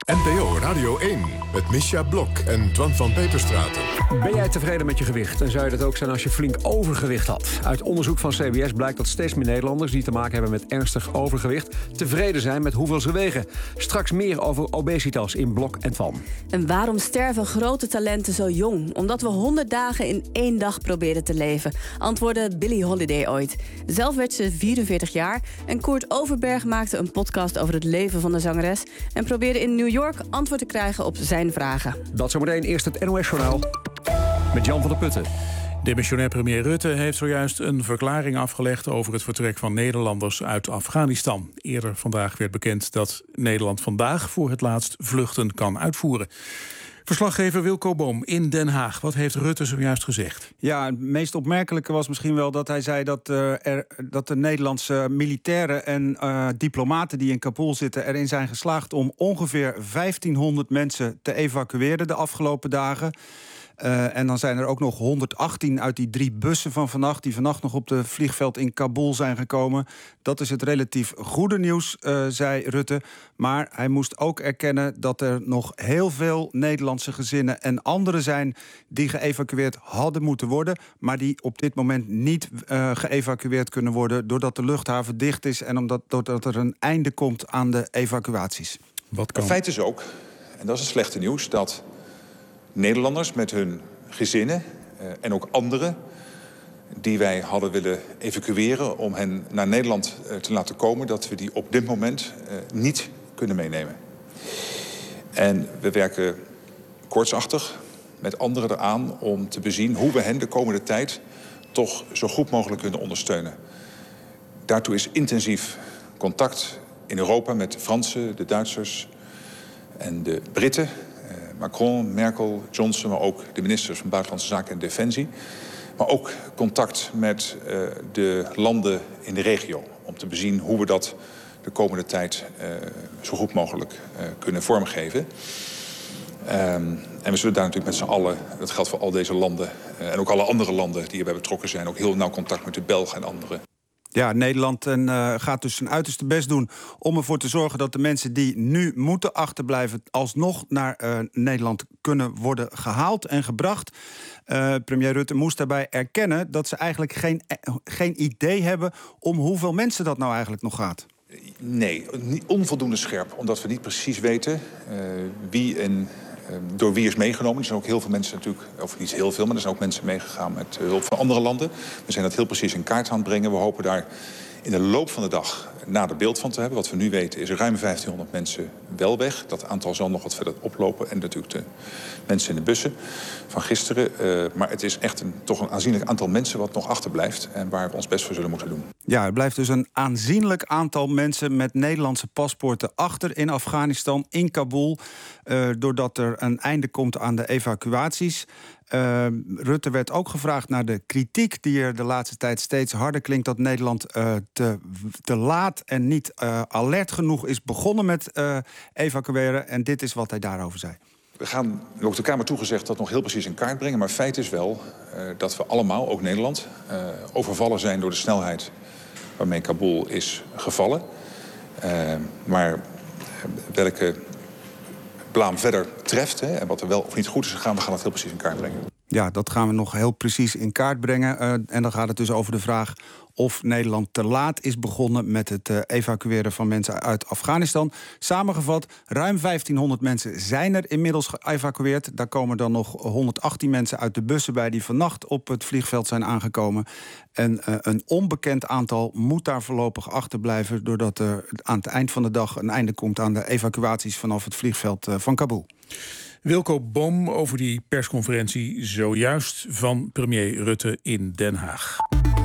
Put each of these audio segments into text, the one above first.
NPO Radio 1 met Mischa Blok en Twan van Peperstraten. Ben jij tevreden met je gewicht? En zou je dat ook zijn als je flink overgewicht had? Uit onderzoek van CBS blijkt dat steeds meer Nederlanders die te maken hebben met ernstig overgewicht tevreden zijn met hoeveel ze wegen. Straks meer over obesitas in Blok en Twan. En waarom sterven grote talenten zo jong? Omdat we 100 dagen in 1 dag proberen te leven, antwoordde Billie Holiday ooit. Zelf werd ze 44 jaar en Koert Overberg maakte een podcast over het leven van de zangeres en probeerde in New York antwoord te krijgen op zijn vragen. Dat zometeen eerst het NOS-journaal met Jan van der Putten. Demissionair premier Rutte heeft zojuist een verklaring afgelegd over het vertrek van Nederlanders uit Afghanistan. Eerder vandaag werd bekend dat Nederland vandaag voor het laatst vluchten kan uitvoeren. Verslaggever Wilco Boom in Den Haag. Wat heeft Rutte zojuist gezegd? Ja, het meest opmerkelijke was misschien wel dat hij zei dat de Nederlandse militairen en diplomaten die in Kabul zitten erin zijn geslaagd om ongeveer 1500 mensen te evacueren de afgelopen dagen. En dan zijn er ook nog 118 uit die 3 bussen van vannacht, die vannacht nog op het vliegveld in Kabul zijn gekomen. Dat is het relatief goede nieuws, zei Rutte. Maar hij moest ook erkennen dat er nog heel veel Nederlandse gezinnen en anderen zijn die geëvacueerd hadden moeten worden, maar die op dit moment niet geëvacueerd kunnen worden doordat de luchthaven dicht is en doordat er een einde komt aan de evacuaties. Het feit is ook, en dat is het slechte nieuws, dat Nederlanders met hun gezinnen en ook anderen die wij hadden willen evacueren om hen naar Nederland te laten komen, dat we die op dit moment niet kunnen meenemen. En we werken koortsachtig met anderen eraan om te bezien hoe we hen de komende tijd toch zo goed mogelijk kunnen ondersteunen. Daartoe is intensief contact in Europa met de Fransen, de Duitsers en de Britten. Macron, Merkel, Johnson, maar ook de ministers van Buitenlandse Zaken en Defensie. Maar ook contact met de landen in de regio. Om te bezien hoe we dat de komende tijd zo goed mogelijk kunnen vormgeven. En we zullen daar natuurlijk met z'n allen, dat geldt voor al deze landen en ook alle andere landen die hierbij betrokken zijn, ook heel nauw contact met de Belgen en anderen. Ja, Nederland gaat dus zijn uiterste best doen om ervoor te zorgen dat de mensen die nu moeten achterblijven alsnog naar Nederland kunnen worden gehaald en gebracht. Premier Rutte moest daarbij erkennen dat ze eigenlijk geen idee hebben om hoeveel mensen dat nou eigenlijk nog gaat. Nee, onvoldoende scherp, omdat we niet precies weten wie en door wie is meegenomen. Er zijn ook heel veel mensen natuurlijk, of niet heel veel, maar er zijn ook mensen meegegaan met hulp van andere landen. We zijn dat heel precies in kaart aan het brengen. We hopen daar in de loop van de dag nader beeld van te hebben. Wat we nu weten is ruim 1500 mensen wel weg. Dat aantal zal nog wat verder oplopen. En natuurlijk de mensen in de bussen van gisteren. Maar het is echt toch een aanzienlijk aantal mensen wat nog achterblijft en waar we ons best voor zullen moeten doen. Ja, er blijft dus een aanzienlijk aantal mensen met Nederlandse paspoorten achter in Afghanistan, in Kabul, doordat er een einde komt aan de evacuaties. Rutte werd ook gevraagd naar de kritiek die er de laatste tijd steeds harder klinkt, dat Nederland te laat en niet alert genoeg is begonnen met evacueren. En dit is wat hij daarover zei. We gaan ook de Kamer toegezegd dat nog heel precies in kaart brengen. Maar feit is wel dat we allemaal, ook Nederland, overvallen zijn door de snelheid waarmee Kabul is gevallen. Maar welke blaam verder treft en wat er wel of niet goed is gegaan, we gaan dat heel precies in kaart brengen. Ja, dat gaan we nog heel precies in kaart brengen. En dan gaat het dus over de vraag of Nederland te laat is begonnen met het evacueren van mensen uit Afghanistan. Samengevat, ruim 1500 mensen zijn er inmiddels geëvacueerd. Daar komen dan nog 118 mensen uit de bussen bij die vannacht op het vliegveld zijn aangekomen. En een onbekend aantal moet daar voorlopig achterblijven, doordat er aan het eind van de dag een einde komt aan de evacuaties vanaf het vliegveld van Kabul. Wilco Boom over die persconferentie zojuist van premier Rutte in Den Haag.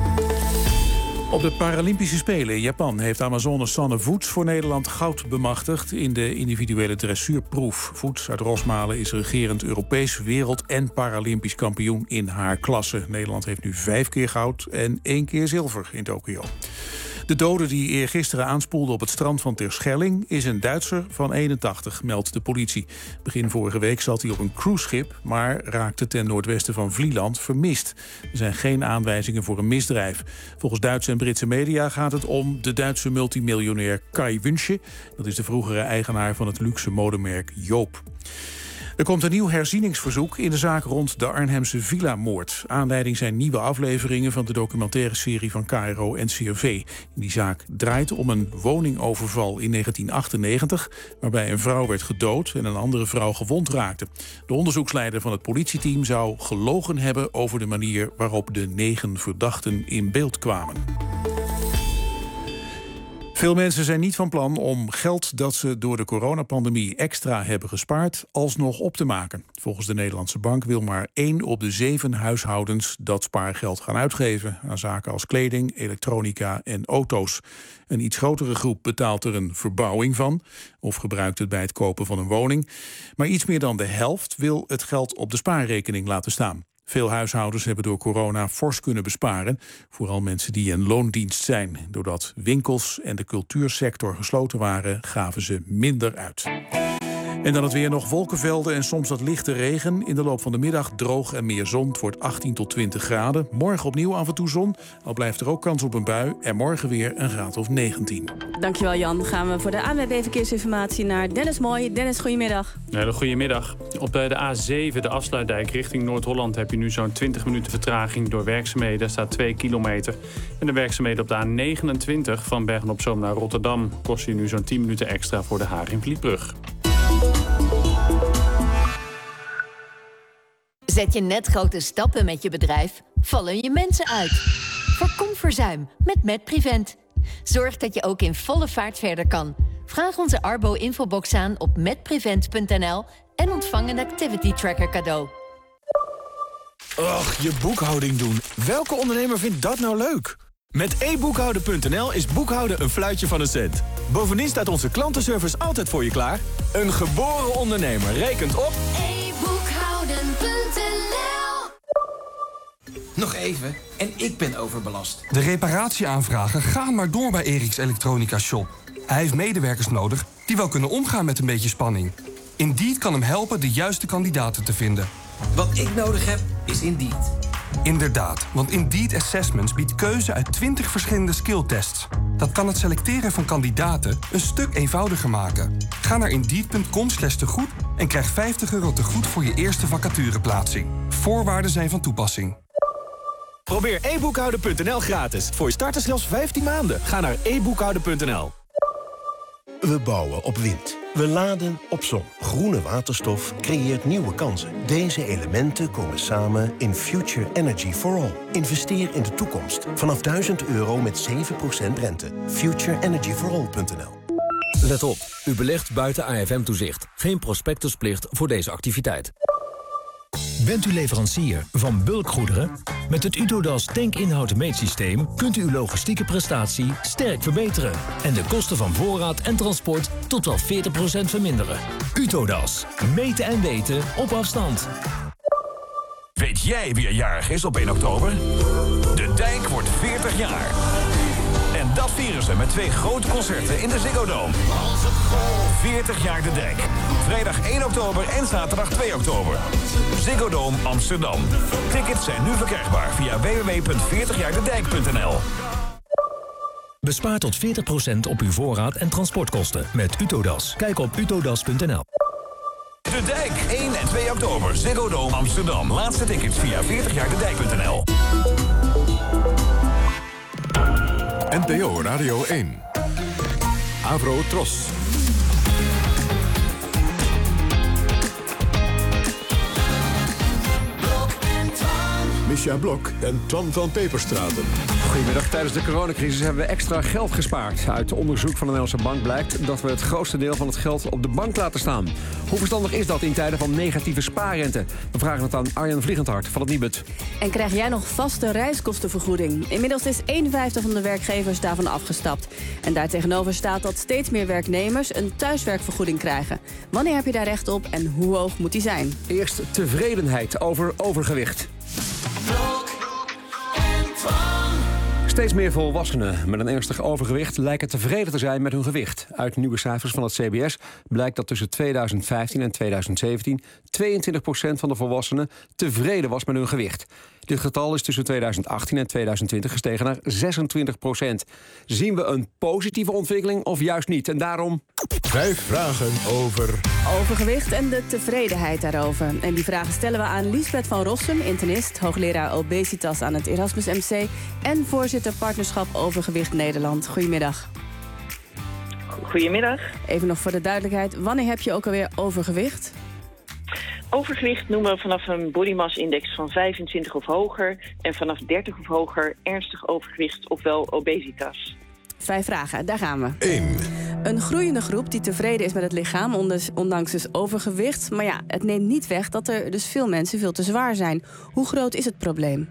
Op de Paralympische Spelen in Japan heeft Amazone Sanne Voets voor Nederland goud bemachtigd in de individuele dressuurproef. Voets uit Rosmalen is regerend Europees, wereld- en Paralympisch kampioen in haar klasse. Nederland heeft nu 5 keer goud en 1 keer zilver in Tokio. De dode die eergisteren aanspoelde op het strand van Terschelling is een Duitser van 81, meldt de politie. Begin vorige week zat hij op een cruiseschip, maar raakte ten noordwesten van Vlieland vermist. Er zijn geen aanwijzingen voor een misdrijf. Volgens Duitse en Britse media gaat het om de Duitse multimiljonair Kai Wünsche. Dat is de vroegere eigenaar van het luxe modemerk Joop. Er komt een nieuw herzieningsverzoek in de zaak rond de Arnhemse villa-moord. Aanleiding zijn nieuwe afleveringen van de documentaire serie van KRO en CRV. Die zaak draait om een woningoverval in 1998... waarbij een vrouw werd gedood en een andere vrouw gewond raakte. De onderzoeksleider van het politieteam zou gelogen hebben over de manier waarop de 9 verdachten in beeld kwamen. Veel mensen zijn niet van plan om geld dat ze door de coronapandemie extra hebben gespaard alsnog op te maken. Volgens de Nederlandse Bank wil maar 1 op de 7 huishoudens dat spaargeld gaan uitgeven aan zaken als kleding, elektronica en auto's. Een iets grotere groep betaalt er een verbouwing van of gebruikt het bij het kopen van een woning. Maar iets meer dan de helft wil het geld op de spaarrekening laten staan. Veel huishoudens hebben door corona fors kunnen besparen. Vooral mensen die in loondienst zijn. Doordat winkels en de cultuursector gesloten waren, gaven ze minder uit. En dan het weer, nog wolkenvelden en soms wat lichte regen. In de loop van de middag droog en meer zon. Het wordt 18 tot 20 graden. Morgen opnieuw af en toe zon. Al blijft er ook kans op een bui. En morgen weer een graad of 19. Dankjewel Jan. Gaan we voor de ANWB Verkeersinformatie naar Dennis Mooi. Dennis, goedemiddag. Hele goedemiddag. Op de A7, de afsluitdijk richting Noord-Holland, heb je nu zo'n 20 minuten vertraging door werkzaamheden. Daar staat 2 kilometer. En de werkzaamheden op de A29 van Bergen-op-Zoom naar Rotterdam kost je nu zo'n 10 minuten extra voor de Haringvlietbrug. Zet je net grote stappen met je bedrijf? Vallen je mensen uit? Voorkom verzuim met MedPrevent. Zorg dat je ook in volle vaart verder kan. Vraag onze Arbo-infobox aan op medprevent.nl en ontvang een activity tracker cadeau. Och, je boekhouding doen. Welke ondernemer vindt dat nou leuk? Met eboekhouden.nl is boekhouden een fluitje van een cent. Bovendien staat onze klantenservice altijd voor je klaar. Een geboren ondernemer rekent op... eboekhouden.nl. Nog even, en ik ben overbelast. De reparatieaanvragen gaan maar door bij Eriks Elektronica Shop. Hij heeft medewerkers nodig die wel kunnen omgaan met een beetje spanning. Indeed kan hem helpen de juiste kandidaten te vinden. Wat ik nodig heb, is Indeed. Inderdaad, want Indeed Assessments biedt keuze uit 20 verschillende skilltests. Dat kan het selecteren van kandidaten een stuk eenvoudiger maken. Ga naar Indeed.com/tegoed en krijg €50 tegoed voor je eerste vacatureplaatsing. Voorwaarden zijn van toepassing. Probeer eboekhouden.nl gratis. Voor je starters zelfs 15 maanden. Ga naar eboekhouden.nl. We bouwen op wind. We laden op zon. Groene waterstof creëert nieuwe kansen. Deze elementen komen samen in Future Energy for All. Investeer in de toekomst. Vanaf €1000 met 7% rente. FutureEnergyForAll.nl. Let op, u belegt buiten AFM-toezicht. Geen prospectusplicht voor deze activiteit. Bent u leverancier van bulkgoederen? Met het Utodas tankinhoud-meetsysteem kunt u uw logistieke prestatie sterk verbeteren en de kosten van voorraad en transport tot wel 40% verminderen. Utodas. Meten en weten op afstand. Weet jij wie er jarig is op 1 oktober? De Dijk wordt 40 jaar. En dat vieren ze met 2 grote concerten in de Ziggo Dome. 40 jaar de Dijk. Vrijdag 1 oktober en zaterdag 2 oktober. Ziggo Dome Amsterdam. Tickets zijn nu verkrijgbaar via www.40jaardedijk.nl. Bespaar tot 40% op uw voorraad en transportkosten met Utodas. Kijk op utodas.nl. De Dijk, 1 en 2 oktober. Ziggo Dome Amsterdam. Laatste tickets via 40jaardedijk.nl. NPO Radio 1. Avro Tros. Misja Blok en Twan van Peperstraten. Goedemiddag. Tijdens de coronacrisis hebben we extra geld gespaard. Uit onderzoek van de Nederlandse Bank blijkt dat we het grootste deel van het geld op de bank laten staan. Hoe verstandig is dat in tijden van negatieve spaarrente? We vragen het aan Arjan Vliegendhart van het Nibud. En krijg jij nog vaste reiskostenvergoeding? Inmiddels is 51 van de werkgevers daarvan afgestapt. En daartegenover staat dat steeds meer werknemers een thuiswerkvergoeding krijgen. Wanneer heb je daar recht op en hoe hoog moet die zijn? Eerst tevredenheid over overgewicht. Steeds meer volwassenen met een ernstig overgewicht lijken tevreden te zijn met hun gewicht. Uit nieuwe cijfers van het CBS blijkt dat tussen 2015 en 2017 22% van de volwassenen tevreden was met hun gewicht. Dit getal is tussen 2018 en 2020 gestegen naar 26%. Zien we een positieve ontwikkeling of juist niet? En daarom 5 vragen over overgewicht en de tevredenheid daarover. En die vragen stellen we aan Liesbeth van Rossum, internist, hoogleraar obesitas aan het Erasmus MC en voorzitter Partnerschap Overgewicht Nederland. Goedemiddag. Goedemiddag. Even nog voor de duidelijkheid, wanneer heb je ook alweer overgewicht? Overgewicht noemen we vanaf een body mass index van 25 of hoger en vanaf 30 of hoger ernstig overgewicht, ofwel obesitas. 5 vragen, daar gaan we. 1. Een groeiende groep die tevreden is met het lichaam, ondanks dus overgewicht. Maar ja, het neemt niet weg dat er dus veel mensen veel te zwaar zijn. Hoe groot is het probleem?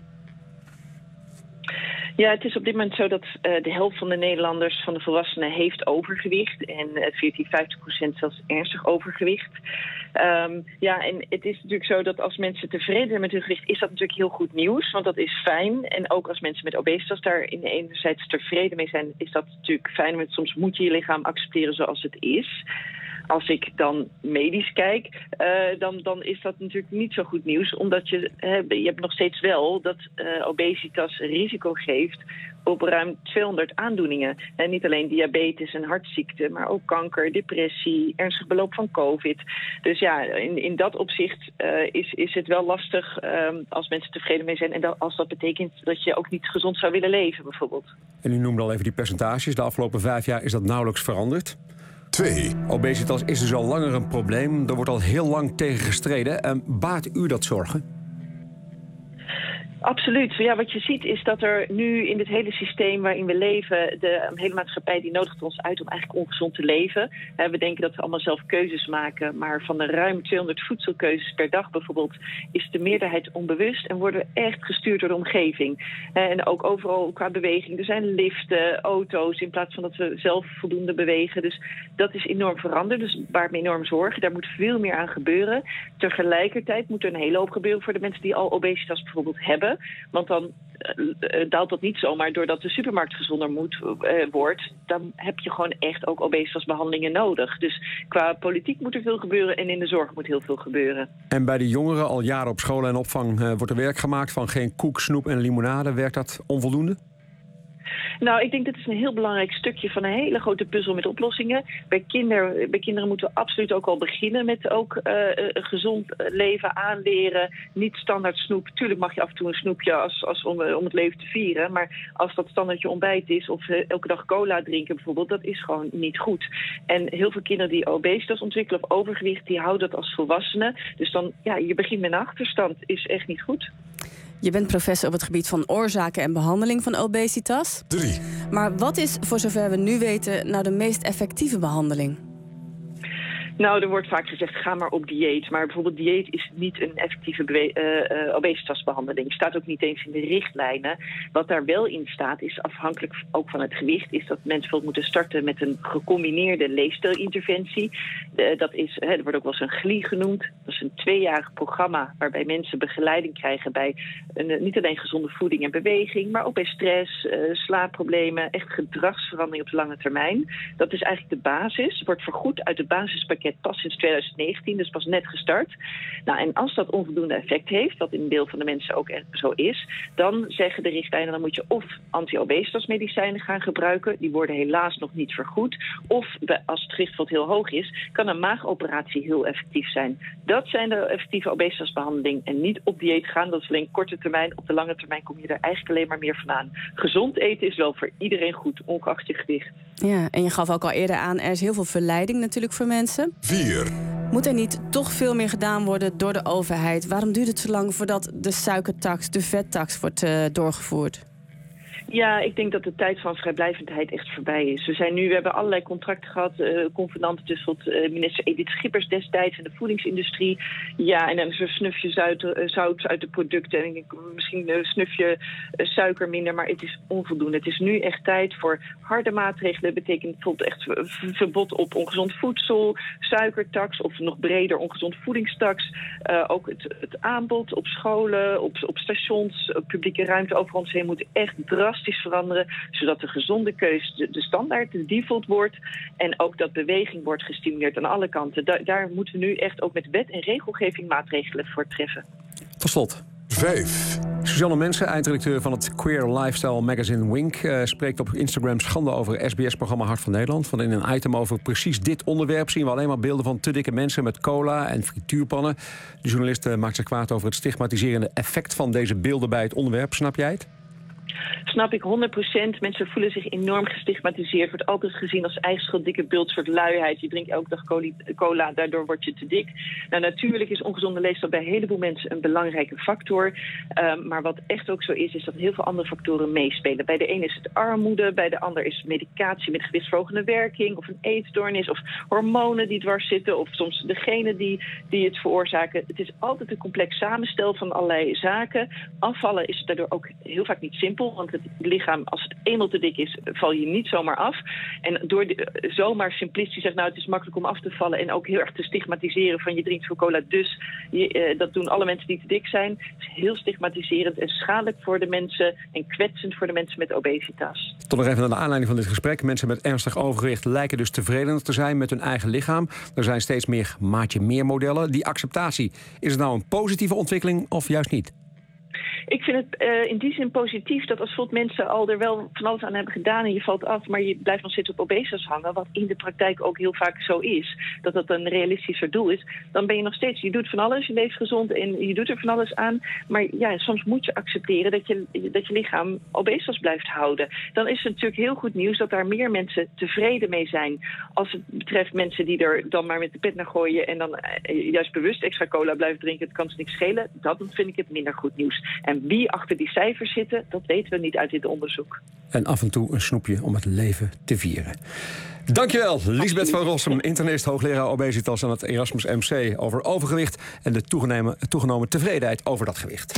Ja, het is op dit moment zo dat de helft van de Nederlanders, van de volwassenen, heeft overgewicht. En 40-50% zelfs ernstig overgewicht. En het is natuurlijk zo dat als mensen tevreden zijn met hun gewicht, is dat natuurlijk heel goed nieuws. Want dat is fijn. En ook als mensen met obesitas daar enerzijds tevreden mee zijn, is dat natuurlijk fijn. Want soms moet je je lichaam accepteren zoals het is. Als ik dan medisch kijk, dan is dat natuurlijk niet zo goed nieuws. Omdat je hebt nog steeds wel dat obesitas risico geeft op ruim 200 aandoeningen. En niet alleen diabetes en hartziekte, maar ook kanker, depressie, ernstig beloop van COVID. Dus ja, in dat opzicht is het wel lastig als mensen tevreden mee zijn. En als dat betekent dat je ook niet gezond zou willen leven, bijvoorbeeld. En u noemde al even die percentages. De afgelopen 5 jaar is dat nauwelijks veranderd. 2. Obesitas is dus al langer een probleem. Er wordt al heel lang tegen gestreden. Baart u dat zorgen? Absoluut. Ja, wat je ziet is dat er nu in dit hele systeem waarin we leven, de hele maatschappij die nodigt ons uit om eigenlijk ongezond te leven. We denken dat we allemaal zelf keuzes maken, maar van de ruim 200 voedselkeuzes per dag bijvoorbeeld is de meerderheid onbewust en worden we echt gestuurd door de omgeving. En ook overal qua beweging. Er zijn liften, auto's in plaats van dat we zelf voldoende bewegen. Dus dat is enorm veranderd. Dus baart me enorm zorgen. Daar moet veel meer aan gebeuren. Tegelijkertijd moet er een hele hoop gebeuren voor de mensen die al obesitas bijvoorbeeld hebben. Want dan daalt dat niet zomaar doordat de supermarkt gezonder wordt. Dan heb je gewoon echt ook obesitasbehandelingen nodig. Dus qua politiek moet er veel gebeuren en in de zorg moet heel veel gebeuren. En bij de jongeren al jaren op scholen en opvang wordt er werk gemaakt van geen koek, snoep en limonade. Werkt dat onvoldoende? Nou, ik denk dat is een heel belangrijk stukje van een hele grote puzzel met oplossingen. Bij kinderen moeten we absoluut ook al beginnen met ook een gezond leven aanleren. Niet standaard snoep. Tuurlijk mag je af en toe een snoepje om het leven te vieren. Maar als dat standaard je ontbijt is of elke dag cola drinken bijvoorbeeld, dat is gewoon niet goed. En heel veel kinderen die obesitas ontwikkelen of overgewicht, die houden dat als volwassenen. Dus dan, ja, je begint met een achterstand. Is echt niet goed. Je bent professor op het gebied van oorzaken en behandeling van obesitas. 3. Maar wat is, voor zover we nu weten, nou de meest effectieve behandeling? Nou, er wordt vaak gezegd, ga maar op dieet. Maar bijvoorbeeld dieet is niet een effectieve obesitasbehandeling. Staat ook niet eens in de richtlijnen. Wat daar wel in staat, is afhankelijk ook van het gewicht, is dat mensen bijvoorbeeld moeten starten met een gecombineerde leefstijlinterventie. Dat is, er wordt ook wel eens een GLI genoemd. Dat is een 2-jarig programma waarbij mensen begeleiding krijgen bij niet alleen gezonde voeding en beweging, maar ook bij stress, slaapproblemen, echt gedragsverandering op de lange termijn. Dat is eigenlijk de basis. Het wordt vergoed uit het basispakket pas sinds 2019, dus pas net gestart. Nou, en als dat onvoldoende effect heeft, wat in een deel van de mensen ook zo is, dan zeggen de richtlijnen, dan moet je of anti-obesitasmedicijnen gaan gebruiken. Die worden helaas nog niet vergoed. Of als het gewicht heel hoog is, kan een maagoperatie heel effectief zijn. Dat zijn de effectieve obesitasbehandeling en niet op dieet gaan. Dat is alleen korte termijn. Op de lange termijn kom je er eigenlijk alleen maar meer van aan. Gezond eten is wel voor iedereen goed, ongeacht je gewicht. Ja, en je gaf ook al eerder aan, er is heel veel verleiding natuurlijk voor mensen. 4. Moet er niet toch veel meer gedaan worden door de overheid? Waarom duurt het zo lang voordat de suikertax, de vettax wordt doorgevoerd? Ja, ik denk dat de tijd van vrijblijvendheid echt voorbij is. We hebben allerlei contracten gehad, convenanten tussen minister Edith Schippers destijds en de voedingsindustrie. Ja, en dan is er een snufje zout uit de producten en ik denk, misschien een snufje suiker minder, maar het is onvoldoende. Het is nu echt tijd voor harde maatregelen. Dat betekent bijvoorbeeld echt verbod op ongezond voedsel, suikertax of nog breder ongezond voedingstax. Ook het aanbod op scholen, op stations, op publieke ruimte over ons heen moet echt drastisch drastisch veranderen, zodat de gezonde keus de standaard, de default wordt. En ook dat beweging wordt gestimuleerd aan alle kanten. Daar moeten we nu echt ook met wet en regelgeving maatregelen voor treffen. Tot slot. 5. Suzanne Mensen, eindredacteur van het queer lifestyle magazine Wink, spreekt op Instagram schande over het SBS-programma Hart van Nederland. Want in een item over precies dit onderwerp zien we alleen maar beelden van te dikke mensen met cola en frituurpannen. De journalist maakt zich kwaad over het stigmatiserende effect van deze beelden bij het onderwerp. Snap jij het? Snap ik 100%. Mensen voelen zich enorm gestigmatiseerd. Wordt altijd gezien als eigen schuld, dikke bult, soort luiheid. Je drinkt elke dag cola, daardoor word je te dik. Nou, natuurlijk is ongezonde leefstijl bij een heleboel mensen een belangrijke factor. Maar wat echt ook zo is dat heel veel andere factoren meespelen. Bij de een is het armoede, bij de ander is het medicatie met gewichtsverhogende werking, of een eetstoornis, of hormonen die dwars zitten, of soms de genen die het veroorzaken. Het is altijd een complex samenstel van allerlei zaken. Afvallen is daardoor ook heel vaak niet simpel. Want het lichaam, als het eenmaal te dik is, val je niet zomaar af. En door zomaar simplistisch zeggen, het is makkelijk om af te vallen en ook heel erg te stigmatiseren van je drinkt veel cola, dus dat doen alle mensen die te dik zijn. Het is heel stigmatiserend en schadelijk voor de mensen en kwetsend voor de mensen met obesitas. Tot nog even naar de aanleiding van dit gesprek. Mensen met ernstig overgewicht lijken dus tevredener te zijn met hun eigen lichaam. Er zijn steeds meer maatje meer modellen. Die acceptatie, is het nou een positieve ontwikkeling of juist niet? Ik vind het in die zin positief dat als bijvoorbeeld mensen al er wel van alles aan hebben gedaan en je valt af, maar je blijft nog steeds op obesitas hangen, wat in de praktijk ook heel vaak zo is, dat dat een realistischer doel is, dan ben je nog steeds, je doet van alles, je leeft gezond en je doet er van alles aan, maar ja, soms moet je accepteren dat je lichaam obesitas blijft houden. Dan is het natuurlijk heel goed nieuws dat daar meer mensen tevreden mee zijn. Als het betreft mensen die er dan maar met de pet naar gooien en dan juist bewust extra cola blijven drinken, het kan ze niks schelen, dat vind ik het minder goed nieuws. En wie achter die cijfers zitten, dat weten we niet uit dit onderzoek. En af en toe een snoepje om het leven te vieren. Dankjewel, Liesbeth van Rossum, internist, hoogleraar obesitas aan het Erasmus MC, over overgewicht en de toegenomen tevredenheid over dat gewicht.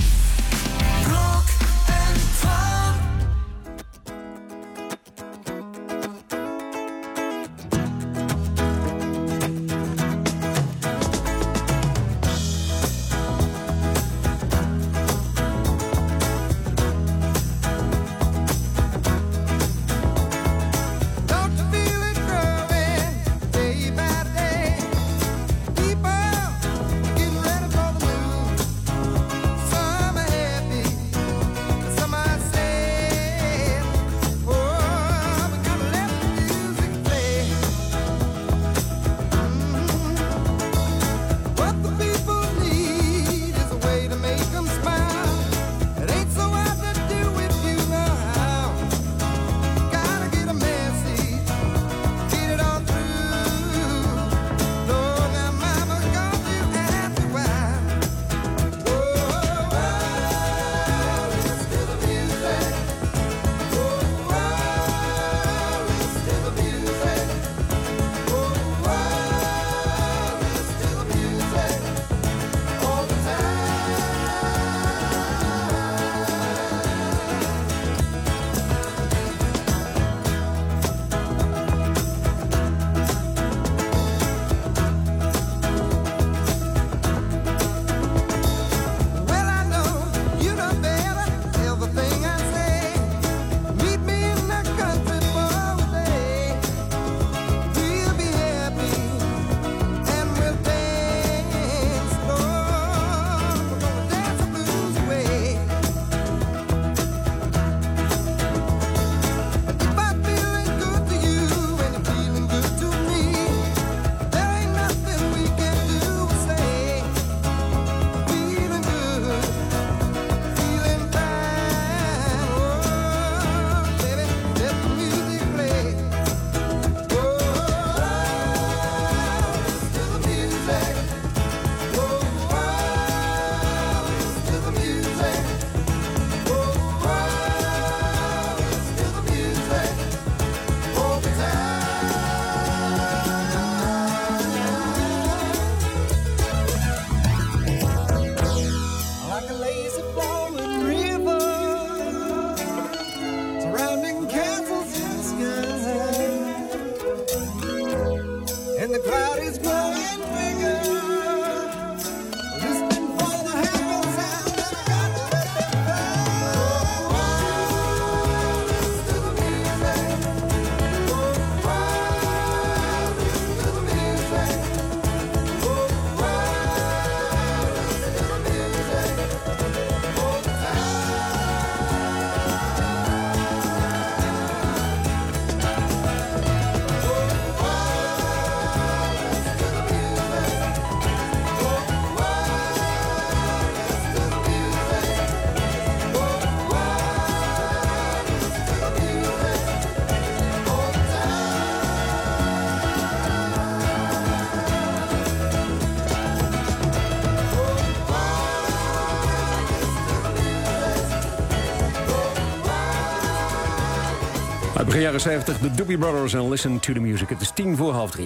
Begin jaren 70, de Doobie Brothers en Listen to the Music. Het is 2:10.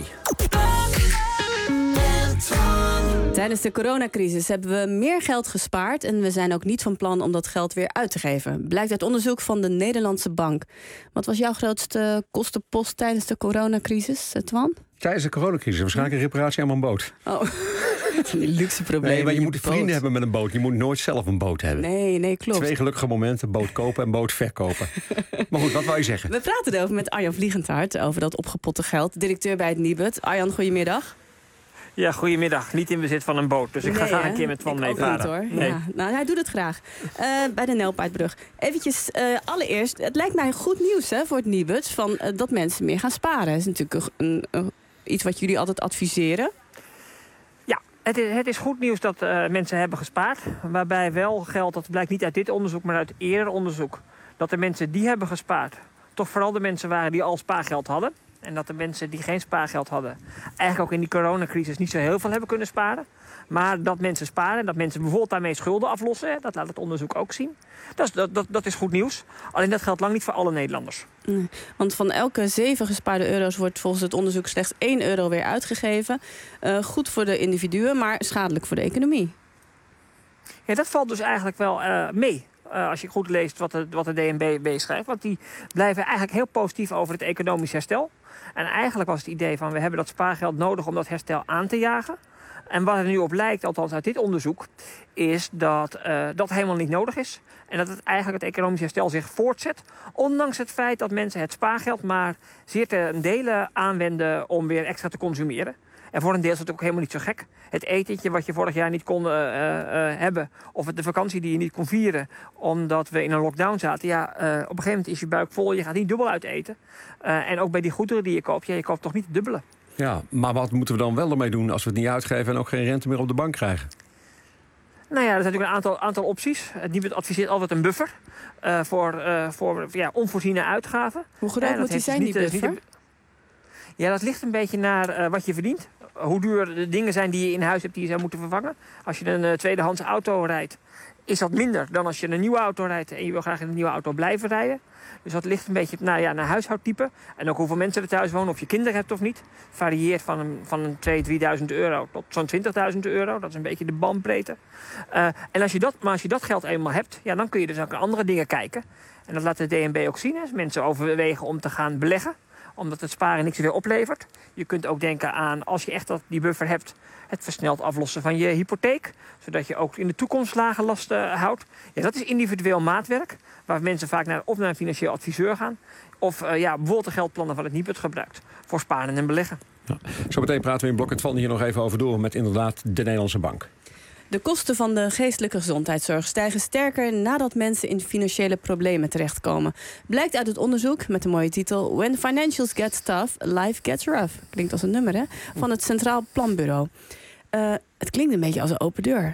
Tijdens de coronacrisis hebben we meer geld gespaard en we zijn ook niet van plan om dat geld weer uit te geven. Blijkt uit onderzoek van de Nederlandse Bank. Wat was jouw grootste kostenpost tijdens de coronacrisis, Twan? Tijdens de coronacrisis waarschijnlijk een reparatie aan mijn boot. Oh, die luxe problemen. Nee, maar je moet vrienden hebben met een boot. Je moet nooit zelf een boot hebben. Nee, klopt. 2 gelukkige momenten, boot kopen en boot verkopen. Maar goed, wat wou je zeggen? We praten erover met Arjan Vliegenthart over dat opgepotte geld. Directeur bij het Nibud. Arjan, goedemiddag. Ja, goedemiddag. Niet in bezit van een boot. Dus ik ga graag een keer met Twan mee varen. Niet, hoor. Nee. Ja, nou, hij doet het graag. Bij de Nelpaardbrug. Eventjes, allereerst, het lijkt mij goed nieuws voor het Nibud van dat mensen meer gaan sparen. Dat is natuurlijk iets wat jullie altijd adviseren. Ja, het is goed nieuws dat mensen hebben gespaard. Waarbij wel geldt, dat blijkt niet uit dit onderzoek, maar uit eerder onderzoek, dat de mensen die hebben gespaard toch vooral de mensen waren die al spaargeld hadden. En dat de mensen die geen spaargeld hadden eigenlijk ook in die coronacrisis niet zo heel veel hebben kunnen sparen. Maar dat mensen sparen en dat mensen bijvoorbeeld daarmee schulden aflossen, dat laat het onderzoek ook zien. Dat is goed nieuws. Alleen dat geldt lang niet voor alle Nederlanders. Nee, want van elke 7 gespaarde euro's wordt volgens het onderzoek slechts 1 euro weer uitgegeven. Goed voor de individuen, maar schadelijk voor de economie. Ja, dat valt dus eigenlijk wel mee. Als je goed leest wat de DNB schrijft. Want die blijven eigenlijk heel positief over het economisch herstel. En eigenlijk was het idee van we hebben dat spaargeld nodig om dat herstel aan te jagen. En wat er nu op lijkt, althans uit dit onderzoek, is dat dat helemaal niet nodig is. En dat het eigenlijk het economisch herstel zich voortzet. Ondanks het feit dat mensen het spaargeld maar zeer ten dele aanwenden om weer extra te consumeren. En voor een deel is het ook helemaal niet zo gek. Het etentje wat je vorig jaar niet kon hebben, of de vakantie die je niet kon vieren omdat we in een lockdown zaten. Ja, op een gegeven moment is je buik vol, je gaat niet dubbel uit eten. En ook bij die goederen die je koopt, je koopt toch niet het dubbele. Ja, maar wat moeten we dan wel ermee doen als we het niet uitgeven en ook geen rente meer op de bank krijgen? Nou ja, er zijn natuurlijk een aantal opties. Het Nibud adviseert altijd een buffer voor onvoorziene uitgaven. Hoe groot moet die zijn, die buffer? Ja, dat ligt een beetje naar wat je verdient. Hoe duur de dingen zijn die je in huis hebt die je zou moeten vervangen. Als je een tweedehands auto rijdt, is dat minder dan als je een nieuwe auto rijdt en je wil graag in een nieuwe auto blijven rijden. Dus dat ligt een beetje naar huishoudtype. En ook hoeveel mensen er thuis wonen, of je kinderen hebt of niet. Varieert van een 2.000, 3.000 euro tot zo'n 20.000 euro. Dat is een beetje de bandbreedte. En als je dat geld eenmaal hebt, ja, dan kun je dus ook naar andere dingen kijken. En dat laat de DNB ook zien. Als mensen overwegen om te gaan beleggen, omdat het sparen niks weer oplevert. Je kunt ook denken aan, als je echt die buffer hebt, het versneld aflossen van je hypotheek. Zodat je ook in de toekomst lage lasten houdt. Ja, dat is individueel maatwerk. Waar mensen vaak naar een financieel adviseur gaan. Of bijvoorbeeld de geldplannen van het Nibud gebruikt. Voor sparen en beleggen. Ja. Zometeen praten we in Blok het Van hier nog even over door met inderdaad de Nederlandse Bank. De kosten van de geestelijke gezondheidszorg stijgen sterker nadat mensen in financiële problemen terechtkomen. Blijkt uit het onderzoek met de mooie titel When Financials Get Tough, Life Gets Rough. Klinkt als een nummer, hè? Van het Centraal Planbureau. Het klinkt een beetje als een open deur.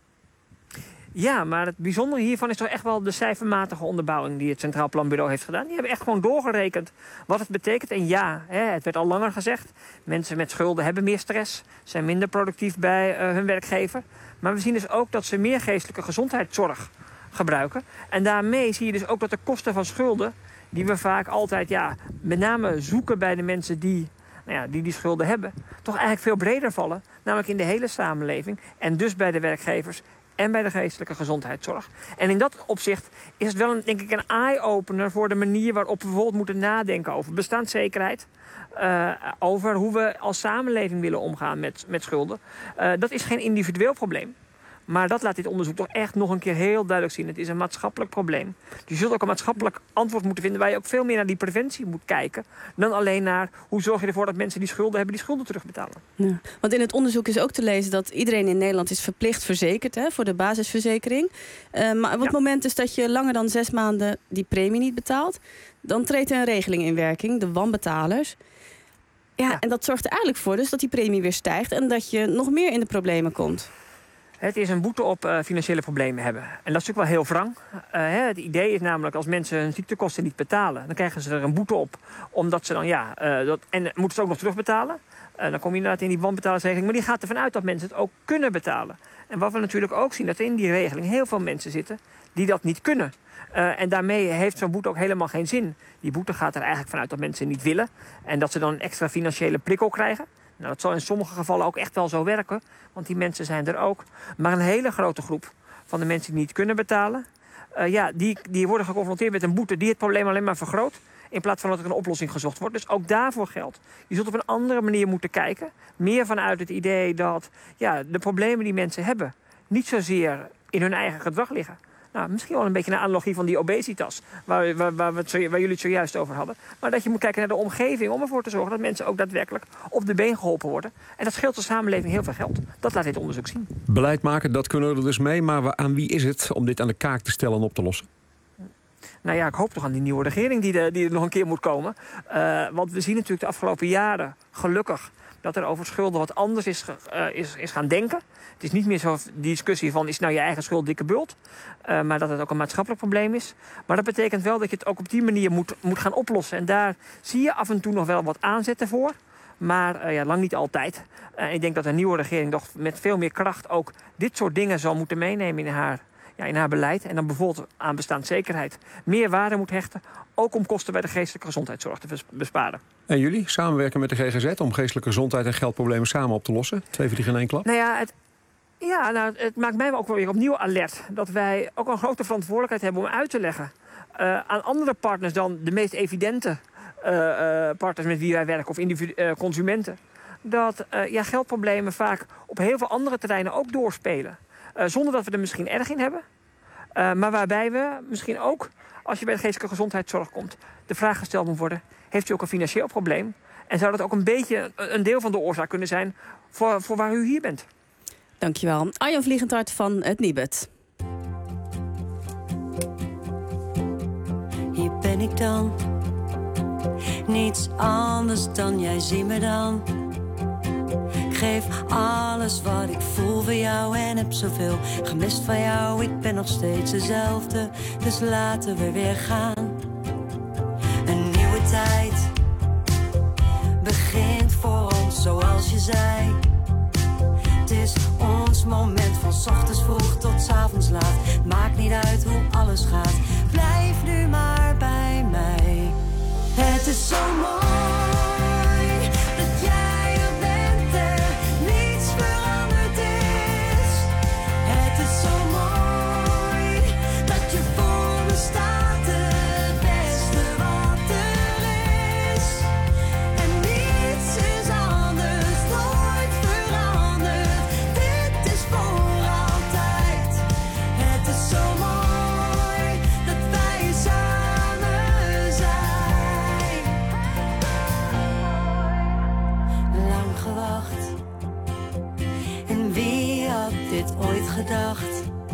Ja, maar het bijzondere hiervan is toch echt wel de cijfermatige onderbouwing die het Centraal Planbureau heeft gedaan. Die hebben echt gewoon doorgerekend wat het betekent. En ja, het werd al langer gezegd, mensen met schulden hebben meer stress, zijn minder productief bij hun werkgever. Maar we zien dus ook dat ze meer geestelijke gezondheidszorg gebruiken. En daarmee zie je dus ook dat de kosten van schulden, die we vaak altijd met name zoeken bij de mensen die schulden hebben, toch eigenlijk veel breder vallen. Namelijk in de hele samenleving en dus bij de werkgevers en bij de geestelijke gezondheidszorg. En in dat opzicht is het wel denk ik een eye-opener voor de manier waarop we bijvoorbeeld moeten nadenken over bestaanszekerheid. Over hoe we als samenleving willen omgaan met schulden. Dat is geen individueel probleem. Maar dat laat dit onderzoek toch echt nog een keer heel duidelijk zien. Het is een maatschappelijk probleem. Dus je zult ook een maatschappelijk antwoord moeten vinden waar je ook veel meer naar die preventie moet kijken dan alleen naar hoe zorg je ervoor dat mensen die schulden hebben die schulden terugbetalen. Ja, want in het onderzoek is ook te lezen dat iedereen in Nederland is verplicht verzekerd voor de basisverzekering. Maar op het moment is dat je langer dan 6 maanden die premie niet betaalt, dan treedt er een regeling in werking, de wanbetalers. Ja, en dat zorgt er eigenlijk voor dus dat die premie weer stijgt en dat je nog meer in de problemen komt. Het is een boete op financiële problemen hebben. En dat is natuurlijk wel heel wrang. Het idee is namelijk, als mensen hun ziektekosten niet betalen, dan krijgen ze er een boete op. Omdat ze dan, en moeten ze ook nog terugbetalen. Dan kom je inderdaad in die wanbetalingsregeling. Maar die gaat ervan uit dat mensen het ook kunnen betalen. En wat we natuurlijk ook zien, dat in die regeling heel veel mensen zitten die dat niet kunnen. En daarmee heeft zo'n boete ook helemaal geen zin. Die boete gaat er eigenlijk vanuit dat mensen niet willen. En dat ze dan een extra financiële prikkel krijgen. Nou, dat zal in sommige gevallen ook echt wel zo werken. Want die mensen zijn er ook. Maar een hele grote groep van de mensen die niet kunnen betalen, die worden geconfronteerd met een boete die het probleem alleen maar vergroot. In plaats van dat er een oplossing gezocht wordt. Dus ook daarvoor geldt. Je zult op een andere manier moeten kijken. Meer vanuit het idee dat de problemen die mensen hebben niet zozeer in hun eigen gedrag liggen. Nou, misschien wel een beetje een analogie van die obesitas, waar jullie het zojuist over hadden. Maar dat je moet kijken naar de omgeving om ervoor te zorgen dat mensen ook daadwerkelijk op de been geholpen worden. En dat scheelt de samenleving heel veel geld. Dat laat dit onderzoek zien. Beleid maken, dat kunnen we er dus mee. Maar aan wie is het om dit aan de kaak te stellen en op te lossen? Nou ja, ik hoop toch aan die nieuwe regering die er nog een keer moet komen. Want we zien natuurlijk de afgelopen jaren, gelukkig, dat er over schulden wat anders is gaan denken. Het is niet meer zo die discussie van, is het nou je eigen schuld dikke bult? Maar dat het ook een maatschappelijk probleem is. Maar dat betekent wel dat je het ook op die manier moet gaan oplossen. En daar zie je af en toe nog wel wat aanzetten voor. Maar lang niet altijd. Ik denk dat een nieuwe regering toch met veel meer kracht ook dit soort dingen zal moeten meenemen in haar beleid. En dan bijvoorbeeld aan bestaanszekerheid meer waarde moet hechten. Ook om kosten bij de geestelijke gezondheidszorg te besparen. En jullie samenwerken met de GGZ om geestelijke gezondheid en geldproblemen samen op te lossen? 2 vliegen in één klap? Nou ja, het maakt mij ook wel weer opnieuw alert. Dat wij ook een grote verantwoordelijkheid hebben om uit te leggen aan andere partners dan de meest evidente partners met wie wij werken of consumenten. Dat geldproblemen vaak op heel veel andere terreinen ook doorspelen. Zonder dat we er misschien erg in hebben. Maar waarbij we misschien ook, als je bij de geestelijke gezondheidszorg komt, de vraag gesteld moet worden, heeft u ook een financieel probleem? En zou dat ook een beetje een deel van de oorzaak kunnen zijn voor waar u hier bent? Dankjewel. Arjan Vliegenthart van het Nibud. Hier ben ik dan. Niets anders dan jij, zie me dan. Ik geef alles wat ik voel voor jou en heb zoveel gemist van jou. Ik ben nog steeds dezelfde, dus laten we weer gaan. Een nieuwe tijd begint voor ons zoals je zei. Het is ons moment van 's ochtends vroeg tot 's avonds laat. Maakt niet uit hoe alles gaat, blijf nu maar bij mij. Het is zo mooi dat jij er bent en niets veranderd is. Het is zo mooi dat je voor me staat, het beste wat er is. En niets is anders, nooit veranderd. Dit is voor altijd. Het is zo mooi dat wij samen zijn. Lang gewacht. En wie had dit ooit gedacht?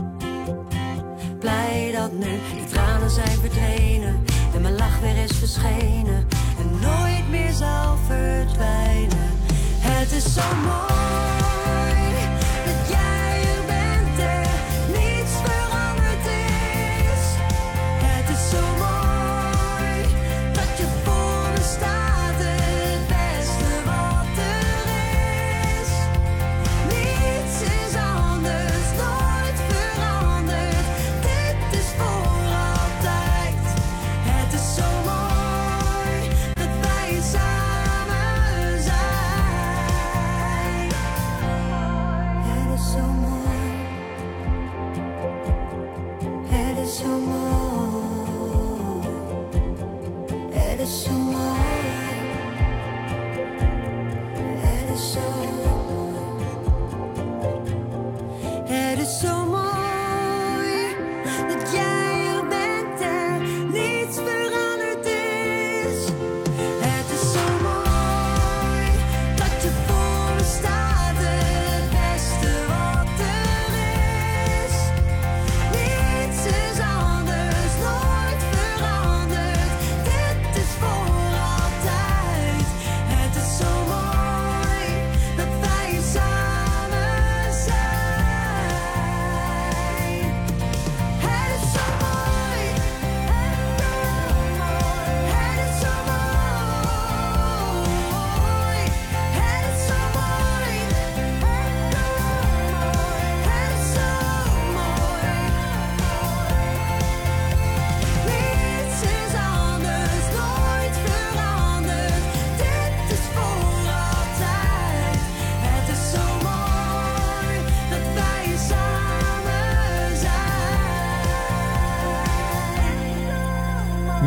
Blij dat nu die tranen zijn verdwenen en mijn lach weer is verschenen en nooit meer zal verdwijnen. Het is zo mooi dat jij er bent en niets veranderd is. Het is zo mooi dat je voor me staat, het beste wat er is. Niets is anders, nooit veranderd. Dit is voor altijd. Het is zo mooi dat wij samen zijn. Het is zo mooi. Het is zo mooi. Het is zo mooi. Het is zo mooi. Het is zo mooi dat jij er bent en niets veranderd is. Het is zo mooi dat je voor me staat, het beste wat er is. Niets is anders, nooit veranderd. Dit is voor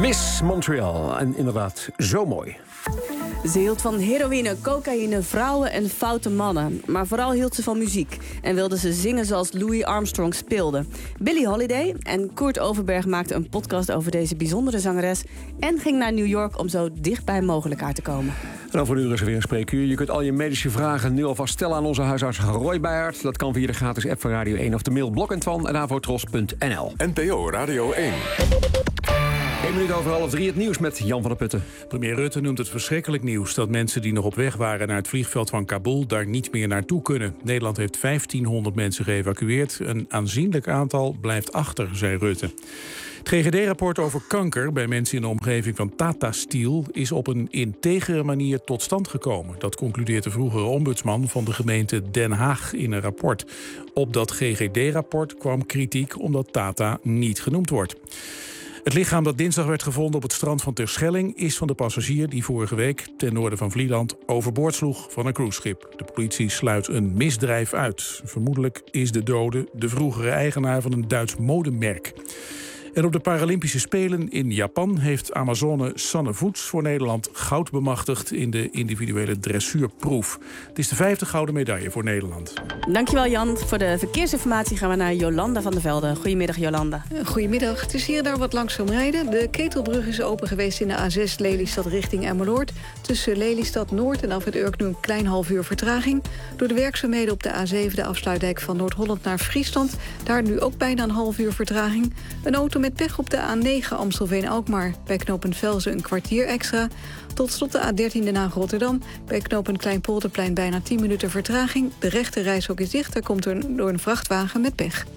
Miss Montreal. En inderdaad, zo mooi. Ze hield van heroïne, cocaïne, vrouwen en foute mannen. Maar vooral hield ze van muziek. En wilde ze zingen zoals Louis Armstrong speelde. Billie Holiday en Kurt Overberg maakten een podcast over deze bijzondere zangeres. En ging naar New York om zo dichtbij mogelijk haar te komen. En over een uur is er weer een spreekuur. Je kunt al je medische vragen nu alvast stellen aan onze huisarts Roy Beijert. Dat kan via de gratis app van Radio 1 of de mail blokentwan@avotros.nl. NPO Radio 1. 1 minuut over 2:30 het nieuws met Jan van der Putten. Premier Rutte noemt het verschrikkelijk nieuws dat mensen die nog op weg waren naar het vliegveld van Kabul daar niet meer naartoe kunnen. Nederland heeft 1500 mensen geëvacueerd. Een aanzienlijk aantal blijft achter, zei Rutte. Het GGD-rapport over kanker bij mensen in de omgeving van Tata Steel is op een integere manier tot stand gekomen. Dat concludeert de vroegere ombudsman van de gemeente Den Haag in een rapport. Op dat GGD-rapport kwam kritiek omdat Tata niet genoemd wordt. Het lichaam dat dinsdag werd gevonden op het strand van Terschelling is van de passagier die vorige week ten noorden van Vlieland overboord sloeg van een cruiseschip. De politie sluit een misdrijf uit. Vermoedelijk is de dode de vroegere eigenaar van een Duits modemerk. En op de Paralympische Spelen in Japan heeft Amazone Sanne Voets voor Nederland goud bemachtigd in de individuele dressuurproef. Het is de 5e gouden medaille voor Nederland. Dankjewel Jan. Voor de verkeersinformatie gaan we naar Jolanda van der Velde. Goedemiddag Jolanda. Goedemiddag. Het is hier daar wat langzaam rijden. De Ketelbrug is open geweest in de A6 Lelystad richting Emmeloord. Tussen Lelystad Noord en Afrit Urk nu een klein half uur vertraging. Door de werkzaamheden op de A7 de afsluitdijk van Noord-Holland naar Friesland. Daar nu ook bijna een half uur vertraging. Een auto met pech op de A9 Amstelveen-Alkmaar. Bij knooppunt Velzen een kwartier extra. Tot slot de A13 Den Haag-Rotterdam. Bij knooppunt Kleinpolderplein bijna 10 minuten vertraging. De rechte reishok is dicht. Daar komt er door een vrachtwagen met pech.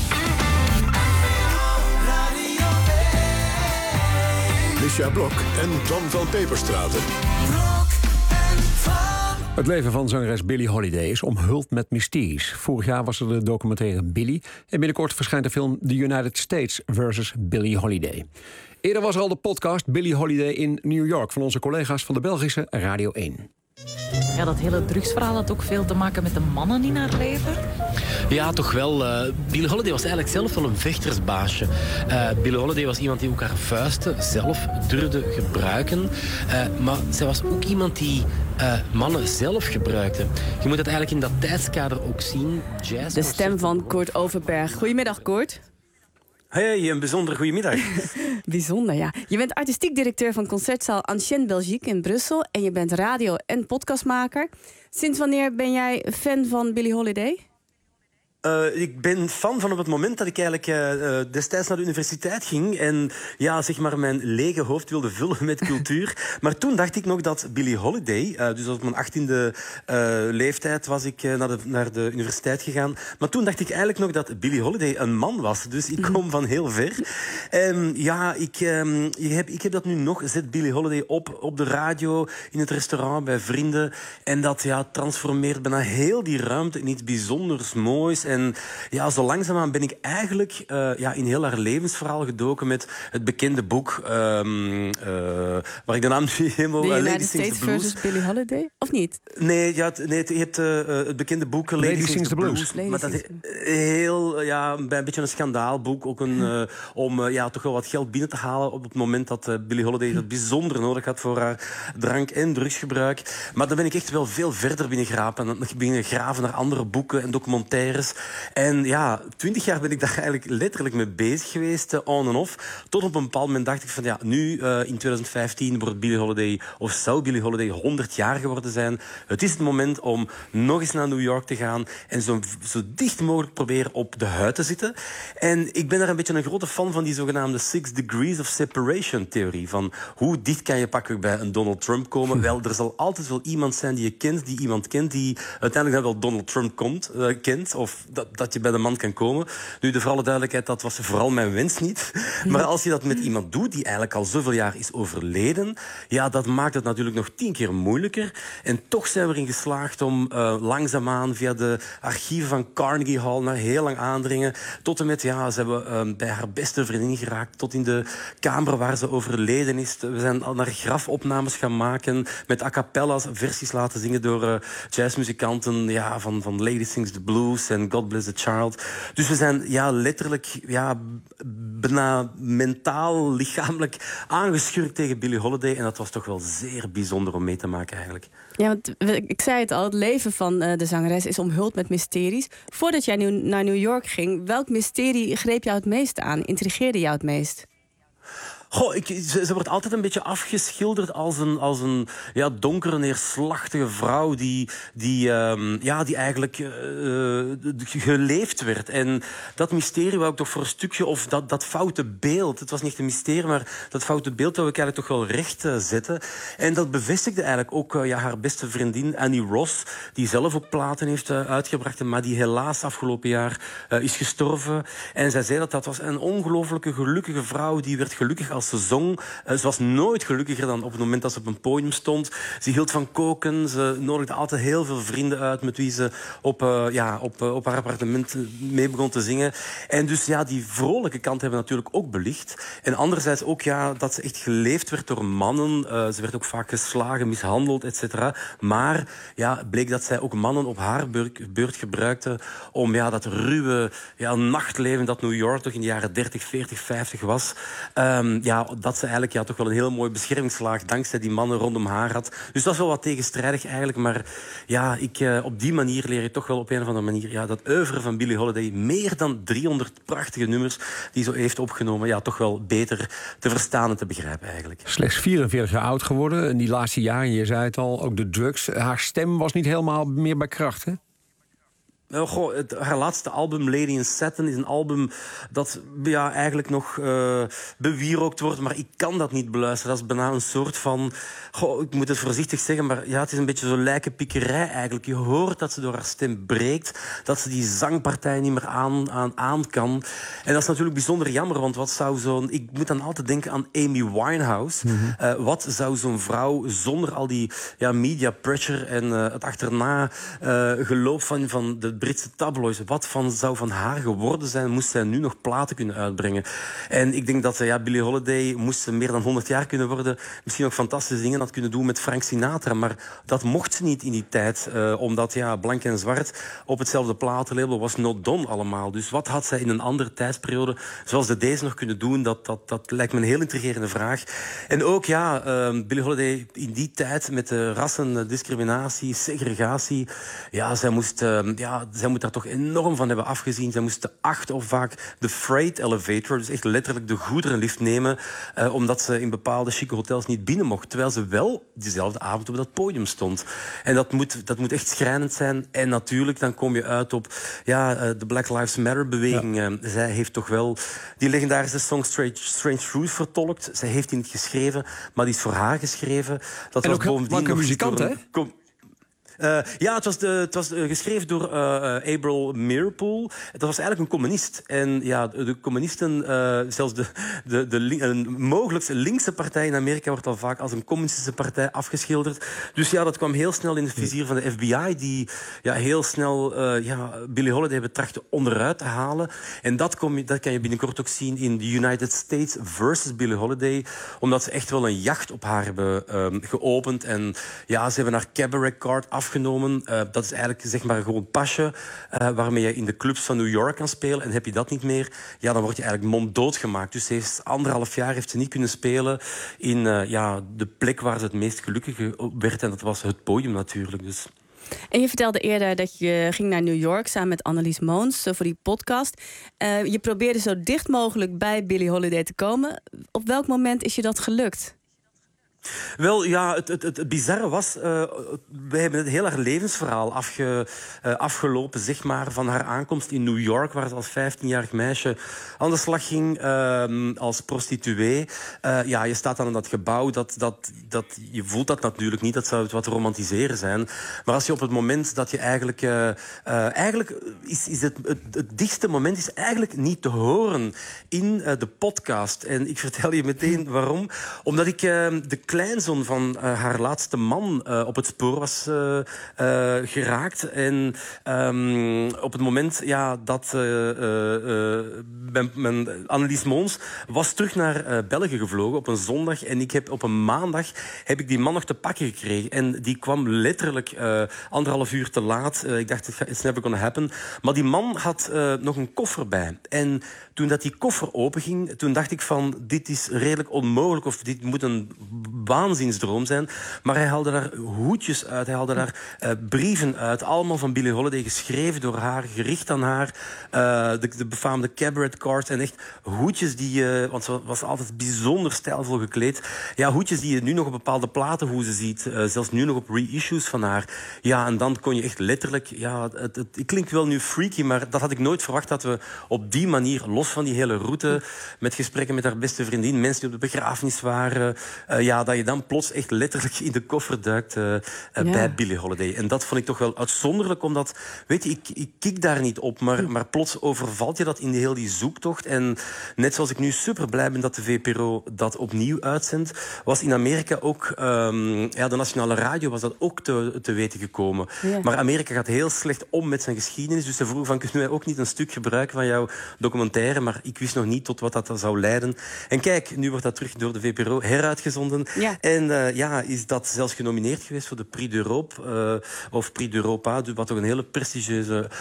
Misja Blok en Twan van Peperstraten. Het leven van zangeres Billie Holiday is omhuld met mysteries. Vorig jaar was er de documentaire Billie. En binnenkort verschijnt de film The United States vs. Billie Holiday. Eerder was er al de podcast Billie Holiday in New York van onze collega's van de Belgische Radio 1. Ja, dat hele drugsverhaal had ook veel te maken met de mannen in haar leven. Ja, toch wel. Billie Holiday was eigenlijk zelf wel een vechtersbaasje. Billie Holiday was iemand die ook haar vuisten zelf durfde gebruiken. Maar zij was ook iemand die mannen zelf gebruikte. Je moet het eigenlijk in dat tijdskader ook zien. Jazz de stem van Kurt Overberg. Goedemiddag, Kurt. Hey, een bijzondere goedemiddag. Bijzonder, ja. Je bent artistiek directeur van concertzaal Ancienne Belgique in Brussel. En je bent radio- en podcastmaker. Sinds wanneer ben jij fan van Billie Holiday? Ik ben fan van op het moment dat ik eigenlijk destijds naar de universiteit ging en ja, zeg maar mijn lege hoofd wilde vullen met cultuur. Maar toen dacht ik nog dat Billie Holiday, dus op mijn 18e leeftijd was ik naar de universiteit gegaan. Maar toen dacht ik eigenlijk nog dat Billie Holiday een man was. Dus ik kom van heel ver. Ja, ik heb dat nu nog. Zet Billie Holiday op de radio, in het restaurant, bij vrienden. En dat transformeert bijna heel die ruimte in iets bijzonders moois. En ja, zo langzaamaan ben ik eigenlijk in heel haar levensverhaal gedoken met het bekende boek, waar ik de naam nu helemaal... The United States vs. Billie Holiday, of niet? Nee, je hebt het bekende boek Lady Sings the Blues. Maar dat is heel, een beetje een schandaalboek. Ook om toch wel wat geld binnen te halen op het moment dat Billie Holiday dat bijzonder nodig had voor haar drank- en drugsgebruik. Maar dan ben ik echt wel veel verder binnen graven naar andere boeken en documentaires. En 20 jaar ben ik daar eigenlijk letterlijk mee bezig geweest, on en off. Tot op een bepaald moment dacht ik van nu in 2015 wordt Billie Holiday, of zou Billie Holiday 100 jaar geworden zijn. Het is het moment om nog eens naar New York te gaan en zo dicht mogelijk proberen op de huid te zitten. En ik ben daar een beetje een grote fan van die zogenaamde 6 degrees of separation theorie. Van hoe dicht kan je pakken bij een Donald Trump komen? Wel, er zal altijd wel iemand zijn die je kent, die iemand kent, die uiteindelijk dan wel Donald Trump kent. Of dat je bij de man kan komen. Nu, voor alle duidelijkheid, dat was vooral mijn wens niet. Maar als je dat met iemand doet die eigenlijk al zoveel jaar is overleden, dat maakt het natuurlijk nog 10 keer moeilijker. En toch zijn we erin geslaagd om langzaamaan via de archieven van Carnegie Hall naar heel lang aandringen. Tot en met, ze hebben bij haar beste vriendin geraakt. Tot in de kamer waar ze overleden is. We zijn al naar grafopnames gaan maken. Met a cappella versies laten zingen door jazzmuzikanten. Van Lady Sings the Blues en God Bless the Child. Dus we zijn letterlijk bijna mentaal, lichamelijk aangeschurkt tegen Billie Holiday. En dat was toch wel zeer bijzonder om mee te maken eigenlijk. Ja, want ik zei het al, het leven van de zangeres is omhuld met mysteries. Voordat jij nu naar New York ging, welk mysterie greep jou het meest aan? Intrigeerde jou het meest? Goh, ze wordt altijd een beetje afgeschilderd als een donkere, neerslachtige vrouw die eigenlijk geleefd werd. En dat mysterie wou ik toch voor een stukje, of dat foute beeld, het was niet een mysterie, maar dat foute beeld wou ik eigenlijk toch wel recht zetten. En dat bevestigde eigenlijk ook haar beste vriendin Annie Ross, die zelf ook platen heeft uitgebracht, maar die helaas afgelopen jaar is gestorven. En zij zei dat was een ongelooflijke gelukkige vrouw, die werd gelukkig als ze zong. Ze was nooit gelukkiger dan op het moment dat ze op een podium stond. Ze hield van koken. Ze nodigde altijd heel veel vrienden uit met wie ze op haar appartement mee begon te zingen. En dus die vrolijke kant hebben we natuurlijk ook belicht. En anderzijds ook dat ze echt geleefd werd door mannen. Ze werd ook vaak geslagen, mishandeld, etc. Maar bleek dat zij ook mannen op haar beurt gebruikte om dat ruwe nachtleven dat New York toch in de jaren 30, 40, 50 was. Dat ze eigenlijk toch wel een heel mooi beschermingslaag dankzij die mannen rondom haar had. Dus dat is wel wat tegenstrijdig eigenlijk. Maar op die manier leer je toch wel op een of andere manier dat oeuvre van Billie Holiday, meer dan 300 prachtige nummers die ze heeft opgenomen, toch wel beter te verstaan en te begrijpen eigenlijk. Slechts 44 jaar oud geworden. In die laatste jaren, je zei het al, ook de drugs. Haar stem was niet helemaal meer bij kracht, hè? Haar laatste album, Lady in Satin, is een album dat eigenlijk nog bewierookt wordt, maar ik kan dat niet beluisteren. Dat is bijna een soort van... ik moet het voorzichtig zeggen, maar het is een beetje zo'n lijkenpikkerij eigenlijk. Je hoort dat ze door haar stem breekt, dat ze die zangpartij niet meer aan kan. En dat is natuurlijk bijzonder jammer, want wat zou ik moet dan altijd denken aan Amy Winehouse. Mm-hmm. Wat zou zo'n vrouw zonder al die media pressure en het achterna geloop van de Britse tabloids, wat zou van haar geworden zijn, moest zij nu nog platen kunnen uitbrengen. En ik denk dat Billie Holiday moest ze meer dan 100 jaar kunnen worden, misschien ook fantastische dingen had kunnen doen met Frank Sinatra, maar dat mocht ze niet in die tijd, omdat blank en zwart op hetzelfde platenlabel was not done allemaal. Dus wat had zij in een andere tijdsperiode zoals deze nog kunnen doen, dat lijkt me een heel intrigerende vraag. En ook Billie Holiday in die tijd met de rassendiscriminatie, segregatie, zij moet daar toch enorm van hebben afgezien. Zij moest de 8 of vaak de freight elevator, dus echt letterlijk de goederenlift nemen, omdat ze in bepaalde chique hotels niet binnen mocht, terwijl ze wel diezelfde avond op dat podium stond. En dat moet echt schrijnend zijn. En natuurlijk, dan kom je uit op de Black Lives Matter-beweging. Ja. Zij heeft toch wel die legendarische song Strange Fruit vertolkt. Zij heeft die niet geschreven, maar die is voor haar geschreven. Dat en was ook bovendien nog muzikant, hè? Het was geschreven door Abril Meerpool. Dat was eigenlijk een communist. En de communisten, zelfs de mogelijk linkse partij in Amerika wordt al vaak als een communistische partij afgeschilderd. Dus dat kwam heel snel in het vizier van de FBI, die heel snel Billie Holiday betrachtte onderuit te halen. En dat kan je binnenkort ook zien in The United States versus Billie Holiday, omdat ze echt wel een jacht op haar hebben geopend. En ze hebben haar cabaret card afgenomen. Dat is eigenlijk zeg maar gewoon pasje waarmee je in de clubs van New York kan spelen. En heb je dat niet meer, dan word je eigenlijk monddood gemaakt. Dus heeft 1,5 jaar heeft ze niet kunnen spelen in de plek waar ze het meest gelukkig werd. En dat was het podium natuurlijk. Dus. En je vertelde eerder dat je ging naar New York samen met Annelies Moons voor die podcast. Je probeerde zo dicht mogelijk bij Billie Holiday te komen. Op welk moment is je dat gelukt? Wel, het bizarre was, we hebben het heel haar levensverhaal afgelopen, zeg maar, van haar aankomst in New York, waar ze als 15-jarig meisje aan de slag ging als prostituee. Je staat dan in dat gebouw, je voelt dat natuurlijk niet, dat zou het wat romantiseren zijn. Maar als je op het moment dat je eigenlijk is het dichtste moment is eigenlijk niet te horen in de podcast. En ik vertel je meteen waarom. Omdat ik de kleinzoon van haar laatste man op het spoor was geraakt. En op het moment dat Annelies Moons was terug naar België gevlogen op een zondag. En op een maandag heb ik die man nog te pakken gekregen. En die kwam letterlijk 1,5 uur te laat. Ik dacht, it's never gonna happen. Maar die man had nog een koffer bij. En toen dat die koffer openging, toen dacht ik van, dit is redelijk onmogelijk of dit moet een waanzinsdroom zijn. Maar hij haalde daar hoedjes uit, hij haalde daar brieven uit, allemaal van Billie Holiday, geschreven door haar, gericht aan haar. De befaamde cabaret cards en echt hoedjes die, want ze was altijd bijzonder stijlvol gekleed. Ja, hoedjes die je nu nog op bepaalde platenhoezen ziet, zelfs nu nog op reissues van haar. Ja, en dan kon je echt letterlijk, het klinkt wel nu freaky, maar dat had ik nooit verwacht dat we op die manier, los van die hele route, met gesprekken met haar beste vriendin, mensen die op de begrafenis waren, dat je dan plots echt letterlijk in de koffer duikt bij Billie Holiday. En dat vond ik toch wel uitzonderlijk, omdat, weet je, ik kik daar niet op, maar plots overvalt je dat in heel die zoektocht. En net zoals ik nu super blij ben dat de VPRO dat opnieuw uitzendt, was in Amerika ook, de nationale radio was dat ook te weten gekomen. Ja. Maar Amerika gaat heel slecht om met zijn geschiedenis, dus ze vroegen van, kunnen wij ook niet een stuk gebruiken van jouw documentaire, maar ik wist nog niet tot wat dat zou leiden. En kijk, nu wordt dat terug door de VPRO heruitgezonden. Ja. En is dat zelfs genomineerd geweest voor de Prix d'Europe of Prix d'Europa, wat toch een hele prestigieuze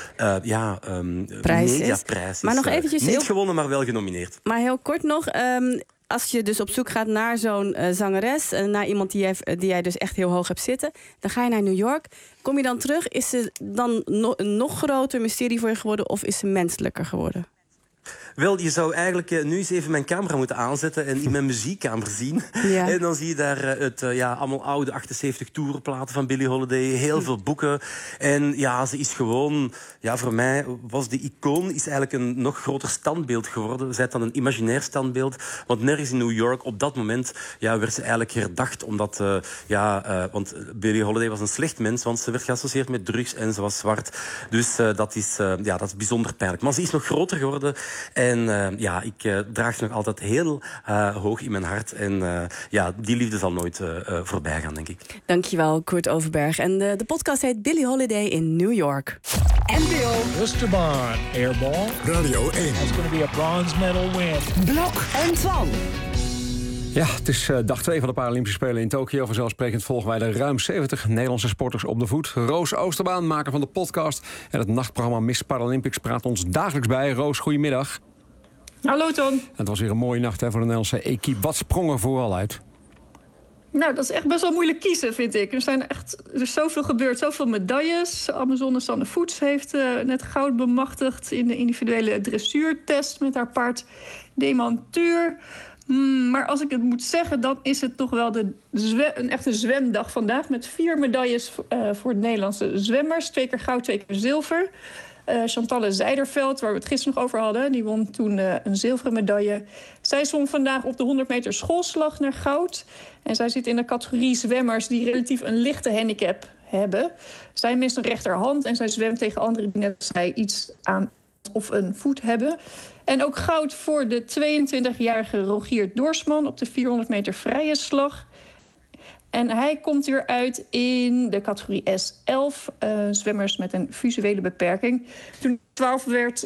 mediaprijs is. Maar nog eventjes, niet gewonnen, maar wel genomineerd. Maar heel kort nog, als je dus op zoek gaat naar zo'n zangeres, naar iemand die jij dus echt heel hoog hebt zitten, dan ga je naar New York. Kom je dan terug, is ze dan een nog groter mysterie voor je geworden of is ze menselijker geworden? Wel, je zou eigenlijk nu eens even mijn camera moeten aanzetten en in mijn muziekkamer zien. Ja. En dan zie je daar allemaal oude 78 tourplaten van Billie Holiday, heel veel boeken. En ja, ze is gewoon, voor mij was de icoon is eigenlijk een nog groter standbeeld geworden. Zij dan een imaginair standbeeld, want nergens in New York op dat moment werd ze eigenlijk herdacht, omdat want Billie Holiday was een slecht mens, want ze werd geassocieerd met drugs en ze was zwart. Dus dat is bijzonder pijnlijk. Maar ze is nog groter geworden. En ik draag ze nog altijd heel hoog in mijn hart. En die liefde zal nooit voorbij gaan, denk ik. Dankjewel, Kurt Overberg. En de podcast heet Billie Holiday in New York. NPO. Mr. Bond, airball. Radio 1. That's going to be a bronze medal win. Blok en Twan. Ja, het is dag 2 van de Paralympische Spelen in Tokio. Vanzelfsprekend volgen wij de ruim 70 Nederlandse sporters op de voet. Roos Oosterbaan, maker van de podcast en het nachtprogramma Miss Paralympics, praat ons dagelijks bij. Roos, goedemiddag. Hallo Ton. Het was weer een mooie nacht voor de Nederlandse equipe. Wat sprong er vooral uit? Nou, dat is echt best wel moeilijk kiezen, vind ik. Er is zoveel gebeurd, zoveel medailles. Amazone Sanne Voets heeft net goud bemachtigd in de individuele dressuurtest met haar paard Demantuur. Maar als ik het moet zeggen, dan is het toch wel een echte zwemdag vandaag. Met 4 medailles voor de Nederlandse zwemmers. 2 keer goud, 2 keer zilver. Chantalle Zijderveld, waar we het gisteren nog over hadden, die won toen een zilveren medaille. Zij zwom vandaag op de 100 meter schoolslag naar goud. En zij zit in de categorie zwemmers die relatief een lichte handicap hebben. Zij mist een rechterhand en zij zwemt tegen anderen die net als zij iets aan of een voet hebben. En ook goud voor de 22-jarige Rogier Dorsman op de 400 meter vrije slag. En hij komt weer uit in de categorie S11, zwemmers met een visuele beperking. Toen hij 12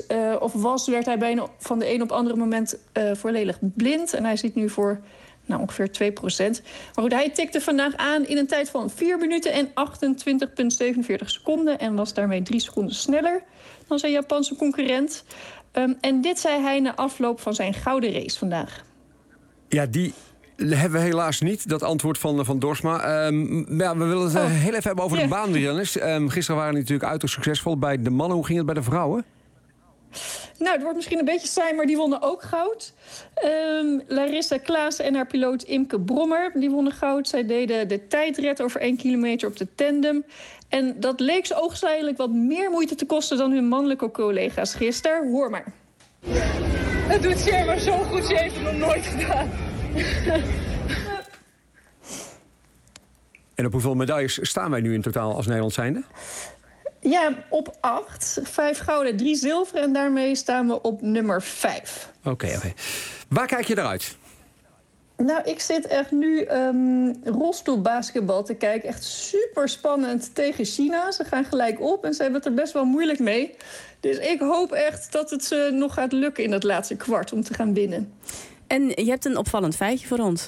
werd hij bijna van de een op andere moment volledig blind. En hij zit nu voor ongeveer 2%. Maar goed, hij tikte vandaag aan in een tijd van 4 minuten en 28,47 seconden. En was daarmee 3 seconden sneller dan zijn Japanse concurrent. En dit zei hij na afloop van zijn gouden race vandaag. Ja, die hebben we helaas niet, dat antwoord van Dorsma. We willen het heel even hebben over de baanwielrenners. Gisteren waren die natuurlijk uiterst succesvol bij de mannen. Hoe ging het bij de vrouwen? Nou, het wordt misschien een beetje saai, maar die wonnen ook goud. Larissa Klaassen en haar piloot Imke Brommer, die wonnen goud. Zij deden de tijdrit over 1 kilometer op de tandem. En dat leek ze ogenschijnlijk wat meer moeite te kosten dan hun mannelijke collega's gisteren. Hoor maar. Het doet Sherma zo goed, ze heeft het nog nooit gedaan. En op hoeveel medailles staan wij nu in totaal als Nederland zijnde? Ja, op 8. 5 gouden, 3 zilveren en daarmee staan we op nummer 5. Oké. Waar kijk je eruit? Nou, ik zit echt nu rolstoelbasketbal te kijken. Echt super spannend tegen China. Ze gaan gelijk op en ze hebben het er best wel moeilijk mee. Dus ik hoop echt dat het ze nog gaat lukken in het laatste kwart om te gaan winnen. En je hebt een opvallend feitje voor ons.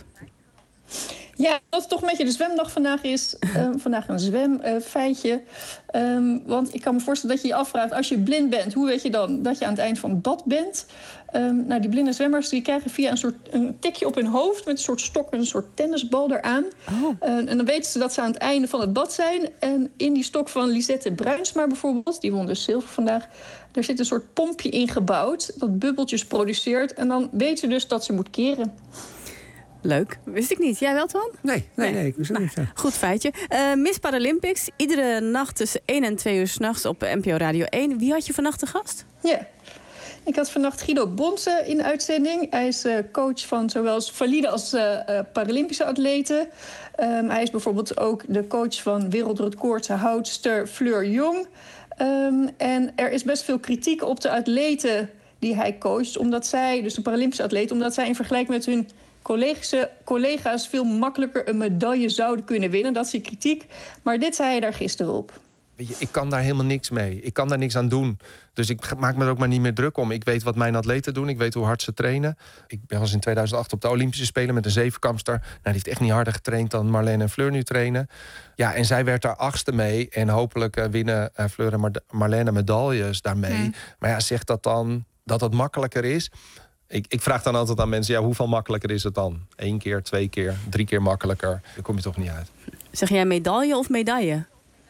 Ja, dat het toch een beetje de zwemdag vandaag is. Vandaag een zwemfeitje. Want ik kan me voorstellen dat je je afvraagt... als je blind bent, hoe weet je dan dat je aan het eind van het bad bent? Nou, die blinde zwemmers die krijgen via een tikje op hun hoofd... met een soort stok en een soort tennisbal eraan. En dan weten ze dat ze aan het einde van het bad zijn. En in die stok van Lisette Bruinsma bijvoorbeeld... die won dus zilver vandaag... daar zit een soort pompje in gebouwd... dat bubbeltjes produceert. En dan weet ze dus dat ze moet keren. Leuk. Wist ik niet. Jij wel, Twan? Nee, ik wist het niet. Ja. Goed feitje. Miss Paralympics. Iedere nacht tussen 1 en 2 uur 's nachts op NPO Radio 1. Wie had je vannacht te gast? Ja. Ik had vannacht Guido Bonse in de uitzending. Hij is coach van zowel valide als Paralympische atleten. Hij is bijvoorbeeld ook de coach van wereldrecordhoudster Fleur Jong. En er is best veel kritiek op de atleten die hij coacht. Omdat zij, dus de Paralympische atleten... omdat zij in vergelijking met hun collega's veel makkelijker een medaille zouden kunnen winnen. Dat is die kritiek. Maar dit zei hij daar gisteren op. Ik kan daar helemaal niks mee. Ik kan daar niks aan doen. Dus ik maak me er ook maar niet meer druk om. Ik weet wat mijn atleten doen. Ik weet hoe hard ze trainen. Ik was in 2008 op de Olympische Spelen met een zevenkampster. Nou, die heeft echt niet harder getraind dan Marlene en Fleur nu trainen. Ja, en zij werd daar 8e mee. En hopelijk winnen Fleur en Marlene medailles daarmee. Maar ja, zegt dat dan dat het makkelijker is? Ik vraag dan altijd aan mensen, hoeveel makkelijker is het dan? 1 keer, 2 keer, 3 keer makkelijker? Daar kom je toch niet uit. Zeg jij medaille of medaille?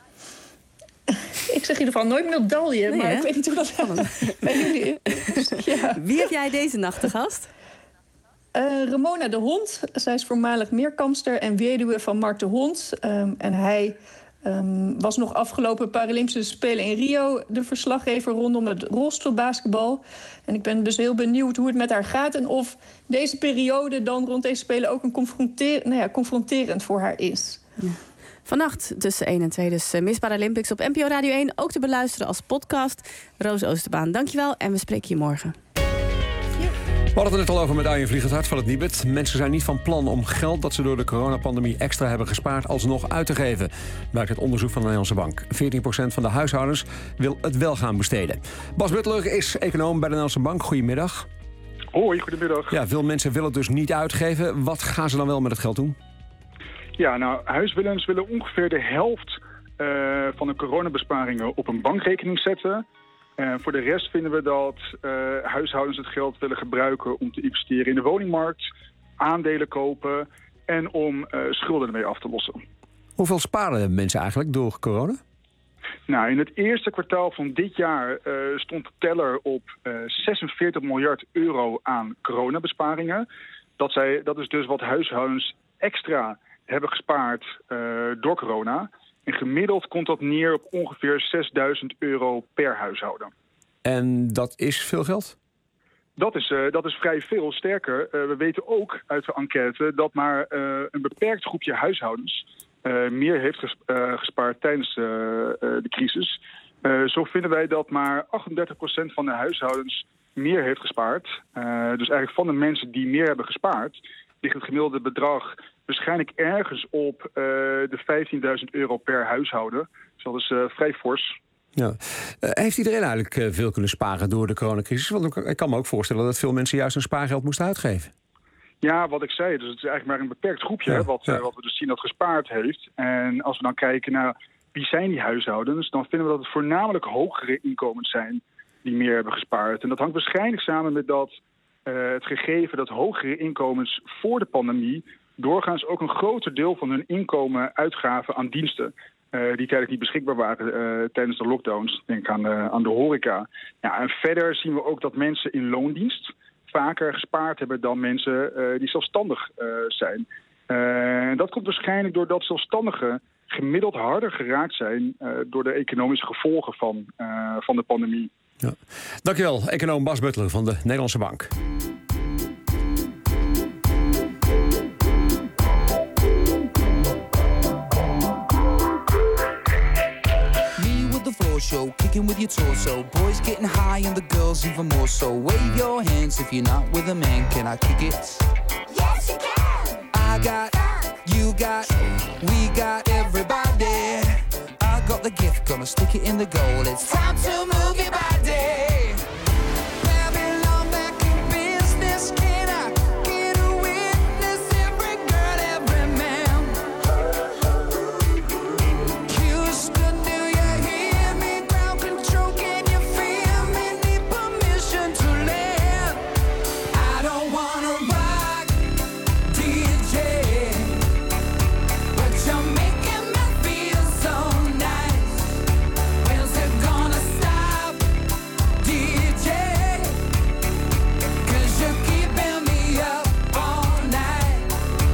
Ik zeg in ieder geval nooit medaille, maar ik weet niet hoe dat bij jullie is. Ja. Wie heb jij deze nacht te gast? Ramona de Hond. Zij is voormalig meerkampster en weduwe van Mark de Hond. En hij was nog afgelopen Paralympische Spelen in Rio de verslaggever rondom het rolstoelbasketbal. En ik ben dus heel benieuwd hoe het met haar gaat en of deze periode dan rond deze Spelen ook een confronterend voor haar is. Ja. Vannacht tussen 1 en 2 dus Miss Paralympics op NPO Radio 1. Ook te beluisteren als podcast. Roos Oosterbaan, dankjewel en we spreken je morgen. We hadden het net al over met Arjen Vliegenthart van het Nibud. Mensen zijn niet van plan om geld dat ze door de coronapandemie extra hebben gespaard alsnog uit te geven. Blijkt uit onderzoek van de Nederlandse Bank. 14% van de huishoudens wil het wel gaan besteden. Bas Buttler is econoom bij de Nederlandse Bank. Goedemiddag. Hoi, goedemiddag. Ja, veel mensen willen het dus niet uitgeven. Wat gaan ze dan wel met het geld doen? Ja, nou, huiswillens willen ongeveer de helft van de coronabesparingen op een bankrekening zetten. Voor de rest vinden we dat huishoudens het geld willen gebruiken om te investeren in de woningmarkt, aandelen kopen en om schulden ermee af te lossen. Hoeveel sparen mensen eigenlijk door corona? Nou, in het eerste kwartaal van dit jaar stond de teller op 46 miljard euro aan coronabesparingen. Dat is dus wat huishoudens extra hebben gespaard door corona. En gemiddeld komt dat neer op ongeveer €6.000 per huishouden. En dat is veel geld? Dat is vrij veel. Sterker, we weten ook uit de enquête dat maar een beperkt groepje huishoudens meer heeft gespaard tijdens de crisis. Zo vinden wij dat maar 38% van de huishoudens meer heeft gespaard. Dus eigenlijk van de mensen die meer hebben gespaard, ligt het gemiddelde bedrag waarschijnlijk ergens op de €15.000 per huishouden. Dus dat is vrij fors. Ja. Heeft iedereen eigenlijk veel kunnen sparen door de coronacrisis? Want ik kan me ook voorstellen dat veel mensen juist hun spaargeld moesten uitgeven. Ja, wat ik zei, dus het is eigenlijk maar een beperkt groepje wat we dus zien dat gespaard heeft. En als we dan kijken naar wie zijn die huishoudens, dan vinden we dat het voornamelijk hogere inkomens zijn die meer hebben gespaard. En dat hangt waarschijnlijk samen met dat het gegeven dat hogere inkomens voor de pandemie doorgaans ook een groter deel van hun inkomen uitgaven aan diensten die tijdelijk niet beschikbaar waren tijdens de lockdowns. Denk aan de horeca. Ja, en verder zien we ook dat mensen in loondienst vaker gespaard hebben dan mensen die zelfstandig zijn. Dat komt waarschijnlijk doordat zelfstandigen gemiddeld harder geraakt zijn door de economische gevolgen van de pandemie. Ja. Dankjewel, econoom Bas Buttler van de Nederlandse Bank. Show, kicking with your torso. Boys getting high and the girls even more so. Wave your hands if you're not with a man. Can I kick it? Yes, you can. I got, you got, we got everybody. I got the gift, gonna stick it in the goal. It's time to move your body. Babylon back in business. Can I get a witness? Every girl, every man. Houston, do you hear me? Ground control, can you feel me? Need permission to land. I don't wanna rock, DJ, but you're making me feel so nice. When's it gonna stop, DJ? 'Cause you're keeping me up all night.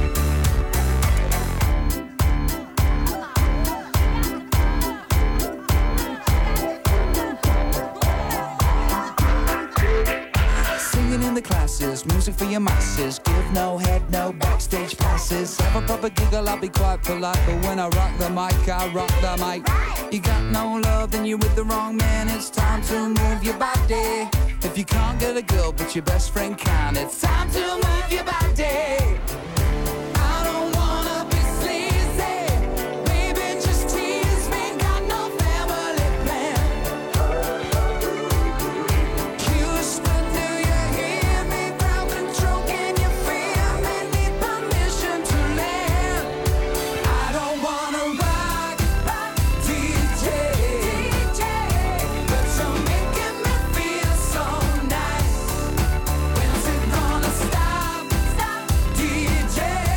Singing in the classes, music for your masses. Give no head, no backstage passes. Have a proper giggle, I'll be quite polite. But when I rock the mic, I rock the mic. You got no love, then you're with the wrong man. It's time to move your body. If you can't get a girl, but your best friend can, it's time to move your body. I don't wanna be sleazy. Baby, just tease me. Got no family plan. Houston, do you hear me? Ground control, can you feel me? Need permission to land. I don't wanna rock, DJ, but you're making me feel so nice. When's it gonna stop, DJ?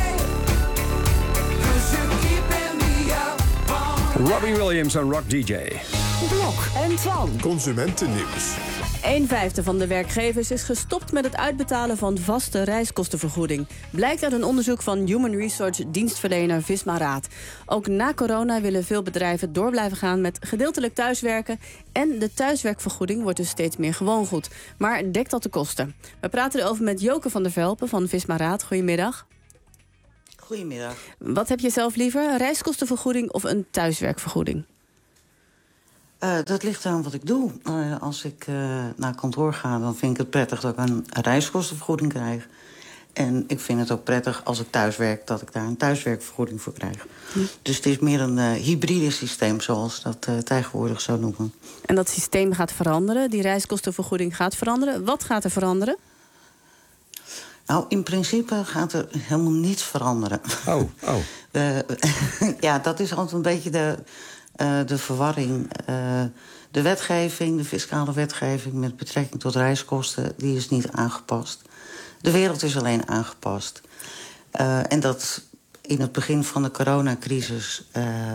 'Cause you're keeping me up all. Robbie Williams en Rock DJ. Blok en Twan. Consumentennieuws. 1/5 van de werkgevers is gestopt met het uitbetalen van vaste reiskostenvergoeding. Blijkt uit een onderzoek van Human Resource dienstverlener Visma Raad. Ook na corona willen veel bedrijven door blijven gaan met gedeeltelijk thuiswerken. En de thuiswerkvergoeding wordt dus steeds meer gewoongoed. Maar dekt dat de kosten? We praten erover met Joke van der Velpen van Visma Raad. Goedemiddag. Goedemiddag. Wat heb je zelf liever, een reiskostenvergoeding of een thuiswerkvergoeding? Dat ligt aan wat ik doe. Als ik naar kantoor ga, dan vind ik het prettig dat ik een reiskostenvergoeding krijg. En ik vind het ook prettig als ik thuis werk, dat ik daar een thuiswerkvergoeding voor krijg. Dus het is meer een hybride systeem, zoals dat tegenwoordig zou noemen. En dat systeem gaat veranderen, die reiskostenvergoeding gaat veranderen. Wat gaat er veranderen? Nou, in principe gaat er helemaal niets veranderen. Oh. Ja, dat is altijd een beetje de verwarring. De wetgeving, de fiscale wetgeving met betrekking tot reiskosten, die is niet aangepast. De wereld is alleen aangepast. En dat in het begin van de coronacrisis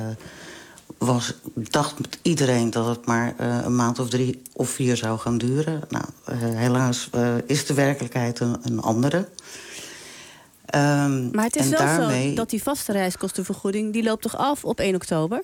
dacht iedereen dat het maar een maand of 3 of 4 zou gaan duren. Nou, helaas is de werkelijkheid een andere. Maar het is wel daarmee zo dat die vaste reiskostenvergoeding, die loopt toch af op 1 oktober?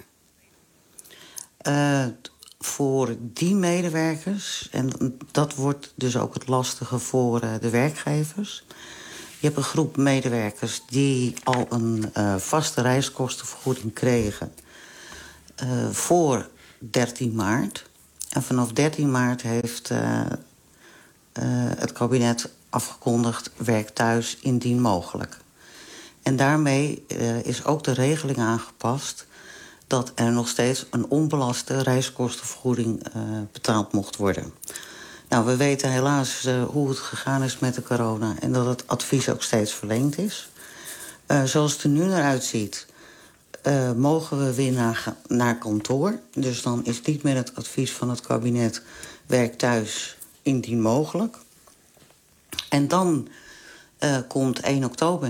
Voor die medewerkers, en dat wordt dus ook het lastige voor de werkgevers. Je hebt een groep medewerkers die al een vaste reiskostenvergoeding kregen voor 13 maart. En vanaf 13 maart heeft het kabinet afgekondigd werk thuis indien mogelijk. En daarmee is ook de regeling aangepast dat er nog steeds een onbelaste reiskostenvergoeding betaald mocht worden. Nou, we weten helaas hoe het gegaan is met de corona en dat het advies ook steeds verlengd is. Zoals het er nu naar uitziet, mogen we weer naar kantoor. Dus dan is niet meer het advies van het kabinet werk thuis indien mogelijk. En dan komt 1 oktober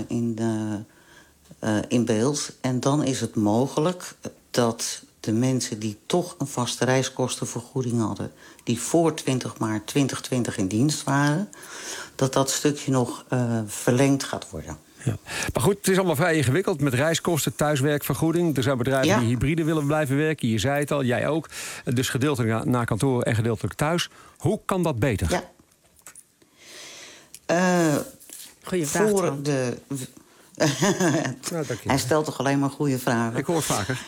in beeld. En dan is het mogelijk dat de mensen die toch een vaste reiskostenvergoeding hadden, die voor 20 maart 2020 in dienst waren, dat stukje nog verlengd gaat worden. Ja. Maar goed, het is allemaal vrij ingewikkeld met reiskosten, thuiswerkvergoeding. Er zijn bedrijven die hybride willen blijven werken. Je zei het al, jij ook. Dus gedeeltelijk naar kantoor en gedeeltelijk thuis. Hoe kan dat beter? Ja. Goeie vraag. Voor de... Hij stelt toch alleen maar goede vragen. Ik hoor het vaker.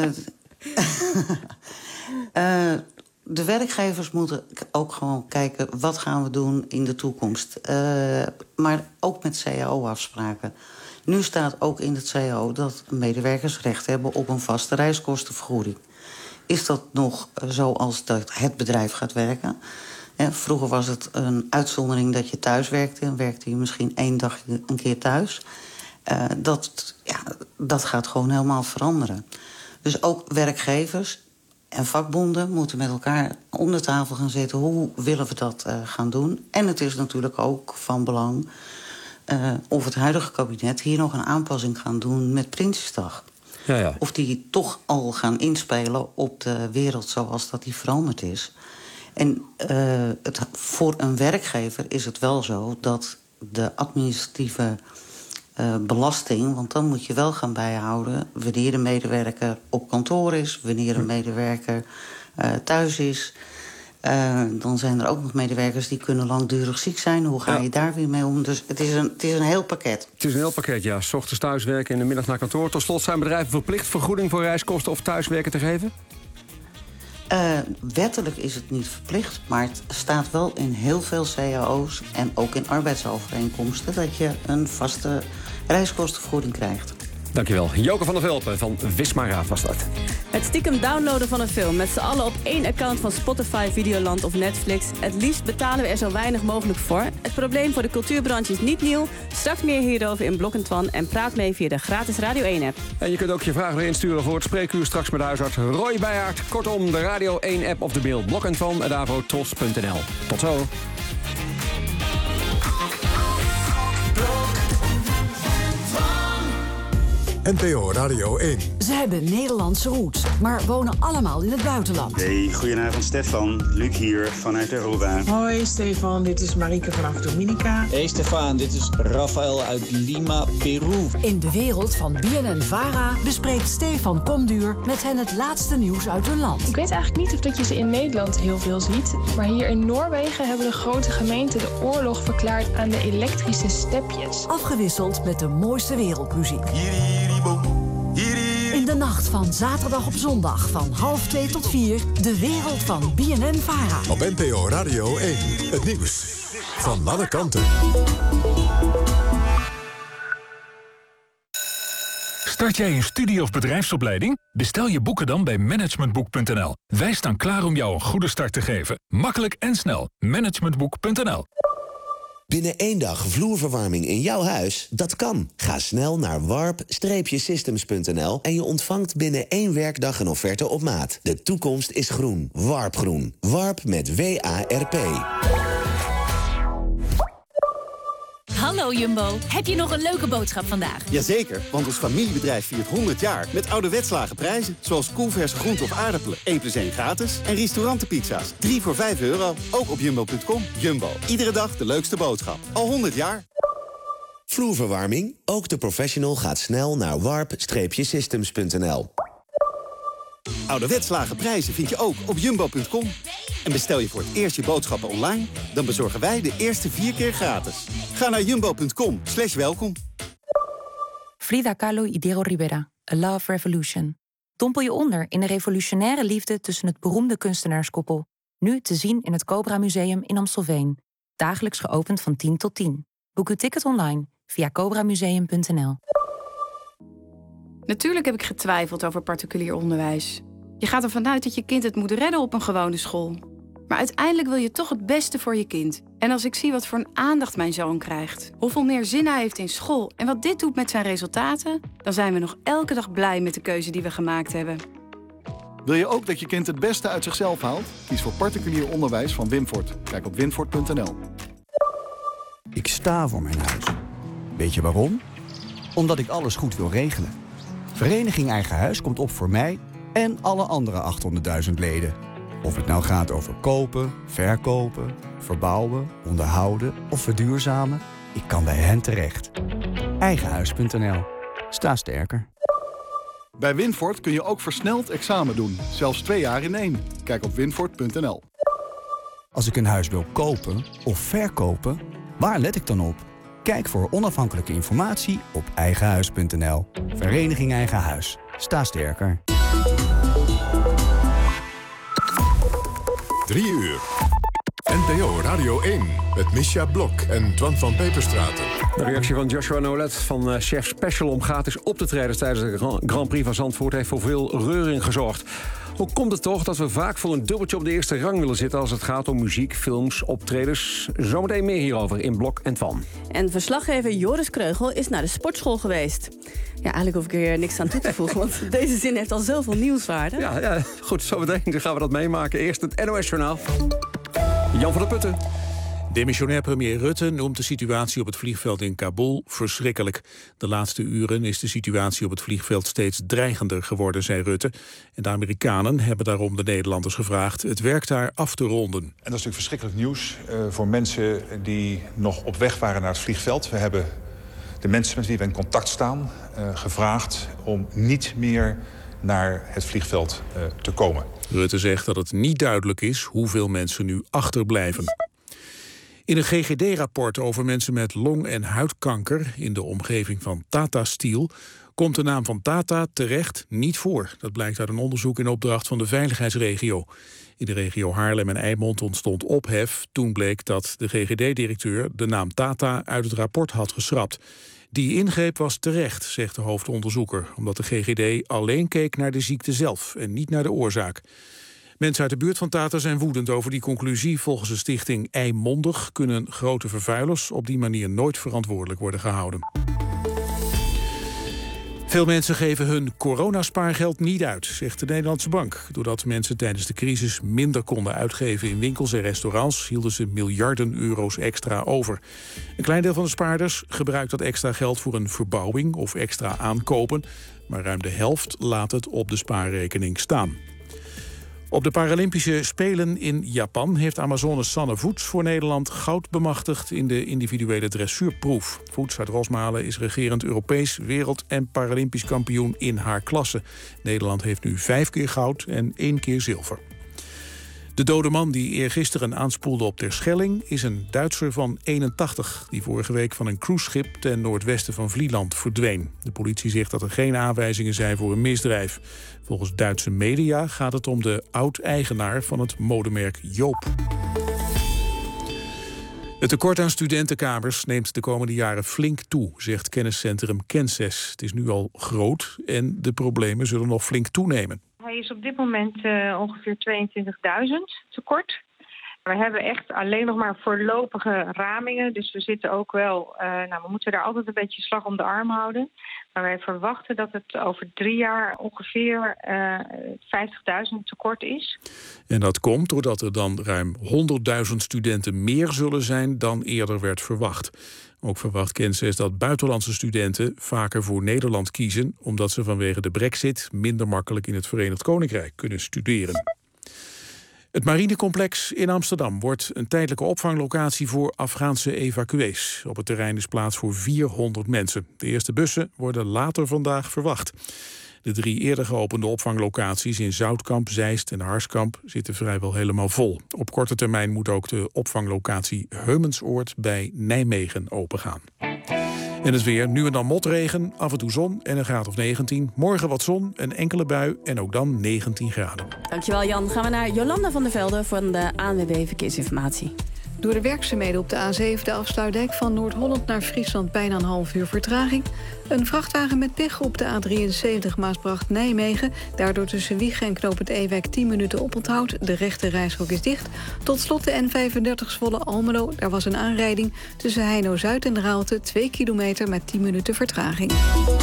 De werkgevers moeten ook gewoon kijken, wat gaan we doen in de toekomst. Maar ook met cao-afspraken. Nu staat ook in het CAO dat medewerkers recht hebben op een vaste reiskostenvergoeding. Is dat nog zoals dat het bedrijf gaat werken? Vroeger was het een uitzondering dat je thuis werkte. En werkte je misschien 1 dag een keer thuis. Dat gaat gewoon helemaal veranderen. Dus ook werkgevers en vakbonden moeten met elkaar om de tafel gaan zitten. Hoe willen we dat gaan doen? En het is natuurlijk ook van belang of het huidige kabinet hier nog een aanpassing gaan doen met Prinsjesdag. Ja. Of die toch al gaan inspelen op de wereld zoals dat die veranderd is. En voor een werkgever is het wel zo dat de administratieve belasting, want dan moet je wel gaan bijhouden wanneer een medewerker op kantoor is, wanneer een medewerker thuis is. Dan zijn er ook nog medewerkers die kunnen langdurig ziek zijn. Hoe ga je daar weer mee om? Dus het is een heel pakket. Het is een heel pakket, ja. 's Ochtends thuiswerken, in de middag naar kantoor. Tot slot, zijn bedrijven verplicht vergoeding voor reiskosten of thuiswerken te geven? Wettelijk is het niet verplicht, maar het staat wel in heel veel cao's en ook in arbeidsovereenkomsten dat je een vaste reiskostenvergoeding krijgt. Dankjewel. Joke van der Velpen van Wismar Raad was dat. Het stiekem downloaden van een film met z'n allen op 1 account van Spotify, Videoland of Netflix. Het liefst betalen we er zo weinig mogelijk voor. Het probleem voor de cultuurbranche is niet nieuw. Straks meer hierover in Blok & Twan en praat mee via de gratis Radio 1-app. En je kunt ook je vragen weer insturen voor het spreekuur straks met de huisarts Roy Beijaard. Kortom, de Radio 1-app of de mail blok@avotros.nl. Tot zo. NPO Radio 1. Ze hebben Nederlandse roots, maar wonen allemaal in het buitenland. Hey, goedenavond Stefan. Luc hier vanuit Aruba. Hoi Stefan, dit is Marieke vanaf Dominica. Hey Stefan, dit is Rafael uit Lima, Peru. In de wereld van BNN-Vara bespreekt Stefan Komduur met hen het laatste nieuws uit hun land. Ik weet eigenlijk niet of dat je ze in Nederland heel veel ziet, maar hier in Noorwegen hebben de grote gemeenten de oorlog verklaard aan de elektrische stepjes. Afgewisseld met de mooiste wereldmuziek. In de nacht van zaterdag op zondag van 1:30 tot 4, de wereld van BNN-Vara. Op NPO Radio 1, het nieuws van alle kanten. Start jij een studie- of bedrijfsopleiding? Bestel je boeken dan bij managementboek.nl. Wij staan klaar om jou een goede start te geven. Makkelijk en snel. Managementboek.nl. Binnen 1 dag vloerverwarming in jouw huis? Dat kan. Ga snel naar warp-systems.nl en je ontvangt binnen 1 werkdag een offerte op maat. De toekomst is groen. Warpgroen. Warp met W-A-R-P. Hallo Jumbo, heb je nog een leuke boodschap vandaag? Jazeker, want ons familiebedrijf viert 100 jaar met ouderwets lage prijzen. Zoals koelverse groenten of aardappelen, 1+1 gratis. En restaurantenpizza's, 3 voor €5. Ook op jumbo.com. Jumbo, iedere dag de leukste boodschap. Al 100 jaar. Vloerverwarming? Ook de professional gaat snel naar warp-systems.nl. Ouderwets lage prijzen vind je ook op jumbo.com. En bestel je voor het eerst je boodschappen online, dan bezorgen wij de eerste 4 keer gratis. Ga naar jumbo.com/welkom. Frida Kahlo y Diego Rivera, A Love Revolution. Dompel je onder in de revolutionaire liefde tussen het beroemde kunstenaarskoppel. Nu te zien in het Cobra Museum in Amstelveen. Dagelijks geopend van 10 tot 10. Boek uw ticket online via cobramuseum.nl. Natuurlijk heb ik getwijfeld over particulier onderwijs. Je gaat ervan uit dat je kind het moet redden op een gewone school. Maar uiteindelijk wil je toch het beste voor je kind. En als ik zie wat voor een aandacht mijn zoon krijgt, hoeveel meer zin hij heeft in school en wat dit doet met zijn resultaten, dan zijn we nog elke dag blij met de keuze die we gemaakt hebben. Wil je ook dat je kind het beste uit zichzelf haalt? Kies voor particulier onderwijs van Winfort. Kijk op winfort.nl. Ik sta voor mijn huis. Weet je waarom? Omdat ik alles goed wil regelen. Vereniging Eigen Huis komt op voor mij en alle andere 800.000 leden. Of het nou gaat over kopen, verkopen, verbouwen, onderhouden of verduurzamen, ik kan bij hen terecht. Eigenhuis.nl. Sta sterker. Bij Winfort kun je ook versneld examen doen. Zelfs 2 jaar in 1. Kijk op winfort.nl. Als ik een huis wil kopen of verkopen, waar let ik dan op? Kijk voor onafhankelijke informatie op eigenhuis.nl. Vereniging Eigen Huis. Sta sterker. 3 uur. NPO Radio 1 met Misha Blok en Twan van Peperstraten. De reactie van Joshua Nolet van Chef Special om gratis op te treden tijdens de Grand Prix van Zandvoort heeft voor veel reuring gezorgd. Hoe komt het toch dat we vaak voor een dubbeltje op de eerste rang willen zitten als het gaat om muziek, films, optredens? Zometeen meer hierover in Blok en Twan. En verslaggever Joris Kreugel is naar de sportschool geweest. Ja, eigenlijk hoef ik er niks aan toe te voegen, want deze zin heeft al zoveel nieuwswaarde. Ja, goed, zometeen gaan we dat meemaken. Eerst het NOS-journaal. Jan van der Putten. Demissionair premier Rutte noemt de situatie op het vliegveld in Kabul verschrikkelijk. De laatste uren is de situatie op het vliegveld steeds dreigender geworden, zei Rutte. En de Amerikanen hebben daarom de Nederlanders gevraagd het werk daar af te ronden. En dat is natuurlijk verschrikkelijk nieuws voor mensen die nog op weg waren naar het vliegveld. We hebben de mensen met wie we in contact staan gevraagd om niet meer naar het vliegveld te komen. Rutte zegt dat het niet duidelijk is hoeveel mensen nu achterblijven. In een GGD-rapport over mensen met long- en huidkanker in de omgeving van Tata Steel komt de naam van Tata terecht niet voor. Dat blijkt uit een onderzoek in opdracht van de veiligheidsregio. In de regio Haarlem en Eimond ontstond ophef. Toen bleek dat de GGD-directeur de naam Tata uit het rapport had geschrapt. Die ingreep was terecht, zegt de hoofdonderzoeker, omdat de GGD alleen keek naar de ziekte zelf en niet naar de oorzaak. Mensen uit de buurt van Tata zijn woedend over die conclusie. Volgens de stichting Eimondig kunnen grote vervuilers op die manier nooit verantwoordelijk worden gehouden. Veel mensen geven hun coronaspaargeld niet uit, zegt de Nederlandse Bank. Doordat mensen tijdens de crisis minder konden uitgeven in winkels en restaurants, hielden ze miljarden euro's extra over. Een klein deel van de spaarders gebruikt dat extra geld voor een verbouwing of extra aankopen, maar ruim de helft laat het op de spaarrekening staan. Op de Paralympische Spelen in Japan heeft Amazone Sanne Voets voor Nederland goud bemachtigd in de individuele dressuurproef. Voets uit Rosmalen is regerend Europees, wereld- en Paralympisch kampioen in haar klasse. Nederland heeft nu 5 keer goud en 1 keer zilver. De dode man die eergisteren aanspoelde op Terschelling is een Duitser van 81... die vorige week van een cruiseschip ten noordwesten van Vlieland verdween. De politie zegt dat er geen aanwijzingen zijn voor een misdrijf. Volgens Duitse media gaat het om de oud-eigenaar van het modemerk Joop. Het tekort aan studentenkamers neemt de komende jaren flink toe, zegt kenniscentrum Kenses. Het is nu al groot en de problemen zullen nog flink toenemen. Hij is op dit moment ongeveer 22.000 tekort. We hebben echt alleen nog maar voorlopige ramingen. Dus we zitten ook wel, we moeten daar altijd een beetje slag om de arm houden. Maar wij verwachten dat het over 3 jaar ongeveer 50.000 tekort is. En dat komt doordat er dan ruim 100.000 studenten meer zullen zijn dan eerder werd verwacht. Ook verwacht Kenses dat buitenlandse studenten vaker voor Nederland kiezen, omdat ze vanwege de Brexit minder makkelijk in het Verenigd Koninkrijk kunnen studeren. Het marinecomplex in Amsterdam wordt een tijdelijke opvanglocatie voor Afghaanse evacuees. Op het terrein is plaats voor 400 mensen. De eerste bussen worden later vandaag verwacht. De 3 eerder geopende opvanglocaties in Zoutkamp, Zeist en Harskamp zitten vrijwel helemaal vol. Op korte termijn moet ook de opvanglocatie Heumensoord bij Nijmegen opengaan. En het weer, nu en dan motregen, af en toe zon en een graad of 19. Morgen wat zon, een enkele bui en ook dan 19 graden. Dankjewel Jan. Gaan we naar Jolanda van der Velde van de ANWB Verkeersinformatie. Door de werkzaamheden op de A7, de afsluitdijk van Noord-Holland naar Friesland, bijna een half uur vertraging. Een vrachtwagen met pech op de A73 Maasbracht-Nijmegen. Daardoor tussen Wiegen en knooppunt Ewijk 10 minuten oponthoud. De rechte reishok is dicht. Tot slot de N35 Zwolle-Almelo. Daar was een aanrijding tussen Heino-Zuid en Raalte. 2 kilometer met 10 minuten vertraging.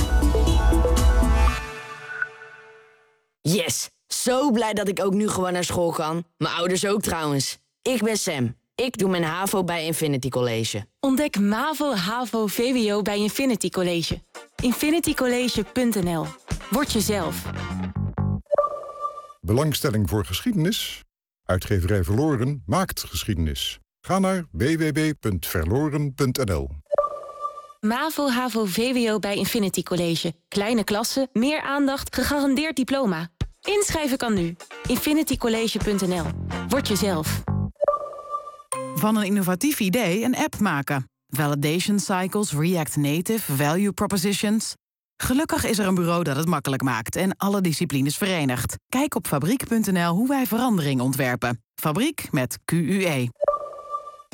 Yes, zo blij dat ik ook nu gewoon naar school kan. Mijn ouders ook trouwens. Ik ben Sam. Ik doe mijn HAVO bij Infinity College. Ontdek MAVO, HAVO, VWO bij Infinity College. infinitycollege.nl. Word jezelf. Belangstelling voor geschiedenis? Uitgeverij Verloren maakt geschiedenis. Ga naar www.verloren.nl. MAVO, HAVO, VWO bij Infinity College. Kleine klassen, meer aandacht, gegarandeerd diploma. Inschrijven kan nu. infinitycollege.nl. Word jezelf. Van een innovatief idee een app maken. Validation cycles, React Native, value propositions. Gelukkig is er een bureau dat het makkelijk maakt en alle disciplines verenigt. Kijk op fabriek.nl hoe wij verandering ontwerpen. Fabriek met QUE.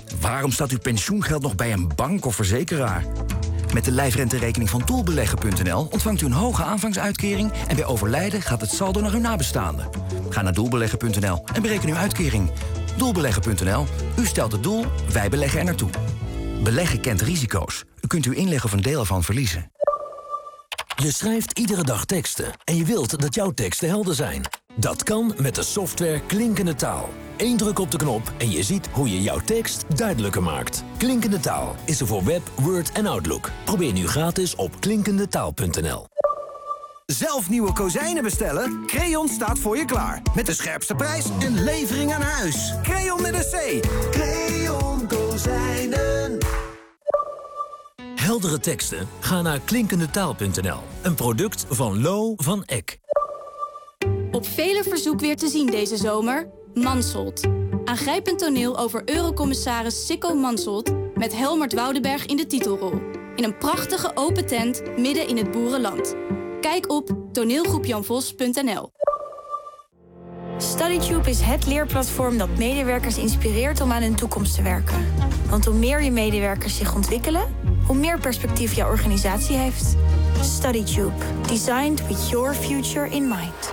Waarom staat uw pensioengeld nog bij een bank of verzekeraar? Met de lijfrenterekening van doelbeleggen.nl ontvangt u een hoge aanvangsuitkering en bij overlijden gaat het saldo naar uw nabestaanden. Ga naar doelbeleggen.nl en bereken uw uitkering. Doelbeleggen.nl. U stelt het doel, wij beleggen er naartoe. Beleggen kent risico's. U kunt uw inleg of een deel ervan verliezen. Je schrijft iedere dag teksten en je wilt dat jouw teksten helder zijn. Dat kan met de software Klinkende Taal. 1 druk op de knop en je ziet hoe je jouw tekst duidelijker maakt. Klinkende Taal is er voor Web, Word en Outlook. Probeer nu gratis op klinkendetaal.nl. Zelf nieuwe kozijnen bestellen? Creon staat voor je klaar. Met de scherpste prijs en levering aan huis. Creon met een C. Creon Kozijnen. Heldere teksten? Ga naar klinkendetaal.nl. Een product van Lo van Eck. Op vele verzoek weer te zien deze zomer. Mansholt. Aangrijpend toneel over eurocommissaris Sicko Mansholt met Helmert Woudenberg in de titelrol. In een prachtige open tent midden in het boerenland. Kijk op toneelgroepjanvos.nl. StudyTube is het leerplatform dat medewerkers inspireert om aan hun toekomst te werken. Want hoe meer je medewerkers zich ontwikkelen, hoe meer perspectief jouw organisatie heeft. StudyTube. Designed with your future in mind.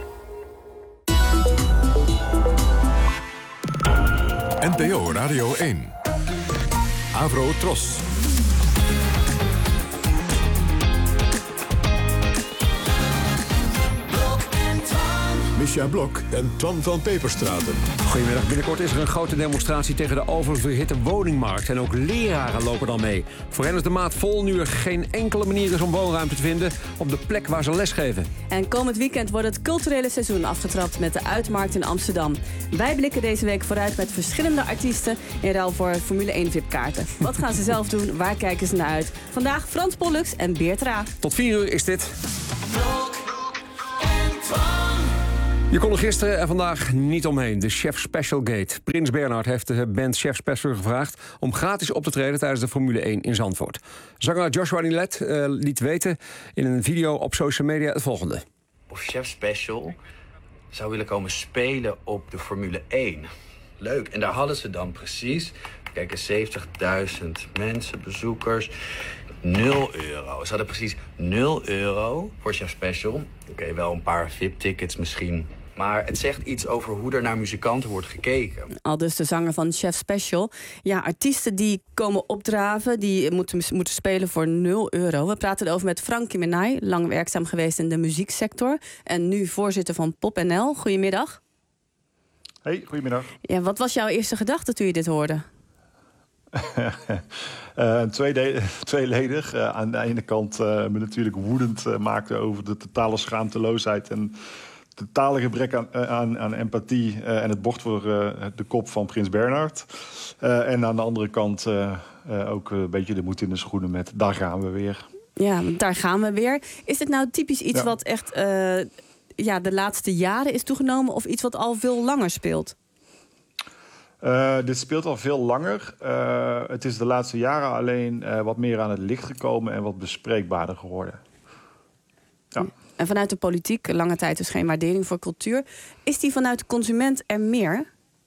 NPO Radio 1. Avro Tros. Misja Blok en Twan van Peperstraten. Goedemiddag. Binnenkort is er een grote demonstratie tegen de oververhitte woningmarkt. En ook leraren lopen dan mee. Voor hen is de maat vol nu er geen enkele manier is om woonruimte te vinden op de plek waar ze lesgeven. En komend weekend wordt het culturele seizoen afgetrapt met de Uitmarkt in Amsterdam. Wij blikken deze week vooruit met verschillende artiesten in ruil voor Formule 1 VIP-kaarten. Wat gaan ze zelf doen? Waar kijken ze naar uit? Vandaag Frans Pollux en Beert Ra. Tot 4 uur is dit. Je kon er gisteren en vandaag niet omheen. De Chef Special Gate. Prins Bernhard heeft de band Chef Special gevraagd om gratis op te treden tijdens de Formule 1 in Zandvoort. Zanger Joshua Nilet liet weten in een video op social media het volgende. Of Chef Special zou willen komen spelen op de Formule 1. Leuk. En daar hadden ze dan precies, kijk, 70.000 mensen, bezoekers. €0. Ze hadden precies €0 voor Chef Special. Oké, wel een paar VIP-tickets misschien. Maar het zegt iets over hoe er naar muzikanten wordt gekeken. Al dus de zanger van Chef Special. Ja, artiesten die komen opdraven, die moeten spelen voor €0. We praten erover met Frankie Menai, lang werkzaam geweest in de muzieksector. En nu voorzitter van PopNL. Goedemiddag. Hey, goedemiddag. Ja, wat was jouw eerste gedachte toen je dit hoorde? Tweeledig. Aan de ene kant me natuurlijk woedend maakte over de totale schaamteloosheid en totale gebrek aan empathie en het bocht voor de kop van Prins Bernhard. En aan de andere kant ook een beetje de moed in de schoenen met daar gaan we weer. Ja, daar gaan we weer. Is dit nou typisch iets wat echt de laatste jaren is toegenomen of iets wat al veel langer speelt? Dit speelt al veel langer. Het is de laatste jaren alleen wat meer aan het licht gekomen en wat bespreekbaarder geworden. Ja. En vanuit de politiek, lange tijd dus geen waardering voor cultuur. Is die vanuit de consument er meer?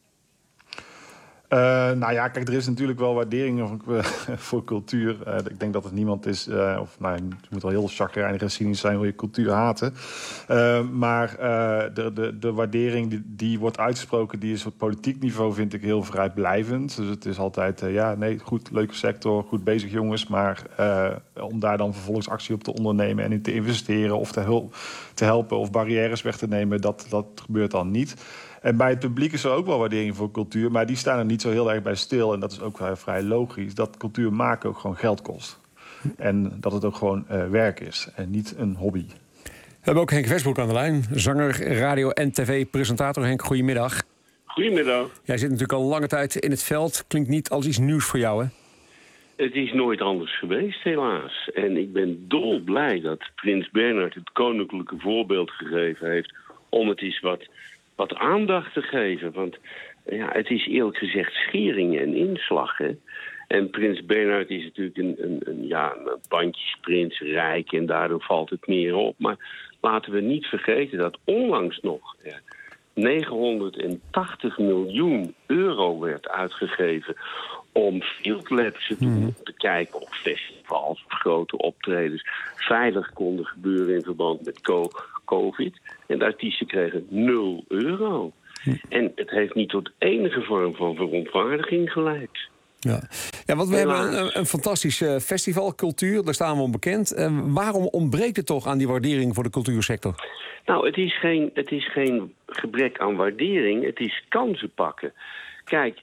Nou ja, kijk, er is natuurlijk wel waardering voor cultuur. Ik denk dat het niemand is, je moet wel heel chagrijnig en cynisch zijn, wil je cultuur haten. Maar de waardering die wordt uitgesproken, die is op politiek niveau, vind ik, heel vrijblijvend. Dus het is altijd, goed, leuke sector, goed bezig jongens. Maar om daar dan vervolgens actie op te ondernemen en in te investeren of te helpen of barrières weg te nemen, dat gebeurt dan niet. En bij het publiek is er ook wel waardering voor cultuur, maar die staan er niet zo heel erg bij stil. En dat is ook vrij logisch, dat cultuur maken ook gewoon geld kost. En dat het ook gewoon werk is en niet een hobby. We hebben ook Henk Westbroek aan de lijn. Zanger, radio- en tv-presentator. Henk, goedemiddag. Goedemiddag. Jij zit natuurlijk al lange tijd in het veld. Klinkt niet als iets nieuws voor jou, hè? Het is nooit anders geweest, helaas. En ik ben dolblij dat Prins Bernhard het koninklijke voorbeeld gegeven heeft om het eens wat aandacht te geven. Want ja, het is eerlijk gezegd schering en inslag. Hè? En Prins Bernhard is natuurlijk een bandjesprins, rijk, en daardoor valt het meer op. Maar laten we niet vergeten dat onlangs nog 980 miljoen euro werd uitgegeven om field labs te doen, om te kijken of festivals of grote optredens veilig konden gebeuren in verband met COVID. En de artiesten kregen €0. En het heeft niet tot enige vorm van verontwaardiging geleid. Ja, want we hebben een fantastische festivalcultuur, daar staan we onbekend. Waarom ontbreekt het toch aan die waardering voor de cultuursector? Nou, het is geen gebrek aan waardering, het is kansen pakken. Kijk,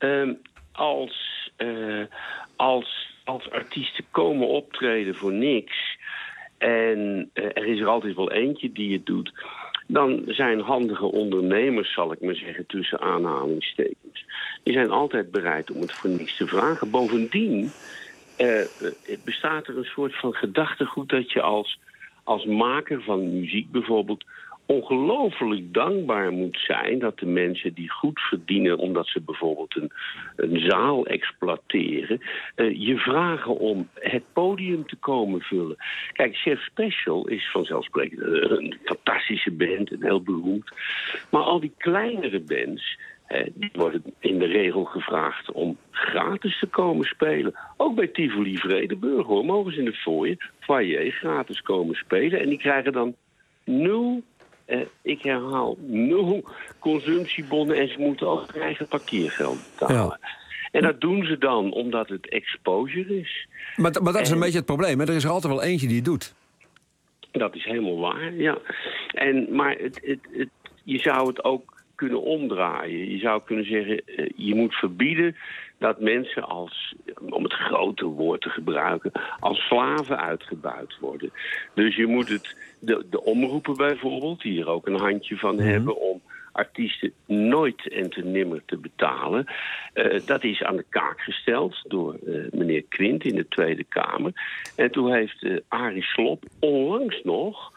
als artiesten komen optreden voor niks en er is er altijd wel eentje die het doet, dan zijn handige ondernemers, zal ik maar zeggen, tussen aanhalingstekens, die zijn altijd bereid om het voor niks te vragen. Bovendien bestaat er een soort van gedachtegoed dat je als maker van muziek bijvoorbeeld ongelooflijk dankbaar moet zijn dat de mensen die goed verdienen omdat ze bijvoorbeeld een zaal exploiteren, je vragen om het podium te komen vullen. Kijk, Chef Special is vanzelfsprekend een fantastische band en heel beroemd. Maar al die kleinere bands, die worden in de regel gevraagd om gratis te komen spelen. Ook bij Tivoli Vredenburg, hoor, mogen ze in de foyer gratis komen spelen. En die krijgen dan 0, ik herhaal, 0 consumptiebonnen en ze moeten ook hun eigen parkeergeld betalen. Ja. En dat doen ze dan omdat het exposure is. Maar dat is een beetje het probleem, hè? Er is er altijd wel eentje die het doet. Dat is helemaal waar, ja. Maar je zou het ook kunnen omdraaien. Je zou kunnen zeggen, je moet verbieden dat mensen om het grote woord te gebruiken, als slaven uitgebuit worden. Dus je moet de omroepen bijvoorbeeld, die er ook een handje van hebben om artiesten nooit en te nimmer te betalen. Dat is aan de kaak gesteld door meneer Quint in de Tweede Kamer. En toen heeft Arie Slob onlangs nog,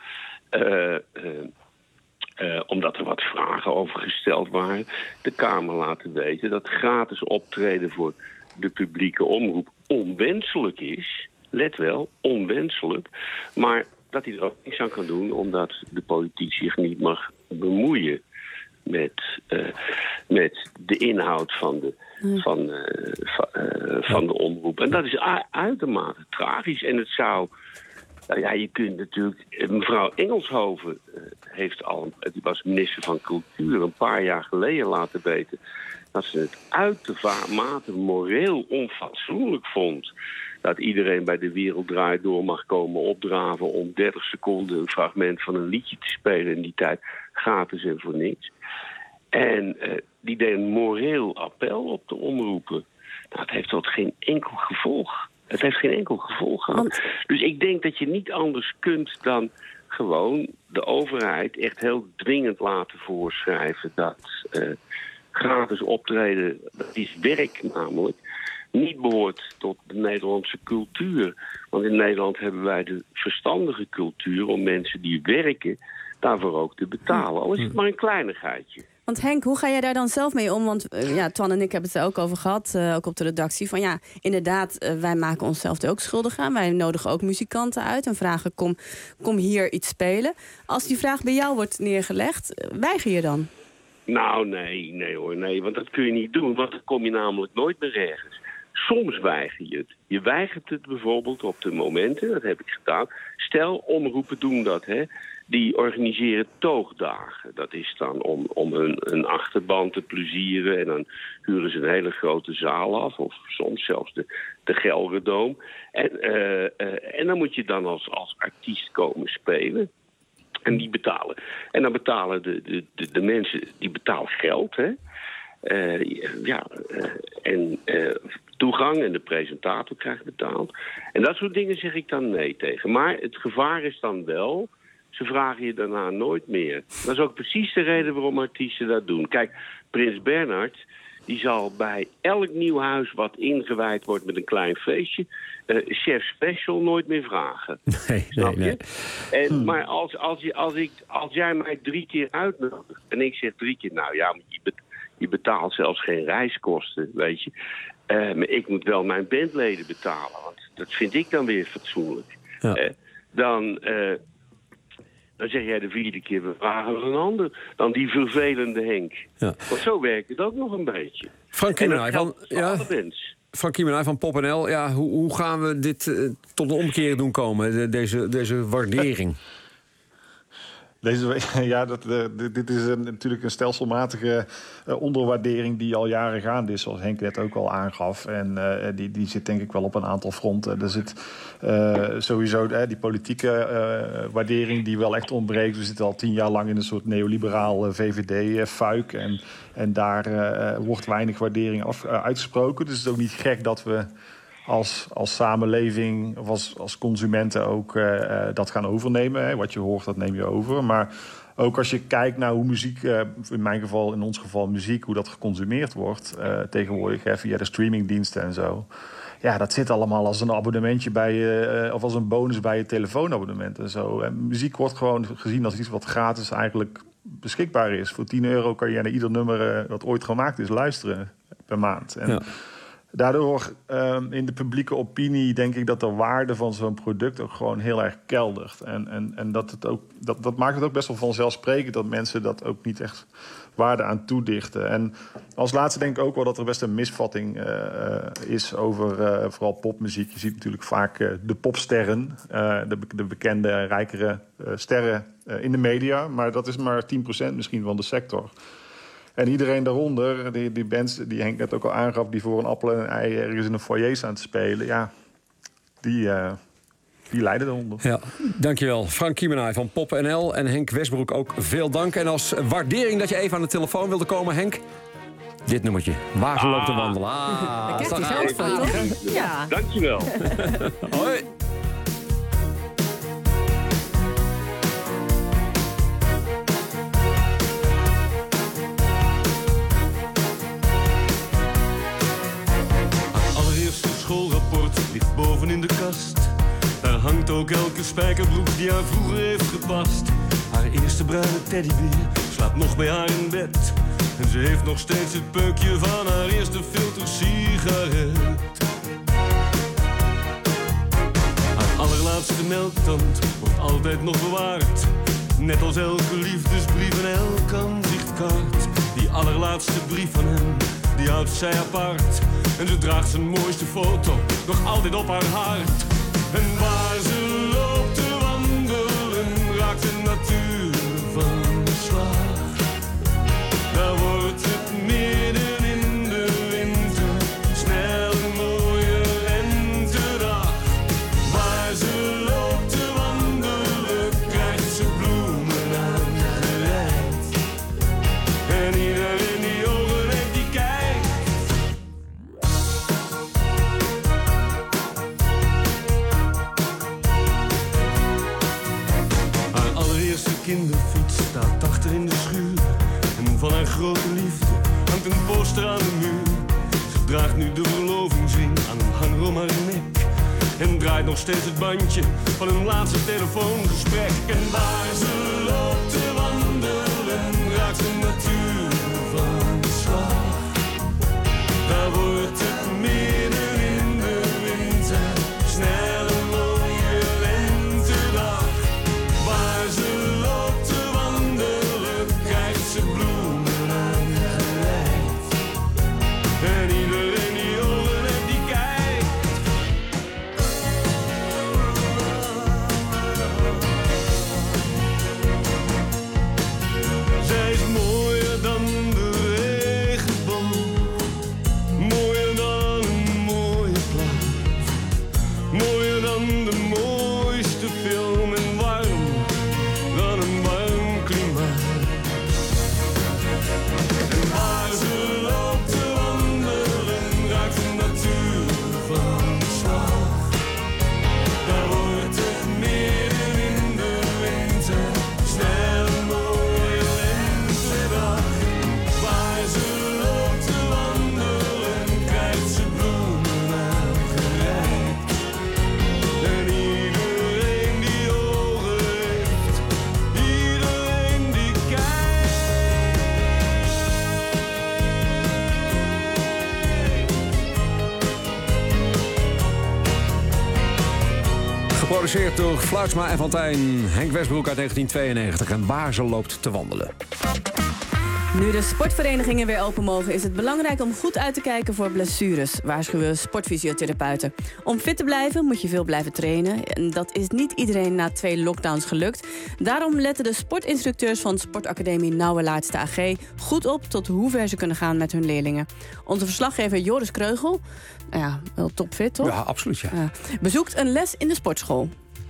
omdat er wat vragen over gesteld waren, de Kamer laten weten dat gratis optreden voor de publieke omroep onwenselijk is. Let wel, onwenselijk. Maar dat hij er ook niks aan kan doen, omdat de politiek zich niet mag bemoeien met de inhoud van de omroep. En dat is uitermate tragisch. En het zou... Nou ja, je kunt natuurlijk... Mevrouw Engelshoven die was minister van Cultuur een paar jaar geleden laten weten dat ze het uitermate moreel onfatsoenlijk vond dat iedereen bij De Wereld Draait Door mag komen opdraven om 30 seconden een fragment van een liedje te spelen in die tijd, gratis en voor niks. En die deed een moreel appel op de omroepen. Nou, het heeft tot geen enkel gevolg. Het heeft geen enkel gevolg gehad. Dus ik denk dat je niet anders kunt dan gewoon de overheid echt heel dwingend laten voorschrijven dat gratis optreden, dat is werk namelijk, niet behoort tot de Nederlandse cultuur. Want in Nederland hebben wij de verstandige cultuur om mensen die werken daarvoor ook te betalen. Al is het maar een kleinigheidje. Want Henk, hoe ga jij daar dan zelf mee om? Want Twan en ik hebben het er ook over gehad, ook op de redactie. Van ja, inderdaad, wij maken onszelf er ook schuldig aan. Wij nodigen ook muzikanten uit en vragen, kom hier iets spelen. Als die vraag bij jou wordt neergelegd, weiger je dan? Nou, nee, want dat kun je niet doen. Want dan kom je namelijk nooit meer ergens. Soms weiger je het. Je weigert het bijvoorbeeld op de momenten, dat heb ik gedaan. Stel, omroepen doen dat, hè. Die organiseren toogdagen. Dat is dan om hun achterban te plezieren. En dan huren ze een hele grote zaal af. Of soms zelfs de Gelderdoom. En dan moet je dan als artiest komen spelen. En die betalen. En dan betalen de mensen, die betalen geld, hè. Toegang en de presentator krijgt betaald. En dat soort dingen zeg ik dan nee tegen. Maar het gevaar is dan wel, ze vragen je daarna nooit meer. Dat is ook precies de reden waarom artiesten dat doen. Kijk, Prins Bernhard, die zal bij elk nieuw huis wat ingewijd wordt met een klein feestje, Chef Special nooit meer vragen. Nee. Maar als jij mij 3 keer uitnodigt en ik zeg 3 keer, nou ja, je betaalt zelfs geen reiskosten, weet je. Maar ik moet wel mijn bandleden betalen, want dat vind ik dan weer fatsoenlijk. Ja. Dan zeg jij de 4e keer, we vragen een ander dan die vervelende Henk. Ja. Want zo werkt het ook nog een beetje. Frank Kimmerij Frank Kiemenay van PopNL. Ja, hoe gaan we dit tot een omkeer doen komen, deze waardering? Dit is natuurlijk een stelselmatige onderwaardering die al jaren gaande is, zoals Henk net ook al aangaf. En die zit denk ik wel op een aantal fronten. Er zit sowieso die politieke waardering die wel echt ontbreekt. We zitten al 10 jaar lang in een soort neoliberaal VVD-fuik. En daar wordt weinig waardering uitgesproken. Dus het is ook niet gek dat we als samenleving of als consumenten ook dat gaan overnemen. Hè. Wat je hoort, dat neem je over. Maar ook als je kijkt naar hoe muziek, in ons geval muziek, hoe dat geconsumeerd wordt tegenwoordig via de streamingdiensten en zo. Ja, dat zit allemaal als een abonnementje bij je, of als een bonus bij je telefoonabonnement en zo. En muziek wordt gewoon gezien als iets wat gratis eigenlijk beschikbaar is. Voor €10 kan je naar ieder nummer dat ooit gemaakt is luisteren per maand. En daardoor in de publieke opinie denk ik dat de waarde van zo'n product ook gewoon heel erg keldert. En dat maakt het ook best wel vanzelfsprekend dat mensen dat ook niet echt waarde aan toedichten. En als laatste denk ik ook wel dat er best een misvatting is over vooral popmuziek. Je ziet natuurlijk vaak de popsterren, de bekende, rijkere sterren in de media. Maar dat is maar 10% misschien van de sector. En iedereen daaronder, die bands die Henk net ook al aangaf, die voor een appel en een ei ergens in een foyer staan te spelen, ja, die lijden eronder. Ja, dankjewel. Frank Kiemenay van PopNL en Henk Westbroek ook veel dank. En als waardering dat je even aan de telefoon wilde komen, Henk, dit nummertje. Waar ze loopt te wandelen. Daar krijgt hij geld van, toch? Ja. Dankjewel. Hoi. Schoolrapport ligt boven in de kast. Daar hangt ook elke spijkerbroek die haar vroeger heeft gepast. Haar eerste bruine teddybeer slaapt nog bij haar in bed. En ze heeft nog steeds het peukje van haar eerste filtersigaret. Haar allerlaatste melktand wordt altijd nog bewaard. Net als elke liefdesbrief en elk aanzichtkaart. Die allerlaatste brief van hem, die houdt zij apart. En ze draagt zijn mooiste foto nog altijd op haar hart. En waar ze loopt te wandelen, raakt de natuur van de slag. Daar wordt het midden in de winter snel een mooie lentedag. Waar ze loopt te wandelen, krijgt ze bloemen aangereikt. En iedereen die ogen heeft, die kijkt. Kinderfiets staat achter in de schuur. En van haar grote liefde hangt een poster aan de muur. Ze draagt nu de verlovingsring aan een hanger om haar nek. En draait nog steeds het bandje van hun laatste telefoongesprek. En waar ze loopt te wandelen, raakt de natuur van de slag. Daar wordt het midden in de winter snel een mooie lentedag. Waar ze bloemen aangereikt. En iedereen die ogen heeft, die kijkt. Zij is mooier dan de regenboog, mooier dan een mooie plaat, mooier dan de mooiste film en warm dan een warm klimaat. En waar ze loopt te wandelen, raakt de natuur van de slag. Daar wordt het midden in de winter snel een mooie lentedag. Waar ze loopt te wandelen, krijgt ze bloemen aangereikt. En iedereen die ogen heeft, iedereen die kijkt. Geproduceerd door Fluitsma en Fontijn. Henk Westbroek uit 1992 en waar ze loopt te wandelen. Nu de sportverenigingen weer open mogen, is het belangrijk om goed uit te kijken voor blessures, waarschuwen sportfysiotherapeuten. Om fit te blijven moet je veel blijven trainen. En dat is niet iedereen na 2 lockdowns gelukt. Daarom letten de sportinstructeurs van Sportacademie Nauwelaartse AG goed op tot hoe ver ze kunnen gaan met hun leerlingen. Onze verslaggever Joris Kreugel, ja, wel topfit toch? Ja, absoluut ja. Bezoekt een les in de sportschool.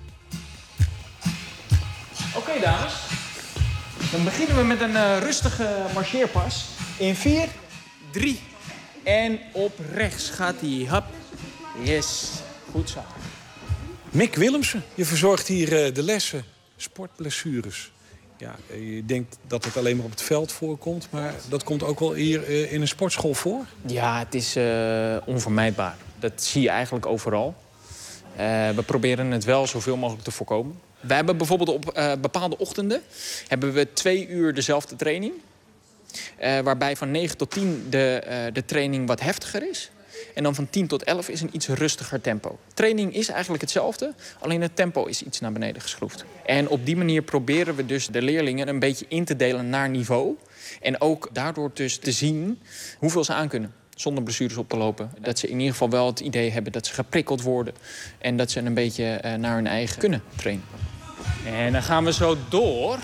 Oké, dames. Dan beginnen we met een rustige marcheerpas. In 4, 3 en op rechts gaat hij. Hap. Yes, goed zo. Mick Willemsen, je verzorgt hier de lessen sportblessures. Ja, je denkt dat het alleen maar op het veld voorkomt, maar dat komt ook wel hier in een sportschool voor? Ja, het is onvermijdbaar. Dat zie je eigenlijk overal. We proberen het wel zoveel mogelijk te voorkomen. We hebben bijvoorbeeld op bepaalde ochtenden hebben we 2 uur dezelfde training. Waarbij van 9 tot 10 de training wat heftiger is. En dan van 10 tot 11 is een iets rustiger tempo. Training is eigenlijk hetzelfde, alleen het tempo is iets naar beneden geschroefd. En op die manier proberen we dus de leerlingen een beetje in te delen naar niveau. En ook daardoor dus te zien hoeveel ze aankunnen. Zonder blessures op te lopen. Dat ze in ieder geval wel het idee hebben dat ze geprikkeld worden. En dat ze een beetje naar hun eigen kunnen trainen. En dan gaan we zo door.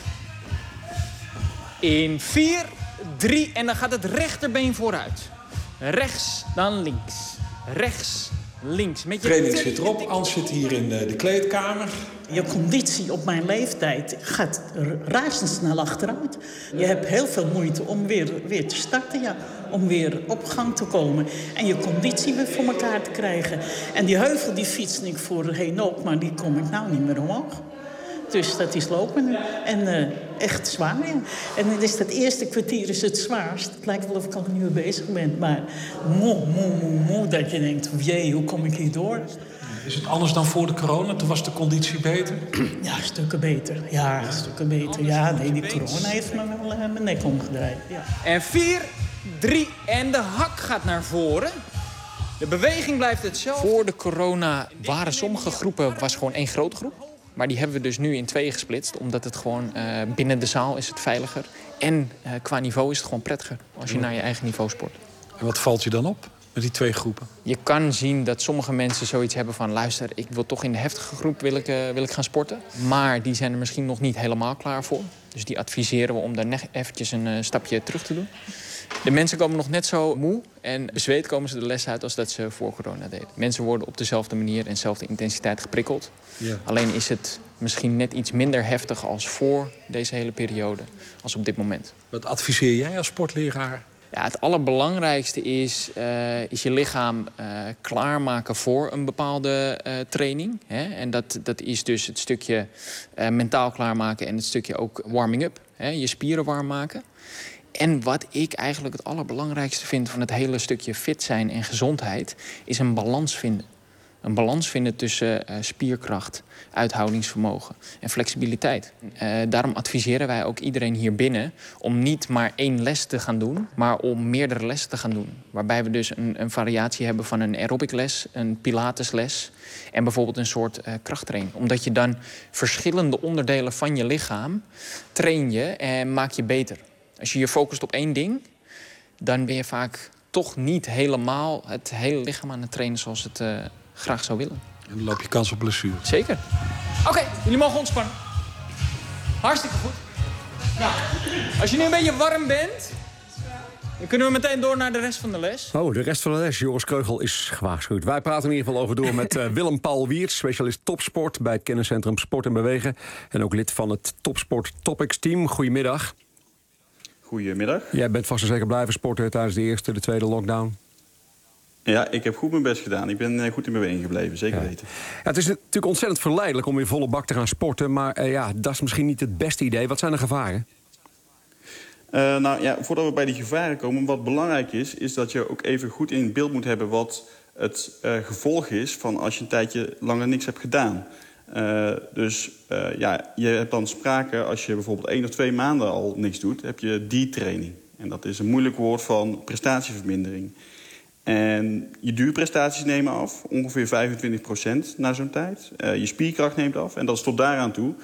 In 4, 3 en dan gaat het rechterbeen vooruit. Rechts, dan links. Rechts, links. Met je training zit erop. Ans zit hier in de kleedkamer. Je conditie op mijn leeftijd gaat razendsnel achteruit. Je hebt heel veel moeite om weer te starten, ja. Om weer op gang te komen. En je conditie weer voor elkaar te krijgen. En die heuvel die fietste ik voorheen ook, maar die kom ik nou niet meer omhoog. Dus dat is lopen nu. En echt zwaar. Ja. En het is dat eerste kwartier is het zwaarst. Het lijkt wel of ik al een uur bezig ben. Maar moe, dat je denkt, jee, hoe kom ik hier door? Is het anders dan voor de corona? Toen was de conditie beter? Ja, stukken beter. Ja, stukken beter. Ja, nee, die corona heeft me wel mijn nek omgedraaid. Ja. En 4, 3 en de hak gaat naar voren. De beweging blijft hetzelfde. Voor de corona waren sommige groepen was gewoon 1 grote groep. Maar die hebben we dus nu in 2 gesplitst. Omdat het gewoon binnen de zaal is het veiliger. En qua niveau is het gewoon prettiger. Als je naar je eigen niveau sport. En wat valt je dan op met die 2 groepen? Je kan zien dat sommige mensen zoiets hebben van... luister, ik wil toch in de heftige groep wil ik gaan sporten. Maar die zijn er misschien nog niet helemaal klaar voor. Dus die adviseren we om daar net eventjes een stapje terug te doen. De mensen komen nog net zo moe en bezweet komen ze de les uit als dat ze voor corona deden. Mensen worden op dezelfde manier en dezelfde intensiteit geprikkeld. Ja. Alleen is het misschien net iets minder heftig als voor deze hele periode, als op dit moment. Wat adviseer jij als sportleraar? Ja, het allerbelangrijkste is je lichaam klaarmaken voor een bepaalde training. Hè? En dat is dus het stukje mentaal klaarmaken en het stukje ook warming up. Hè? Je spieren warm maken. En wat ik eigenlijk het allerbelangrijkste vind van het hele stukje fit zijn en gezondheid, is een balans vinden. Een balans vinden tussen spierkracht, uithoudingsvermogen en flexibiliteit. Daarom adviseren wij ook iedereen hier binnen om niet maar 1 les te gaan doen, maar om meerdere lessen te gaan doen. Waarbij we dus een variatie hebben van een aerobic les, een pilatesles en bijvoorbeeld een soort krachttraining. Omdat je dan verschillende onderdelen van je lichaam train je en maak je beter. Als je je focust op 1 ding, dan ben je vaak toch niet helemaal het hele lichaam aan het trainen zoals het graag zou willen. En dan loop je kans op blessure. Zeker. Oké, jullie mogen ontspannen. Hartstikke goed. Nou, als je nu een beetje warm bent, dan kunnen we meteen door naar de rest van de les. Oh, de rest van de les. Joris Kreugel is gewaarschuwd. Wij praten in ieder geval over door met Willem-Paul Wiertz, specialist topsport bij het kenniscentrum Sport en Bewegen. En ook lid van het Topsport Topics team. Goedemiddag. Goedemiddag. Jij bent vast en zeker blijven sporten tijdens de eerste, de tweede lockdown. Ja, ik heb goed mijn best gedaan. Ik ben goed in beweging gebleven, zeker weten. Ja, het is natuurlijk ontzettend verleidelijk om in volle bak te gaan sporten. Maar dat is misschien niet het beste idee. Wat zijn de gevaren? Voordat we bij die gevaren komen, wat belangrijk is dat je ook even goed in beeld moet hebben wat het gevolg is van als je een tijdje langer niks hebt gedaan. Je hebt dan sprake, als je bijvoorbeeld 1 of 2 maanden al niks doet, heb je detraining. En dat is een moeilijk woord van prestatievermindering. En je duurprestaties nemen af, ongeveer 25% na zo'n tijd. Je spierkracht neemt af en dat is tot daaraan toe.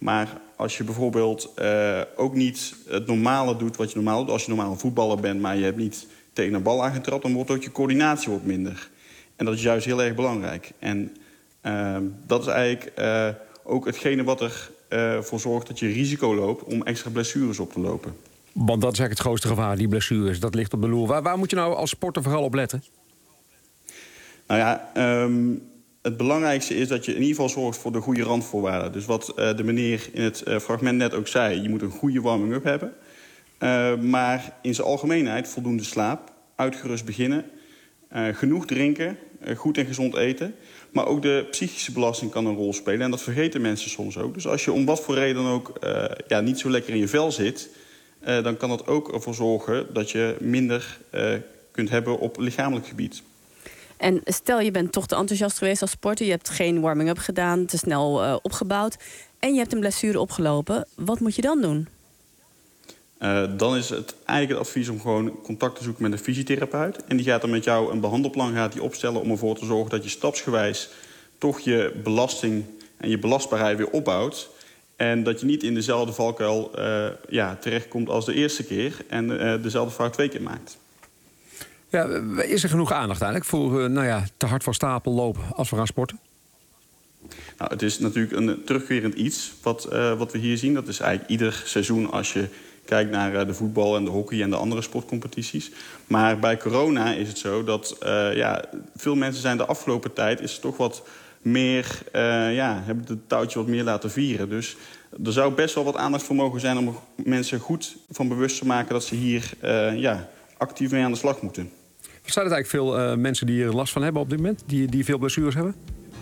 Maar als je bijvoorbeeld ook niet het normale doet wat je normaal doet... als je normaal een voetballer bent, maar je hebt niet tegen een bal aangetrapt... dan wordt ook je coördinatie wat minder. En dat is juist heel erg belangrijk. En dat is eigenlijk ook hetgene wat ervoor zorgt dat je risico loopt... om extra blessures op te lopen. Want dat is eigenlijk het grootste gevaar, die blessures. Dat ligt op de loer. Waar moet je nou als sporter vooral op letten? Nou ja, het belangrijkste is dat je in ieder geval zorgt voor de goede randvoorwaarden. Dus wat de meneer in het fragment net ook zei... je moet een goede warming-up hebben. Maar in zijn algemeenheid voldoende slaap, uitgerust beginnen... genoeg drinken, goed en gezond eten. Maar ook de psychische belasting kan een rol spelen. En dat vergeten mensen soms ook. Dus als je om wat voor reden dan ook niet zo lekker in je vel zit... dan kan dat ook ervoor zorgen dat je minder kunt hebben op lichamelijk gebied. En stel je bent toch te enthousiast geweest als sporter... je hebt geen warming-up gedaan, te snel opgebouwd... en je hebt een blessure opgelopen. Wat moet je dan doen? Dan is het eigenlijk het advies om gewoon contact te zoeken met een fysiotherapeut. En die gaat dan met jou een behandelplan opstellen... om ervoor te zorgen dat je stapsgewijs toch je belasting en je belastbaarheid weer opbouwt... En dat je niet in dezelfde valkuil terechtkomt als de eerste keer... en dezelfde fout 2 keer maakt. Ja, is er genoeg aandacht eigenlijk voor te hard van stapel lopen als we gaan sporten? Nou, het is natuurlijk een terugkerend iets wat we hier zien. Dat is eigenlijk ieder seizoen als je kijkt naar de voetbal en de hockey... en de andere sportcompetities. Maar bij corona is het zo dat veel mensen zijn de afgelopen tijd... is toch wat meer, hebben het touwtje wat meer laten vieren. Dus er zou best wel wat aandacht voor mogen zijn... om mensen goed van bewust te maken dat ze hier actief mee aan de slag moeten. Zijn het eigenlijk veel mensen die hier last van hebben op dit moment? Die veel blessures hebben?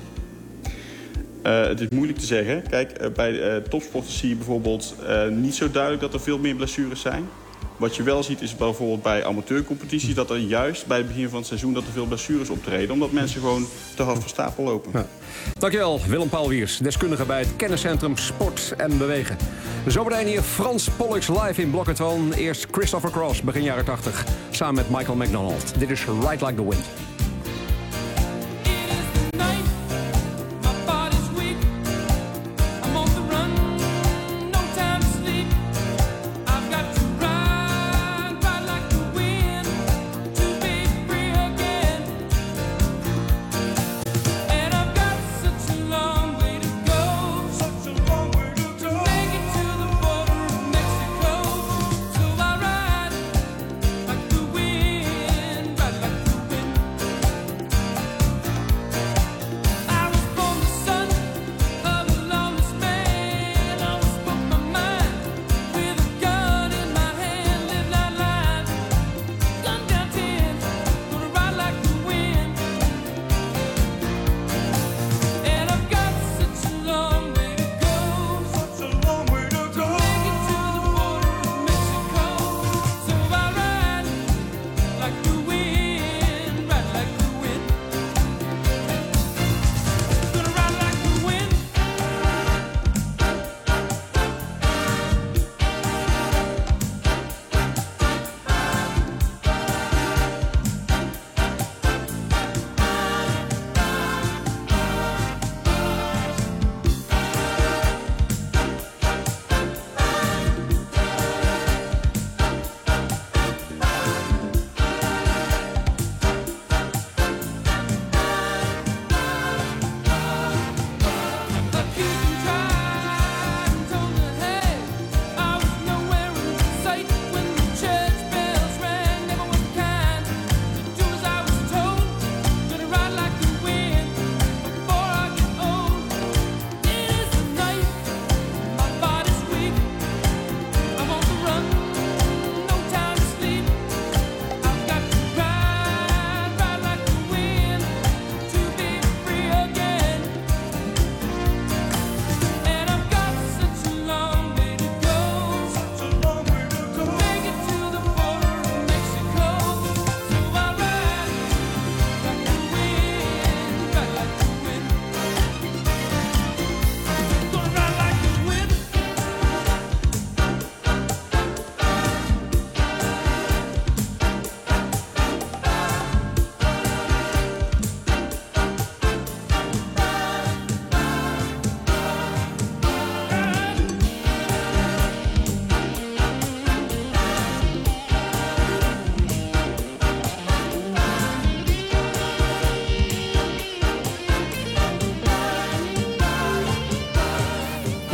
Het is moeilijk te zeggen. Kijk, bij topsporters zie je bijvoorbeeld niet zo duidelijk dat er veel meer blessures zijn. Wat je wel ziet is bijvoorbeeld bij amateurcompetities... dat er juist bij het begin van het seizoen dat er veel blessures optreden. Omdat mensen gewoon te hard van stapel lopen. Ja. Dankjewel, Willem Pauwwiers, deskundige bij het kenniscentrum Sport en Bewegen. Zometeen hier Frans Pollux live in Blokkentoon. Eerst Christopher Cross, begin jaren 80, samen met Michael McDonald. Dit is Ride Like the Wind.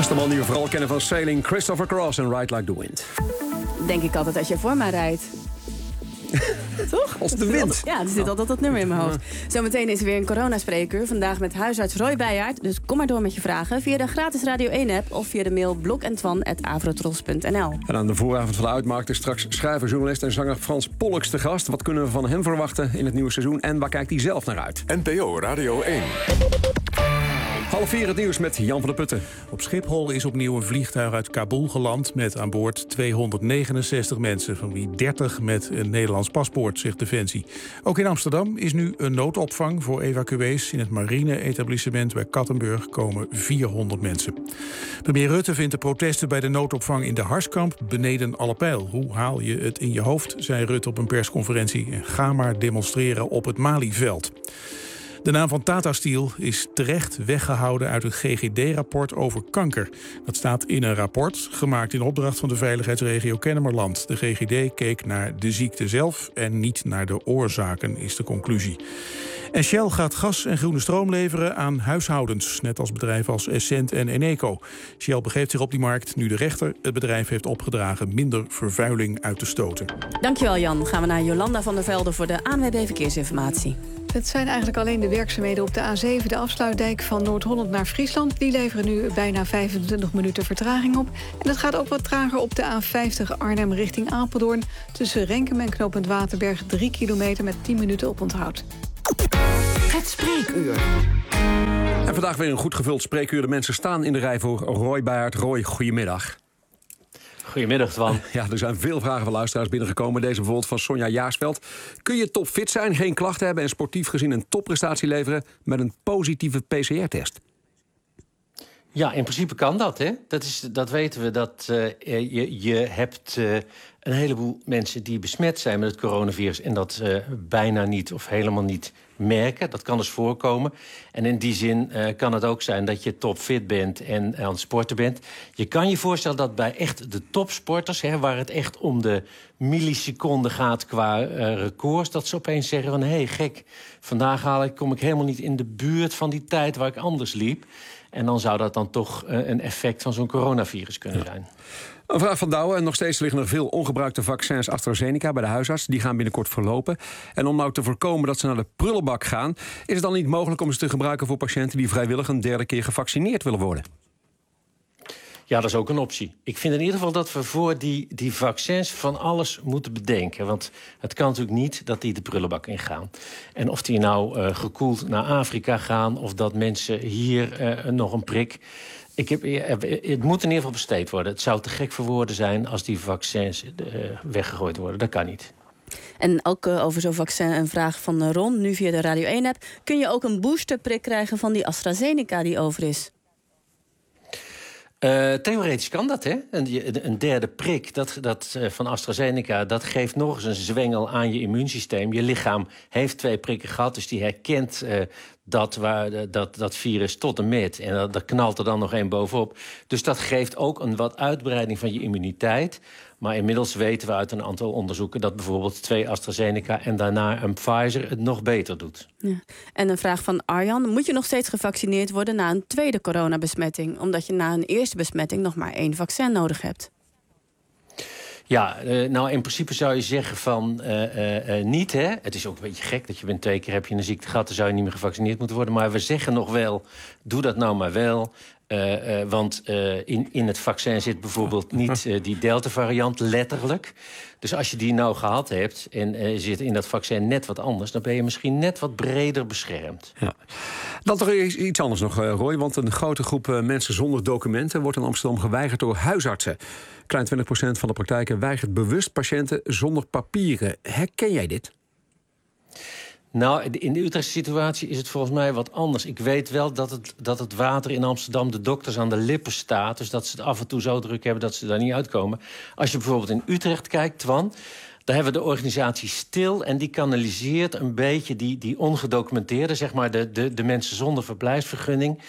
is de man die we vooral kennen van Sailing, Christopher Cross en Ride Like the Wind. Denk ik altijd als je voor mij rijdt. Toch? Als de wind. Ja, er zit altijd dat nummer in mijn hoofd. Zometeen is er weer een coronaspreekuur. Vandaag met huisarts Roy Beijaert. Dus kom maar door met je vragen via de gratis Radio 1-app... of via de mail blokentwan@avrotros.nl. En aan de vooravond van de Uitmarkt is straks schrijver, journalist en zanger Frans Pollux te gast. Wat kunnen we van hem verwachten in het nieuwe seizoen en waar kijkt hij zelf naar uit? NPO Radio 1. 3:30 het nieuws met Jan van der Putten. Op Schiphol is opnieuw een vliegtuig uit Kabul geland met aan boord 269 mensen, van wie 30 met een Nederlands paspoort, zegt Defensie. Ook in Amsterdam is nu een noodopvang voor evacuees. In het marine-etablissement bij Kattenburg komen 400 mensen. Premier Rutte vindt de protesten bij de noodopvang in de Harskamp beneden alle peil. Hoe haal je het in je hoofd, zei Rutte op een persconferentie. En ga maar demonstreren op het Malieveld. De naam van Tata Steel is terecht weggehouden uit het GGD-rapport over kanker. Dat staat in een rapport, gemaakt in opdracht van de veiligheidsregio Kennemerland. De GGD keek naar de ziekte zelf en niet naar de oorzaken, is de conclusie. En Shell gaat gas en groene stroom leveren aan huishoudens, net als bedrijven als Essent en Eneco. Shell begeeft zich op die markt nu de rechter het bedrijf heeft opgedragen minder vervuiling uit te stoten. Dankjewel Jan. Gaan we naar Jolanda van der Velde voor de ANWB Verkeersinformatie. Het zijn eigenlijk alleen de werkzaamheden op de A7, de afsluitdijk van Noord-Holland naar Friesland. Die leveren nu bijna 25 minuten vertraging op. En het gaat ook wat trager op de A50 Arnhem richting Apeldoorn. Tussen Renkum en knooppunt Waterberg 3 kilometer met 10 minuten oponthoud. Het spreekuur. En vandaag weer een goed gevuld spreekuur. De mensen staan in de rij voor Roy Beijaert. Roy, goedemiddag. Goedemiddag, Twan. Ja, er zijn veel vragen van luisteraars binnengekomen. Deze bijvoorbeeld van Sonja Jaarsveld. Kun je topfit zijn, geen klachten hebben en sportief gezien een topprestatie leveren met een positieve PCR-test? Ja, in principe kan dat, hè. Dat weten we, dat je hebt een heleboel mensen die besmet zijn met het coronavirus en dat bijna niet of helemaal niet merken. Dat kan dus voorkomen. En in die zin kan het ook zijn dat je topfit bent en aan het sporten bent. Je kan je voorstellen dat bij echt de topsporters, hè, waar het echt om de milliseconden gaat qua records, dat ze opeens zeggen van, hé, gek, vandaag kom ik helemaal niet in de buurt van die tijd waar ik anders liep. En dan zou dat dan toch een effect van zo'n coronavirus kunnen zijn. Een vraag van Douwe. En nog steeds liggen er veel ongebruikte vaccins AstraZeneca bij de huisarts. Die gaan binnenkort verlopen. En om nou te voorkomen dat ze naar de prullenbak gaan, is het dan niet mogelijk om ze te gebruiken voor patiënten die vrijwillig een derde keer gevaccineerd willen worden? Ja, dat is ook een optie. Ik vind in ieder geval dat we voor die vaccins van alles moeten bedenken. Want het kan natuurlijk niet dat die de prullenbak ingaan. En of die nou gekoeld naar Afrika gaan, of dat mensen hier nog een prik. Het moet in ieder geval besteed worden. Het zou te gek voor woorden zijn als die vaccins weggegooid worden. Dat kan niet. En ook over zo'n vaccin een vraag van Ron, nu via de Radio 1-app. Kun je ook een boosterprik krijgen van die AstraZeneca die over is? Theoretisch kan dat, hè? Een derde prik van AstraZeneca, dat geeft nog eens een zwengel aan je immuunsysteem. Je lichaam heeft 2 prikken gehad, dus die herkent dat virus tot en met. En dat knalt er dan nog 1 bovenop. Dus dat geeft ook een wat uitbreiding van je immuniteit. Maar inmiddels weten we uit een aantal onderzoeken dat bijvoorbeeld 2 AstraZeneca en daarna een Pfizer het nog beter doet. Ja. En een vraag van Arjan. Moet je nog steeds gevaccineerd worden na een tweede coronabesmetting? Omdat je na een eerste besmetting nog maar 1 vaccin nodig hebt. Ja, nou in principe zou je zeggen van niet, hè. Het is ook een beetje gek dat je bent 2 keer heb je een ziekte gehad, dan zou je niet meer gevaccineerd moeten worden. Maar we zeggen nog wel, doe dat nou maar wel. Want in het vaccin zit bijvoorbeeld niet die Delta-variant, letterlijk. Dus als je die nou gehad hebt en zit in dat vaccin net wat anders, dan ben je misschien net wat breder beschermd. Ja. Dan toch iets anders nog, Roy. Want een grote groep mensen zonder documenten wordt in Amsterdam geweigerd door huisartsen. Klein 20% van de praktijken weigert bewust patiënten zonder papieren. Herken jij dit? Nou, in de Utrechtse situatie is het volgens mij wat anders. Ik weet wel dat het water in Amsterdam de dokters aan de lippen staat. Dus dat ze het af en toe zo druk hebben dat ze daar niet uitkomen. Als je bijvoorbeeld in Utrecht kijkt, Twan, daar hebben we de organisatie STIL en die kanaliseert een beetje die ongedocumenteerde, zeg maar de mensen zonder verblijfsvergunning,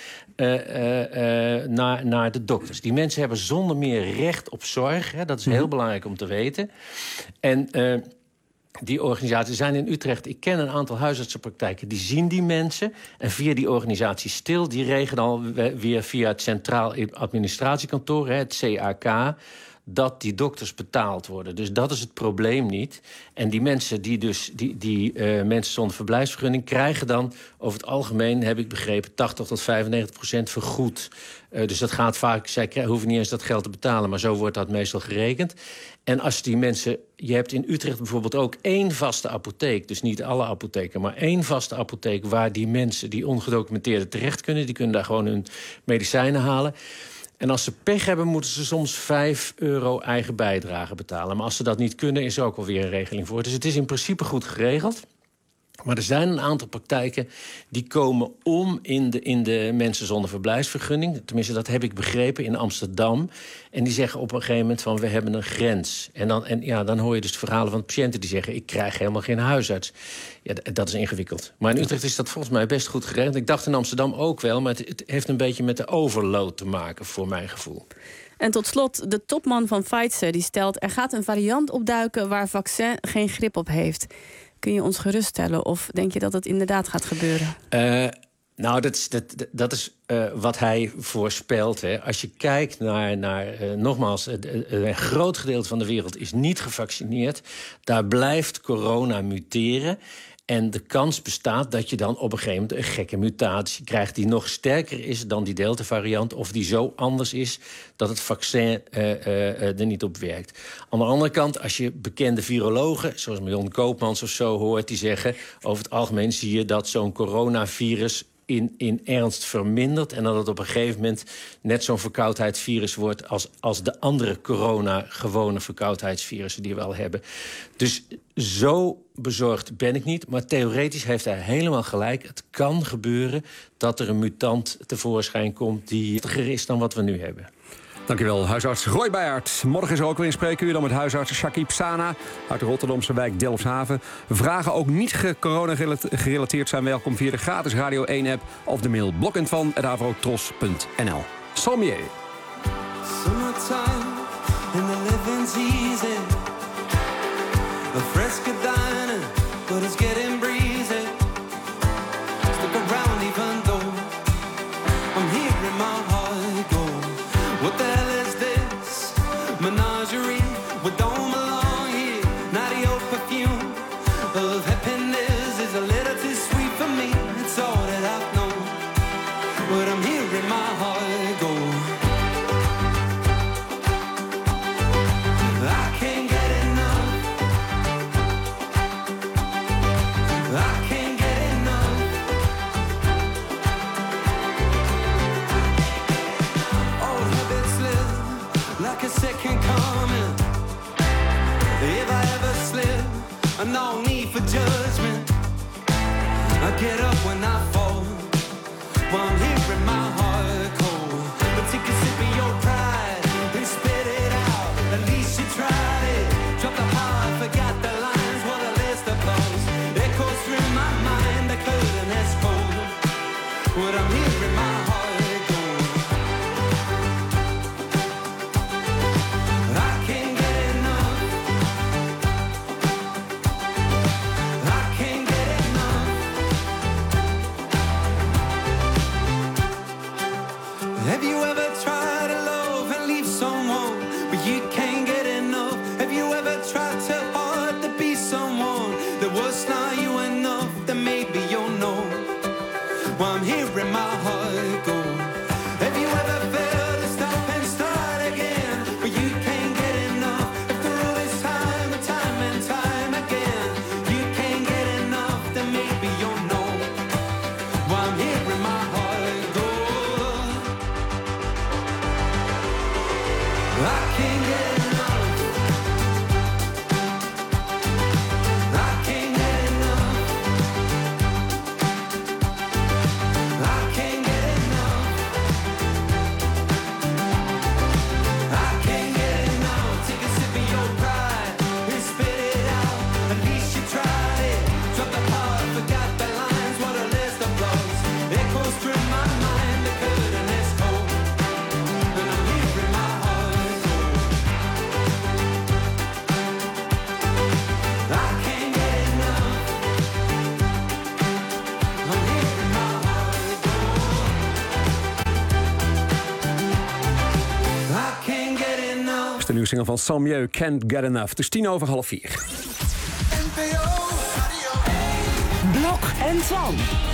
naar de dokters. Die mensen hebben zonder meer recht op zorg. Hè, dat is heel belangrijk om te weten. En die organisaties zijn in Utrecht. Ik ken een aantal huisartsenpraktijken. Die zien die mensen. En via die organisatie STIL... die regelen al weer via het Centraal Administratiekantoor, het CAK... dat die dokters betaald worden. Dus dat is het probleem niet. En die mensen die mensen zonder verblijfsvergunning... krijgen dan over het algemeen, heb ik begrepen... 80 tot 95% vergoed. Dus dat gaat vaak, zij hoeven niet eens dat geld te betalen... maar zo wordt dat meestal gerekend. En als die mensen... Je hebt in Utrecht bijvoorbeeld ook 1 vaste apotheek. Dus niet alle apotheken, maar 1 vaste apotheek... waar die mensen, die ongedocumenteerden, terecht kunnen. Die kunnen daar gewoon hun medicijnen halen. En als ze pech hebben, moeten ze soms €5 eigen bijdrage betalen. Maar als ze dat niet kunnen, is er ook alweer een regeling voor. Dus het is in principe goed geregeld. Maar er zijn een aantal praktijken die komen om in de mensen zonder verblijfsvergunning. Tenminste, dat heb ik begrepen in Amsterdam. En die zeggen op een gegeven moment van, we hebben een grens. En dan hoor je dus de verhalen van patiënten die zeggen, ik krijg helemaal geen huisarts. Ja, dat is ingewikkeld. Maar in Utrecht is dat volgens mij best goed geregeld. Ik dacht in Amsterdam ook wel, maar het heeft een beetje met de overload te maken, voor mijn gevoel. En tot slot, de topman van Pfizer die stelt, er gaat een variant opduiken waar vaccin geen grip op heeft. Kun je ons geruststellen of denk je dat het inderdaad gaat gebeuren? Dat is wat hij voorspelt. Hè. Als je kijkt naar nogmaals, een groot gedeelte van de wereld is niet gevaccineerd. Daar blijft corona muteren. En de kans bestaat dat je dan op een gegeven moment een gekke mutatie krijgt... die nog sterker is dan die Delta-variant... of die zo anders is dat het vaccin er niet op werkt. Aan de andere kant, als je bekende virologen... zoals Marion Koopmans of zo hoort, die zeggen... over het algemeen zie je dat zo'n coronavirus... in ernst vermindert... en dat het op een gegeven moment net zo'n verkoudheidsvirus wordt... als de andere gewone verkoudheidsvirussen die we al hebben. Dus zo bezorgd ben ik niet. Maar theoretisch heeft hij helemaal gelijk. Het kan gebeuren dat er een mutant tevoorschijn komt... die erger is dan wat we nu hebben. Dankjewel, huisarts Roy Beijaert. Morgen is er ook weer een spreekuur dan met huisarts Shakib Sana... uit de Rotterdamse wijk Delfshaven. Vragen ook niet corona-gerelateerd zijn welkom... via de gratis Radio 1-app of de mail blokentvan@avrotros.nl. Salmier. Summertime and the living's easy. The fresca dining, but it's getting breezy. Stick around even though I'm hearing my heart go. What the hell is this menagerie? We don't belong here. Not your perfume of happiness is a little too sweet for me. It's all that I've known, but I'm hearing my heart go. I can't get enough. I can't get enough. Old habits live like a second coming. If I ever slip, no need for judgment. I get up when I fall, while I'm hearing my heart cold. But take a sip of your pride and spit it out. At least you tried it. Drop the heart, forgot the lines. What a list of blows echoes through my mind. The curtain is cold. What I'm hearing my heart go. I can't get enough. I can't get enough. Have you ever tried to love and leave someone, but you can't get enough? Have you ever tried so hard to be someone that was not you enough? Then maybe you'll know why I'm hearing my heart go. Have you ever failed to stop and start again, but you can't get enough? After all this time and time and time again, you can't get enough. Then maybe you'll know why I'm hearing my heart go. I can't get enough. I can't get enough. I can't get enough. de nieuwe single van Samjeu, Can't Get Enough. Het is 4:10. Blok en Twan.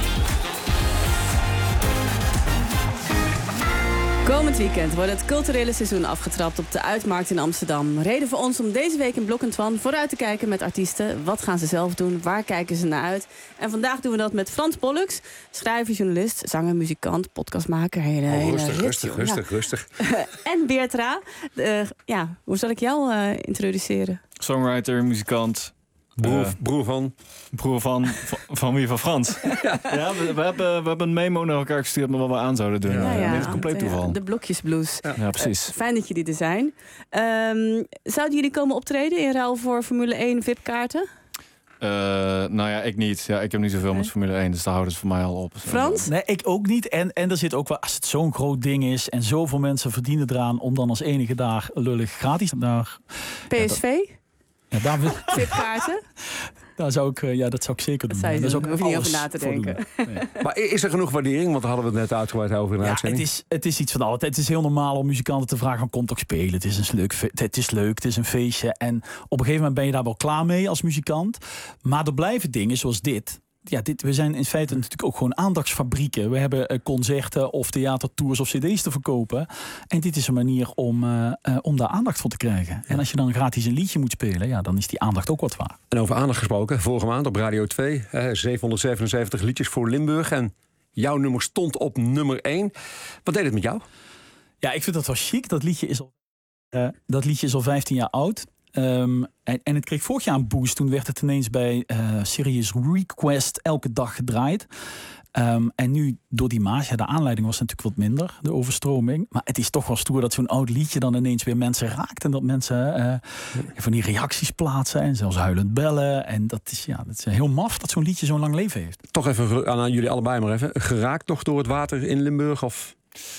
Komend weekend wordt het culturele seizoen afgetrapt op de Uitmarkt in Amsterdam. Reden voor ons om deze week in Blok en Twan vooruit te kijken met artiesten. Wat gaan ze zelf doen? Waar kijken ze naar uit? En vandaag doen we dat met Frans Pollux, schrijver, journalist, zanger, muzikant, podcastmaker. Rustig. En Beertra. Hoe zal ik jou introduceren? Songwriter, muzikant. Broer van wie? Van Frans. Ja, we hebben een memo naar elkaar gestuurd met wat we aan zouden doen. Dit is compleet toeval. De Blokjesblues. Ja, precies. Fijn dat jullie er zijn. Zouden jullie komen optreden in ruil voor Formule 1 VIP-kaarten? Ik niet. Ja, ik heb niet zoveel met Formule 1, dus daar houden ze voor mij al op. Frans? Nee, ik ook niet. En er zit ook wel, als het zo'n groot ding is en zoveel mensen verdienen eraan om dan als enige daar lullig gratis daar. PSV? Ja, VIP-kaarten? Dat zou ik zeker doen. Daar hoef je niet over na te denken. Nee. Maar is er genoeg waardering? Want daar hadden we het net uitgebreid over in de uitzending. Het is iets van alles. Het is heel normaal om muzikanten te vragen: kom toch spelen. Het is leuk, het is een feestje. En op een gegeven moment ben je daar wel klaar mee als muzikant. Maar er blijven dingen zoals dit. Ja, we zijn in feite natuurlijk ook gewoon aandachtsfabrieken. We hebben concerten of theatertours of cd's te verkopen. En dit is een manier om daar aandacht voor te krijgen. En als je dan gratis een liedje moet spelen, dan is die aandacht ook wat waard. En over aandacht gesproken, vorige maand op Radio 2... 777 liedjes voor Limburg. En jouw nummer stond op nummer 1. Wat deed het met jou? Ja, ik vind dat wel chic. Dat liedje is al 15 jaar oud. En het kreeg vorig jaar een boost. Toen werd het ineens bij Serious Request elke dag gedraaid. En nu door die maas, de aanleiding was natuurlijk wat minder, de overstroming. Maar het is toch wel stoer dat zo'n oud liedje dan ineens weer mensen raakt. En dat mensen van die reacties plaatsen en zelfs huilend bellen. En dat is heel maf dat zo'n liedje zo'n lang leven heeft. Toch even aan jullie allebei maar even. Geraakt nog door het water in Limburg? Of...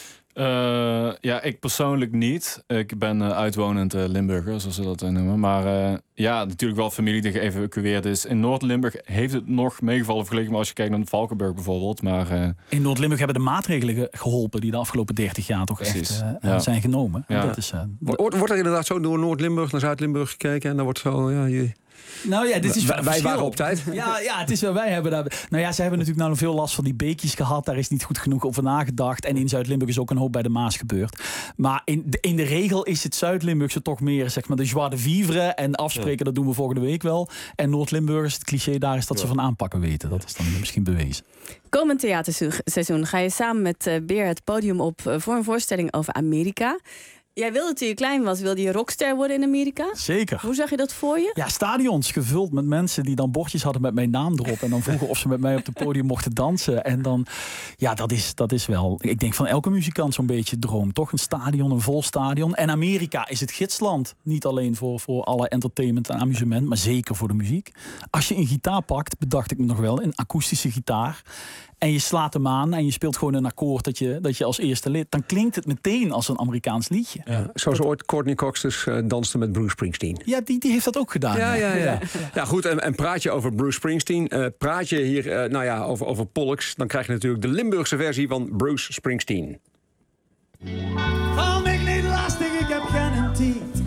ik persoonlijk niet. Ik ben uitwonend Limburger, zoals ze dat noemen. Maar natuurlijk wel familie die geëvacueerd is. In Noord-Limburg heeft het nog meegevallen vergeleken maar als je kijkt naar Valkenburg bijvoorbeeld. Maar, in Noord-Limburg hebben de maatregelen geholpen die de afgelopen 30 jaar toch echt zijn genomen. Ja. Dat is, wordt er inderdaad zo door Noord-Limburg naar Zuid-Limburg gekeken en dan wordt zo... Nou ja, dit is wij waren op tijd. Ja, het is wel. Wij hebben daar. Nou ja, ze hebben natuurlijk veel last van die beekjes gehad. Daar is niet goed genoeg over nagedacht. En in Zuid-Limburg is ook een hoop bij de Maas gebeurd. Maar in de regel is het Zuid-Limburgse toch meer zeg maar de joie de vivre. En afspreken, dat doen we volgende week wel. En Noord-Limburgers, het cliché daar is dat ze van aanpakken weten. Dat is dan misschien bewezen. Komend theaterseizoen ga je samen met Beer het podium op voor een voorstelling over Amerika. Jij wilde toen je klein was, wilde je rockster worden in Amerika? Zeker. Hoe zag je dat voor je? Ja, stadions gevuld met mensen die dan bordjes hadden met mijn naam erop. En dan vroegen of ze met mij op het podium mochten dansen. En dan, dat is wel... Ik denk van elke muzikant zo'n beetje droom. Toch een stadion, een vol stadion. En Amerika is het gidsland. Niet alleen voor alle entertainment en amusement, maar zeker voor de muziek. Als je een gitaar pakt, bedacht ik me nog wel, een akoestische gitaar. En je slaat hem aan en je speelt gewoon een akkoord dat je als eerste lid... dan klinkt het meteen als een Amerikaans liedje. Ja. Zoals ooit Courtney Cox dus danste met Bruce Springsteen. Ja, die heeft dat ook gedaan. Ja, goed, en praat je over Bruce Springsteen... praat je hier over Pollux... dan krijg je natuurlijk de Limburgse versie van Bruce Springsteen. Val ik niet lastig, ik heb geen tijd.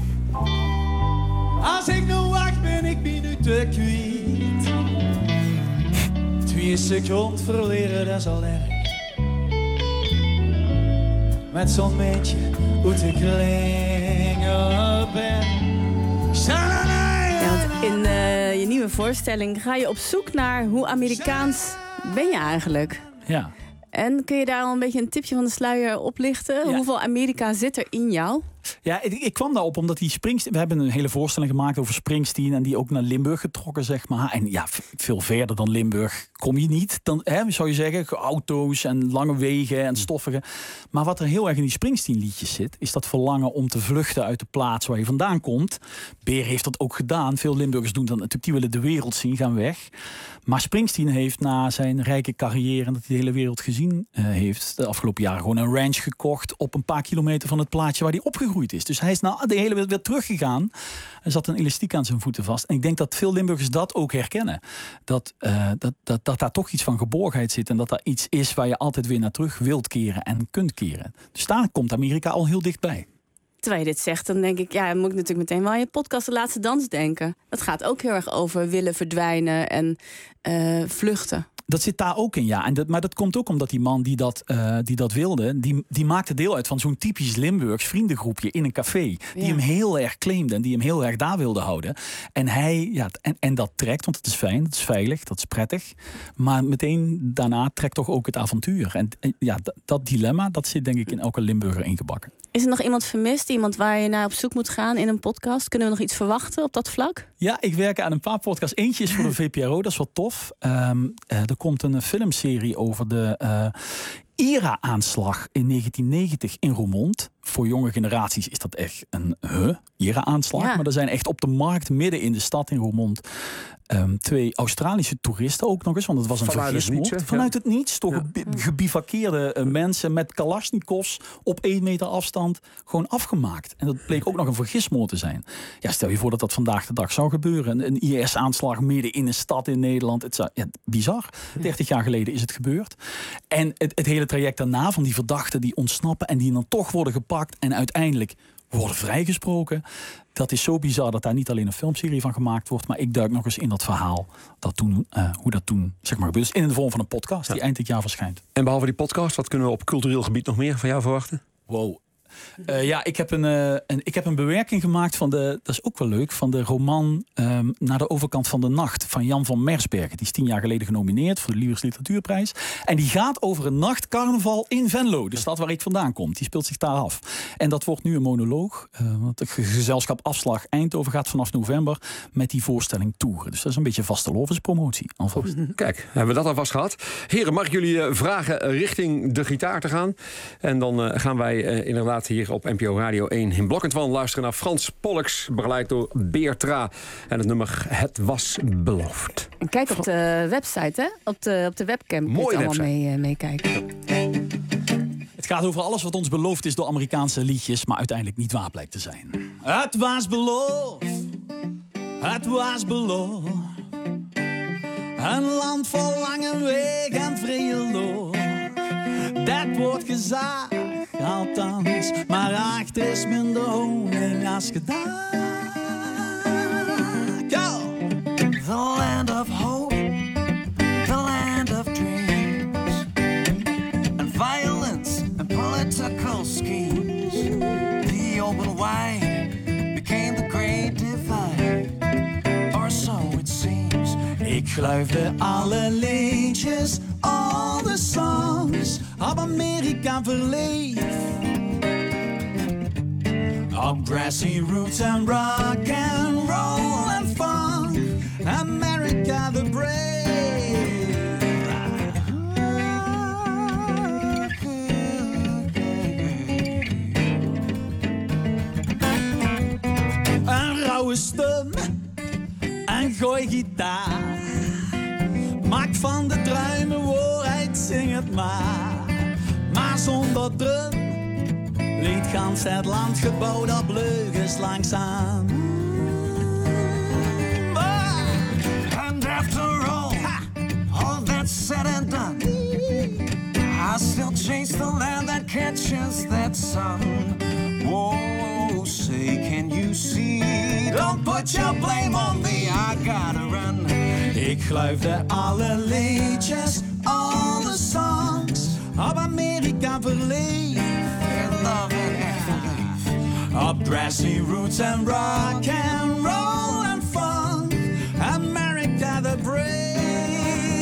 Als ik nu wacht ben, ik minuten kwijt. 2 seconden verleren, dat is al erg. Met zo'n beetje hoe te klingen ben. Ja, want in je nieuwe voorstelling ga je op zoek naar hoe Amerikaans ben je eigenlijk. Ja. En kun je daar al een beetje een tipje van de sluier oplichten? Ja. Hoeveel Amerika zit er in jou? Ja, ik kwam daarop omdat die Springsteen... We hebben een hele voorstelling gemaakt over Springsteen... en die ook naar Limburg getrokken, zeg maar. En ja, veel verder dan Limburg kom je niet. Dan zou je zeggen, auto's en lange wegen en stoffige. Maar wat er heel erg in die Springsteen-liedjes zit... is dat verlangen om te vluchten uit de plaats waar je vandaan komt. Beer heeft dat ook gedaan. Veel Limburgers doen dat natuurlijk. Die willen de wereld zien, gaan weg. Maar Springsteen heeft na zijn rijke carrière... en dat hij de hele wereld gezien heeft... de afgelopen jaren gewoon een ranch gekocht... op een paar kilometer van het plaatsje waar hij opgegroeid is. Dus hij is naar de hele wereld weer teruggegaan. Er zat een elastiek aan zijn voeten vast. En ik denk dat veel Limburgers dat ook herkennen. Dat daar toch iets van geborgenheid zit. En dat daar iets is waar je altijd weer naar terug wilt keren en kunt keren. Dus daar komt Amerika al heel dichtbij. Terwijl je dit zegt, dan denk ik... moet ik natuurlijk meteen wel aan je podcast De Laatste Dans denken. Dat gaat ook heel erg over willen verdwijnen en vluchten. Dat zit daar ook in, ja. Maar dat komt ook omdat die man die dat wilde... Die maakte deel uit van zo'n typisch Limburgs vriendengroepje in een café. Die hem heel erg claimde en die hem heel erg daar wilde houden. En en dat trekt, want het is fijn, het is veilig, dat is prettig. Maar meteen daarna trekt toch ook het avontuur. En dat dilemma, dat zit denk ik in elke Limburger ingebakken. Is er nog iemand vermist? Iemand waar je naar op zoek moet gaan in een podcast? Kunnen we nog iets verwachten op dat vlak? Ja, ik werk aan een paar podcasts. Eentje is voor de VPRO, dat is wel tof. Er komt een filmserie over de IRA-aanslag in 1990 in Roermond. Voor jonge generaties is dat echt een IRA-aanslag. Ja. Maar er zijn echt op de markt, midden in de stad in Roermond... 2 Australische toeristen ook nog eens, want het was een vergismoord. Vanuit het niets, toch gebivakkeerde mensen met kalasjnikovs op 1 meter afstand gewoon afgemaakt. En dat bleek ook nog een vergismoord te zijn. Ja, stel je voor dat dat vandaag de dag zou gebeuren. Een IS-aanslag midden in een stad in Nederland. Bizar. 30 jaar geleden is het gebeurd. En het hele traject daarna van die verdachten die ontsnappen en die dan toch worden gepakt en uiteindelijk worden vrijgesproken. Dat is zo bizar dat daar niet alleen een filmserie van gemaakt wordt, maar ik duik nog eens in dat verhaal hoe dat toen zeg maar gebeurt. Dus in de vorm van een podcast die eind dit jaar verschijnt. En behalve die podcast, wat kunnen we op cultureel gebied nog meer van jou verwachten? Wow. Ik heb een bewerking gemaakt van dat is ook wel leuk, van de roman Naar de overkant van de nacht van Jan van Mersbergen. Die is 10 jaar geleden genomineerd voor de Lievers Literatuurprijs. En die gaat over een nachtcarnaval in Venlo, de stad waar ik vandaan kom. Die speelt zich daar af. En dat wordt nu een monoloog. Want het gezelschap Afslag Eindhoven gaat vanaf november met die voorstelling toeren. Dus dat is een beetje vastelovenspromotie alvast. Kijk, hebben we dat alvast gehad. Heren, mag ik jullie vragen richting de gitaar te gaan? En dan gaan wij inderdaad hier op NPO Radio 1 in Blok & Twan luisteren naar Frans Pollux, begeleid door Beertra. En het nummer Het Was Beloofd. En kijk op de website, hè? Op de webcam. Mooie kun je allemaal meekijken. Het gaat over alles wat ons beloofd is door Amerikaanse liedjes, maar uiteindelijk niet waar blijkt te zijn. Het was beloofd. Het was beloofd. Een land vol lange weg en vrije loop. Dat wordt gezegd, althans, maar achter is minder honing als gedaan. Go! The land of hope, the land of dreams, and violence and political schemes. The open wide became the great divide, or so it seems. Ik geluifde alle liedjes, all the songs, op Amerika verleefd. Op grassy roots and rock and roll and funk, America the brave. Een rauwe stem, een gooi gitaar, maak van de druime waarheid, zing het maar. Maar zonder drum leed gans het land gebouwd op leugens langzaam. And after all that's said and done, I still chase the land that catches that sun. Whoa, say, can you see? Don't put your blame on me, I gotta run. Ik geluifde alle liedjes, all the songs, op Amerika verleefd. Love and belief. Op grassy roots and rock and roll and funk, America the brave.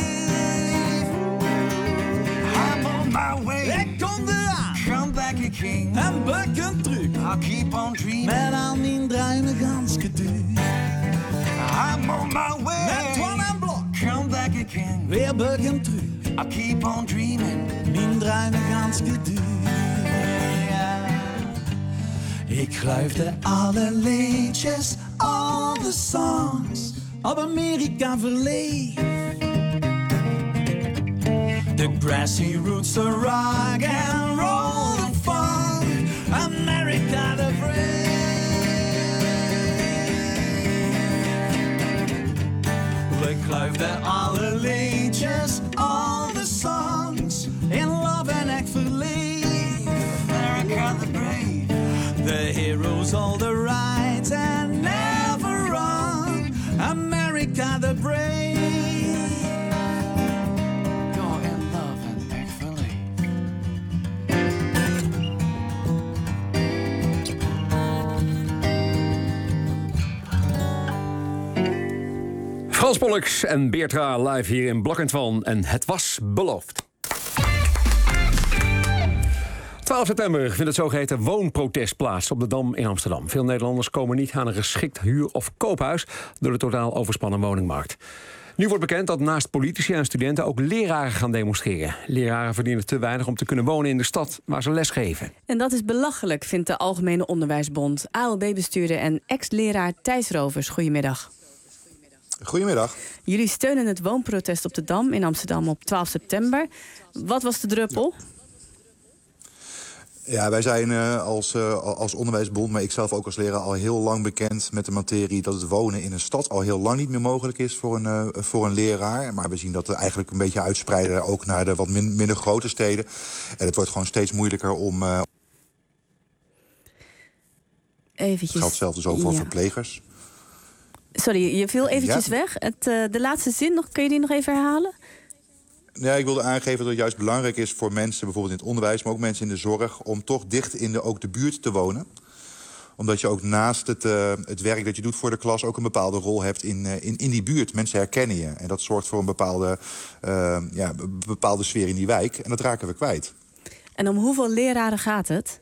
I'm on my way. Ik kom eraan. Come back again. En bukken terug. I'll keep on dreaming. Met al mijn druime gans geduurd. I'm on my way. Met Twan en Blok. Come back again. Weer bukken terug. I'll keep on dreaming. Mijn druime gans geduurd. Ik geluifde alle liedjes, all the songs, op Amerika verleefd. The grassy roots, the rock and roll, the funk, America the brave. We geluifde alle liedjes, all the songs, in love en echt verleefd. America the brave. The hero brave. You're in love and make believe. Frans Pollux en Beertra live hier in Blok & Twan. En het was beloofd. 12 september vindt het zogeheten woonprotest plaats op de Dam in Amsterdam. Veel Nederlanders komen niet aan een geschikt huur- of koophuis door de totaal overspannen woningmarkt. Nu wordt bekend dat naast politici en studenten ook leraren gaan demonstreren. Leraren verdienen te weinig om te kunnen wonen in de stad waar ze lesgeven. En dat is belachelijk, vindt de Algemene Onderwijsbond. ALB-bestuurder en ex-leraar Thijs Rovers. Goedemiddag. Goedemiddag. Jullie steunen het woonprotest op de Dam in Amsterdam op 12 september. Wat was de druppel? Ja, wij zijn als onderwijsbond, maar ik zelf ook als leraar, al heel lang bekend met de materie dat het wonen in een stad al heel lang niet meer mogelijk is voor een leraar. Maar we zien dat eigenlijk een beetje uitspreiden ook naar de wat minder grote steden. En het wordt gewoon steeds moeilijker om... Eventjes. Het geldt hetzelfde zo voor verplegers. Sorry, je viel eventjes weg. De laatste zin, kun je die nog even herhalen? Ja, ik wilde aangeven dat het juist belangrijk is voor mensen, bijvoorbeeld in het onderwijs, maar ook mensen in de zorg, om toch dicht in ook de buurt te wonen. Omdat je ook naast het werk dat je doet voor de klas ook een bepaalde rol hebt in die buurt. Mensen herkennen je. En dat zorgt voor een bepaalde sfeer in die wijk. En dat raken we kwijt. En om hoeveel leraren gaat het?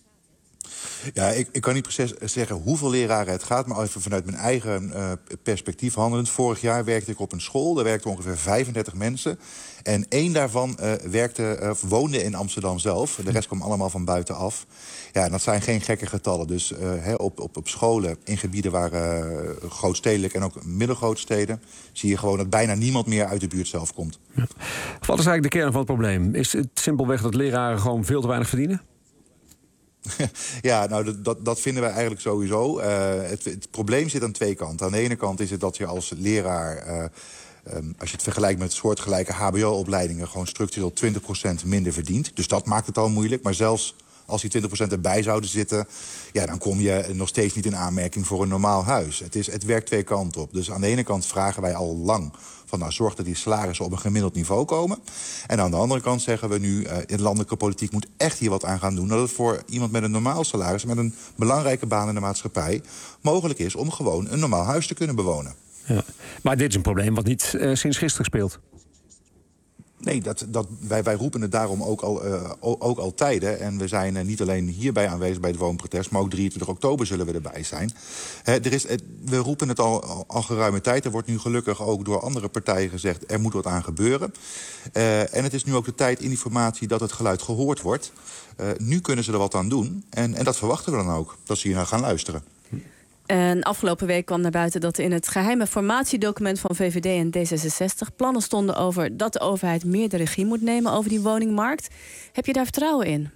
Ja, ik kan niet precies zeggen hoeveel leraren het gaat, maar even vanuit mijn eigen perspectief handelend. Vorig jaar werkte ik op een school, daar werkten ongeveer 35 mensen. En 1 daarvan woonde in Amsterdam zelf. De rest kwam allemaal van buitenaf. Ja, en dat zijn geen gekke getallen. Dus op scholen in gebieden waar grootstedelijk en ook middelgrote steden zie je gewoon dat bijna niemand meer uit de buurt zelf komt. Ja. Wat is eigenlijk de kern van het probleem? Is het simpelweg dat leraren gewoon veel te weinig verdienen? Ja, nou, dat vinden wij eigenlijk sowieso. Het probleem zit aan 2 kanten. Aan de ene kant is het dat je als leraar, als je het vergelijkt met soortgelijke hbo-opleidingen, gewoon structureel 20% minder verdient. Dus dat maakt het al moeilijk. Maar zelfs als die 20% erbij zouden zitten, ja, dan kom je nog steeds niet in aanmerking voor een normaal huis. Het werkt 2 kanten op. Dus aan de ene kant vragen wij al lang van zorg dat die salarissen op een gemiddeld niveau komen. En aan de andere kant zeggen we nu, in landelijke politiek moet echt hier wat aan gaan doen, dat het voor iemand met een normaal salaris, met een belangrijke baan in de maatschappij, mogelijk is om gewoon een normaal huis te kunnen bewonen. Ja. Maar dit is een probleem wat niet sinds gisteren speelt. Nee, wij roepen het daarom ook al tijden. En we zijn niet alleen hierbij aanwezig bij het woonprotest, maar ook 23 oktober zullen we erbij zijn. We roepen het al geruime tijd. Er wordt nu gelukkig ook door andere partijen gezegd, er moet wat aan gebeuren. En het is nu ook de tijd in die formatie dat het geluid gehoord wordt. Nu kunnen ze er wat aan doen. En dat verwachten we dan ook, dat ze hier naar gaan luisteren. En afgelopen week kwam naar buiten dat in het geheime formatiedocument van VVD en D66 plannen stonden over dat de overheid meer de regie moet nemen over die woningmarkt. Heb je daar vertrouwen in?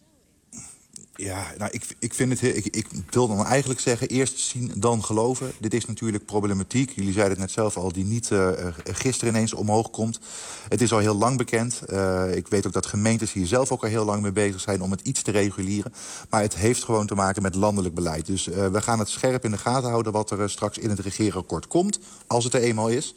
Ja, nou, ik vind het. Ik wil dan eigenlijk zeggen, eerst zien, dan geloven. Dit is natuurlijk problematiek. Jullie zeiden het net zelf al, die niet gisteren ineens omhoog komt. Het is al heel lang bekend. Ik weet ook dat gemeentes hier zelf ook al heel lang mee bezig zijn om het iets te reguleren. Maar het heeft gewoon te maken met landelijk beleid. Dus we gaan het scherp in de gaten houden wat er straks in het regeerakkoord komt, als het er eenmaal is.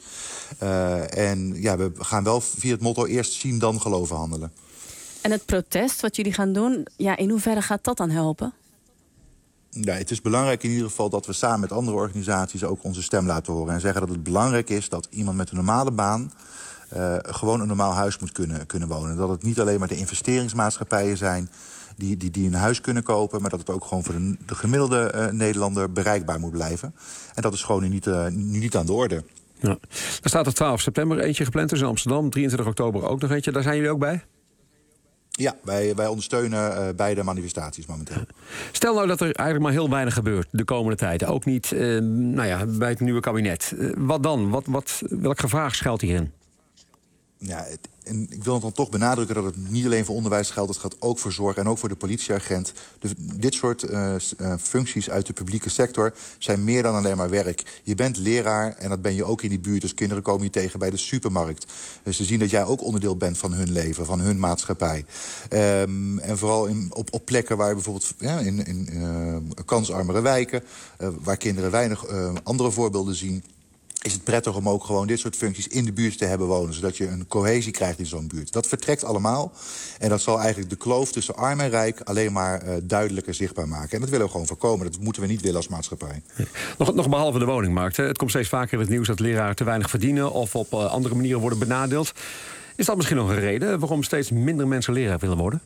En ja, we gaan wel via het motto eerst zien, dan geloven handelen. En het protest wat jullie gaan doen, ja, in hoeverre gaat dat dan helpen? Ja, het is belangrijk in ieder geval dat we samen met andere organisaties ook onze stem laten horen. En zeggen dat het belangrijk is dat iemand met een normale baan gewoon een normaal huis moet kunnen wonen. Dat het niet alleen maar de investeringsmaatschappijen zijn die een huis kunnen kopen, maar dat het ook gewoon voor de gemiddelde Nederlander bereikbaar moet blijven. En dat is gewoon nu niet aan de orde. Ja. Er staat op 12 september eentje gepland, dus in Amsterdam. 23 oktober ook nog eentje. Daar zijn jullie ook bij? Ja, wij ondersteunen beide manifestaties momenteel. Stel nou dat er eigenlijk maar heel weinig gebeurt de komende tijd. Ook niet bij het nieuwe kabinet. Wat dan? Welk gevaar schuilt hierin? Ja, en ik wil het dan toch benadrukken dat het niet alleen voor onderwijs geldt. Het gaat ook voor zorg en ook voor de politieagent. Dus dit soort functies uit de publieke sector zijn meer dan alleen maar werk. Je bent leraar en dat ben je ook in die buurt. Dus kinderen komen je tegen bij de supermarkt. Dus ze zien dat jij ook onderdeel bent van hun leven, van hun maatschappij. En vooral op plekken waar bijvoorbeeld in kansarmere wijken, waar kinderen weinig andere voorbeelden zien. is het prettig om ook gewoon dit soort functies in de buurt te hebben wonen, zodat je een cohesie krijgt in zo'n buurt. Dat vertrekt allemaal. En dat zal eigenlijk de kloof tussen arm en rijk alleen maar duidelijker zichtbaar maken. En dat willen we gewoon voorkomen. Dat moeten we niet willen als maatschappij. Nog behalve de woningmarkt. Hè. Het komt steeds vaker in het nieuws dat leraren te weinig verdienen of op andere manieren worden benadeeld. Is dat misschien nog een reden waarom steeds minder mensen leraar willen worden?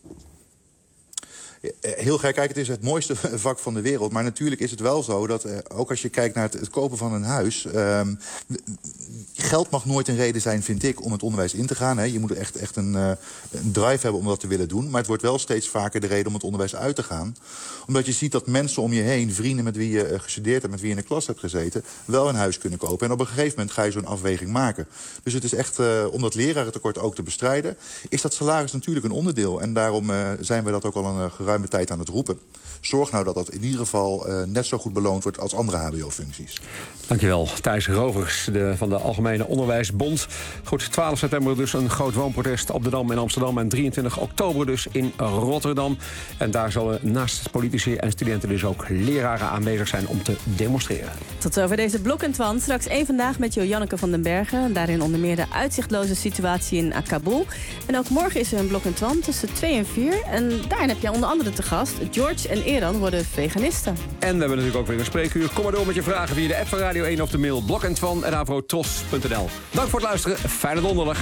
Heel gek, kijk, het is het mooiste vak van de wereld. Maar natuurlijk is het wel zo dat, ook als je kijkt naar het kopen van een huis, geld mag nooit een reden zijn, vind ik, om het onderwijs in te gaan. Hè. Je moet echt een drive hebben om dat te willen doen. Maar het wordt wel steeds vaker de reden om het onderwijs uit te gaan. Omdat je ziet dat mensen om je heen, vrienden met wie je gestudeerd hebt, met wie je in de klas hebt gezeten, wel een huis kunnen kopen. En op een gegeven moment ga je zo'n afweging maken. Dus het is echt, om dat lerarentekort ook te bestrijden, is dat salaris natuurlijk een onderdeel. En daarom zijn we dat ook al een geruime tijd aan het roepen. Zorg nou dat dat in ieder geval net zo goed beloond wordt als andere hbo-functies. Dankjewel, Thijs Rovers van de Algemene Onderwijsbond. Goed, 12 september dus een groot woonprotest op de Dam in Amsterdam en 23 oktober dus in Rotterdam. En daar zullen naast politici en studenten dus ook leraren aanwezig zijn om te demonstreren. Tot zover deze Blok en Twan. Straks één vandaag met Janneke van den Bergen. Daarin onder meer de uitzichtloze situatie in Kabul. En ook morgen is er een Blok en Twan tussen 2 en 4. En daarin heb je onder andere te gast George en Eran worden veganisten. En we hebben natuurlijk ook weer een spreekuur. Kom maar door met je vragen via de app van Radio 1 of de mail blokentwan@avrotros.nl. Dank voor het luisteren. Fijne donderdag.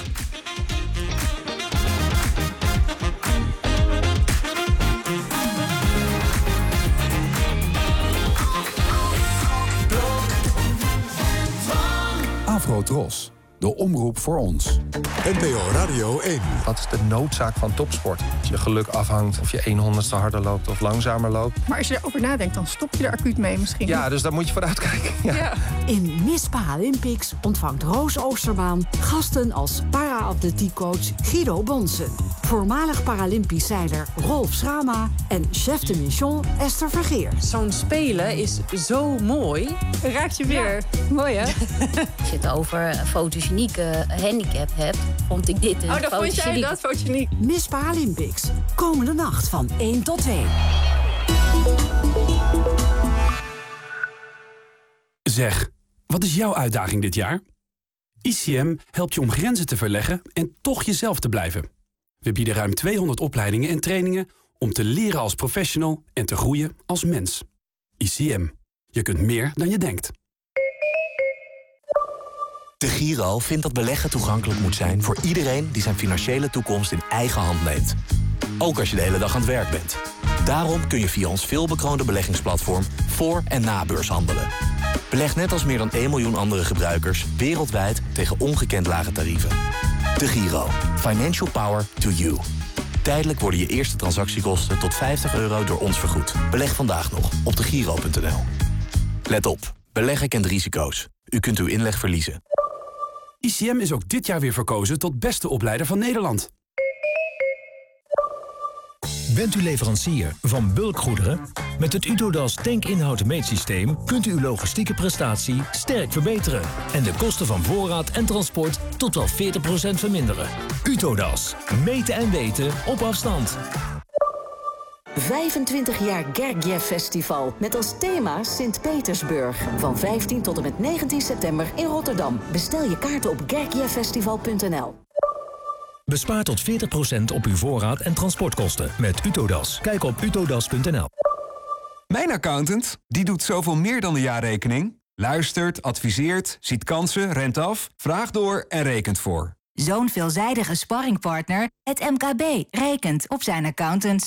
Avrotros, de omroep voor ons. NPO Radio 1. Wat is de noodzaak van topsport? Als je geluk afhangt of je 1/100ste harder loopt of langzamer loopt. Maar als je erover nadenkt, dan stop je er acuut mee misschien. Ja, dus daar moet je voor uitkijken. Ja. In Miss Paralympics ontvangt Roos Oosterbaan gasten als para-atletiekcoach Guido Bonsen, voormalig Paralympisch zeiler Rolf Schrama en chef de mission Esther Vergeer. Zo'n spelen is zo mooi. Raakt je weer. Ja. Mooi, hè? Als je het over een fotogenieke handicap hebt, vond ik dit een dan vond jij dat fotogeniek. Miss Paralympics. Komende nacht van 1 tot 2. Zeg, wat is jouw uitdaging dit jaar? ICM helpt je om grenzen te verleggen en toch jezelf te blijven. We bieden ruim 200 opleidingen en trainingen om te leren als professional en te groeien als mens. ICM. Je kunt meer dan je denkt. De Giro vindt dat beleggen toegankelijk moet zijn voor iedereen die zijn financiële toekomst in eigen hand neemt. Ook als je de hele dag aan het werk bent. Daarom kun je via ons veelbekroonde beleggingsplatform voor- en nabeurs handelen. Beleg net als meer dan 1 miljoen andere gebruikers wereldwijd tegen ongekend lage tarieven. De Giro. Financial power to you. Tijdelijk worden je eerste transactiekosten tot €50 door ons vergoed. Beleg vandaag nog op degiro.nl. Let op. Beleggen kent risico's. U kunt uw inleg verliezen. ICM is ook dit jaar weer verkozen tot beste opleider van Nederland. Bent u leverancier van bulkgoederen? Met het Utodas tankinhoud-meetsysteem kunt u uw logistieke prestatie sterk verbeteren en de kosten van voorraad en transport tot wel 40% verminderen. Utodas. Meten en weten op afstand. 25 jaar Gergiev Festival met als thema Sint-Petersburg. Van 15 tot en met 19 september in Rotterdam. Bestel je kaarten op gergievfestival.nl. Bespaar tot 40% op uw voorraad en transportkosten met Utodas. Kijk op utodas.nl. Mijn accountant, die doet zoveel meer dan de jaarrekening. Luistert, adviseert, ziet kansen, rent af, vraagt door en rekent voor. Zo'n veelzijdige sparringpartner, het MKB, rekent op zijn accountant.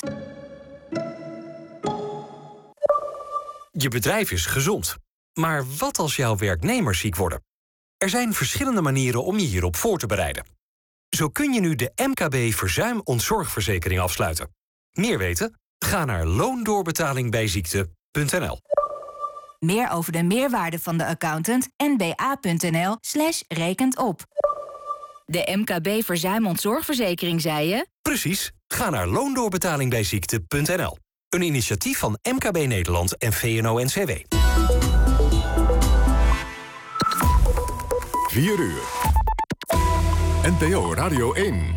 Je bedrijf is gezond. Maar wat als jouw werknemers ziek worden? Er zijn verschillende manieren om je hierop voor te bereiden. Zo kun je nu de MKB verzuim-ontzorgverzekering afsluiten. Meer weten? Ga naar loondoorbetalingbijziekte.nl. Meer over de meerwaarde van de accountant nba.nl/rekent op. De MKB verzuim-ontzorgverzekering, zei je? Precies. Ga naar loondoorbetalingbijziekte.nl. Een initiatief van MKB Nederland en VNO-NCW. 4 uur. NPO Radio 1.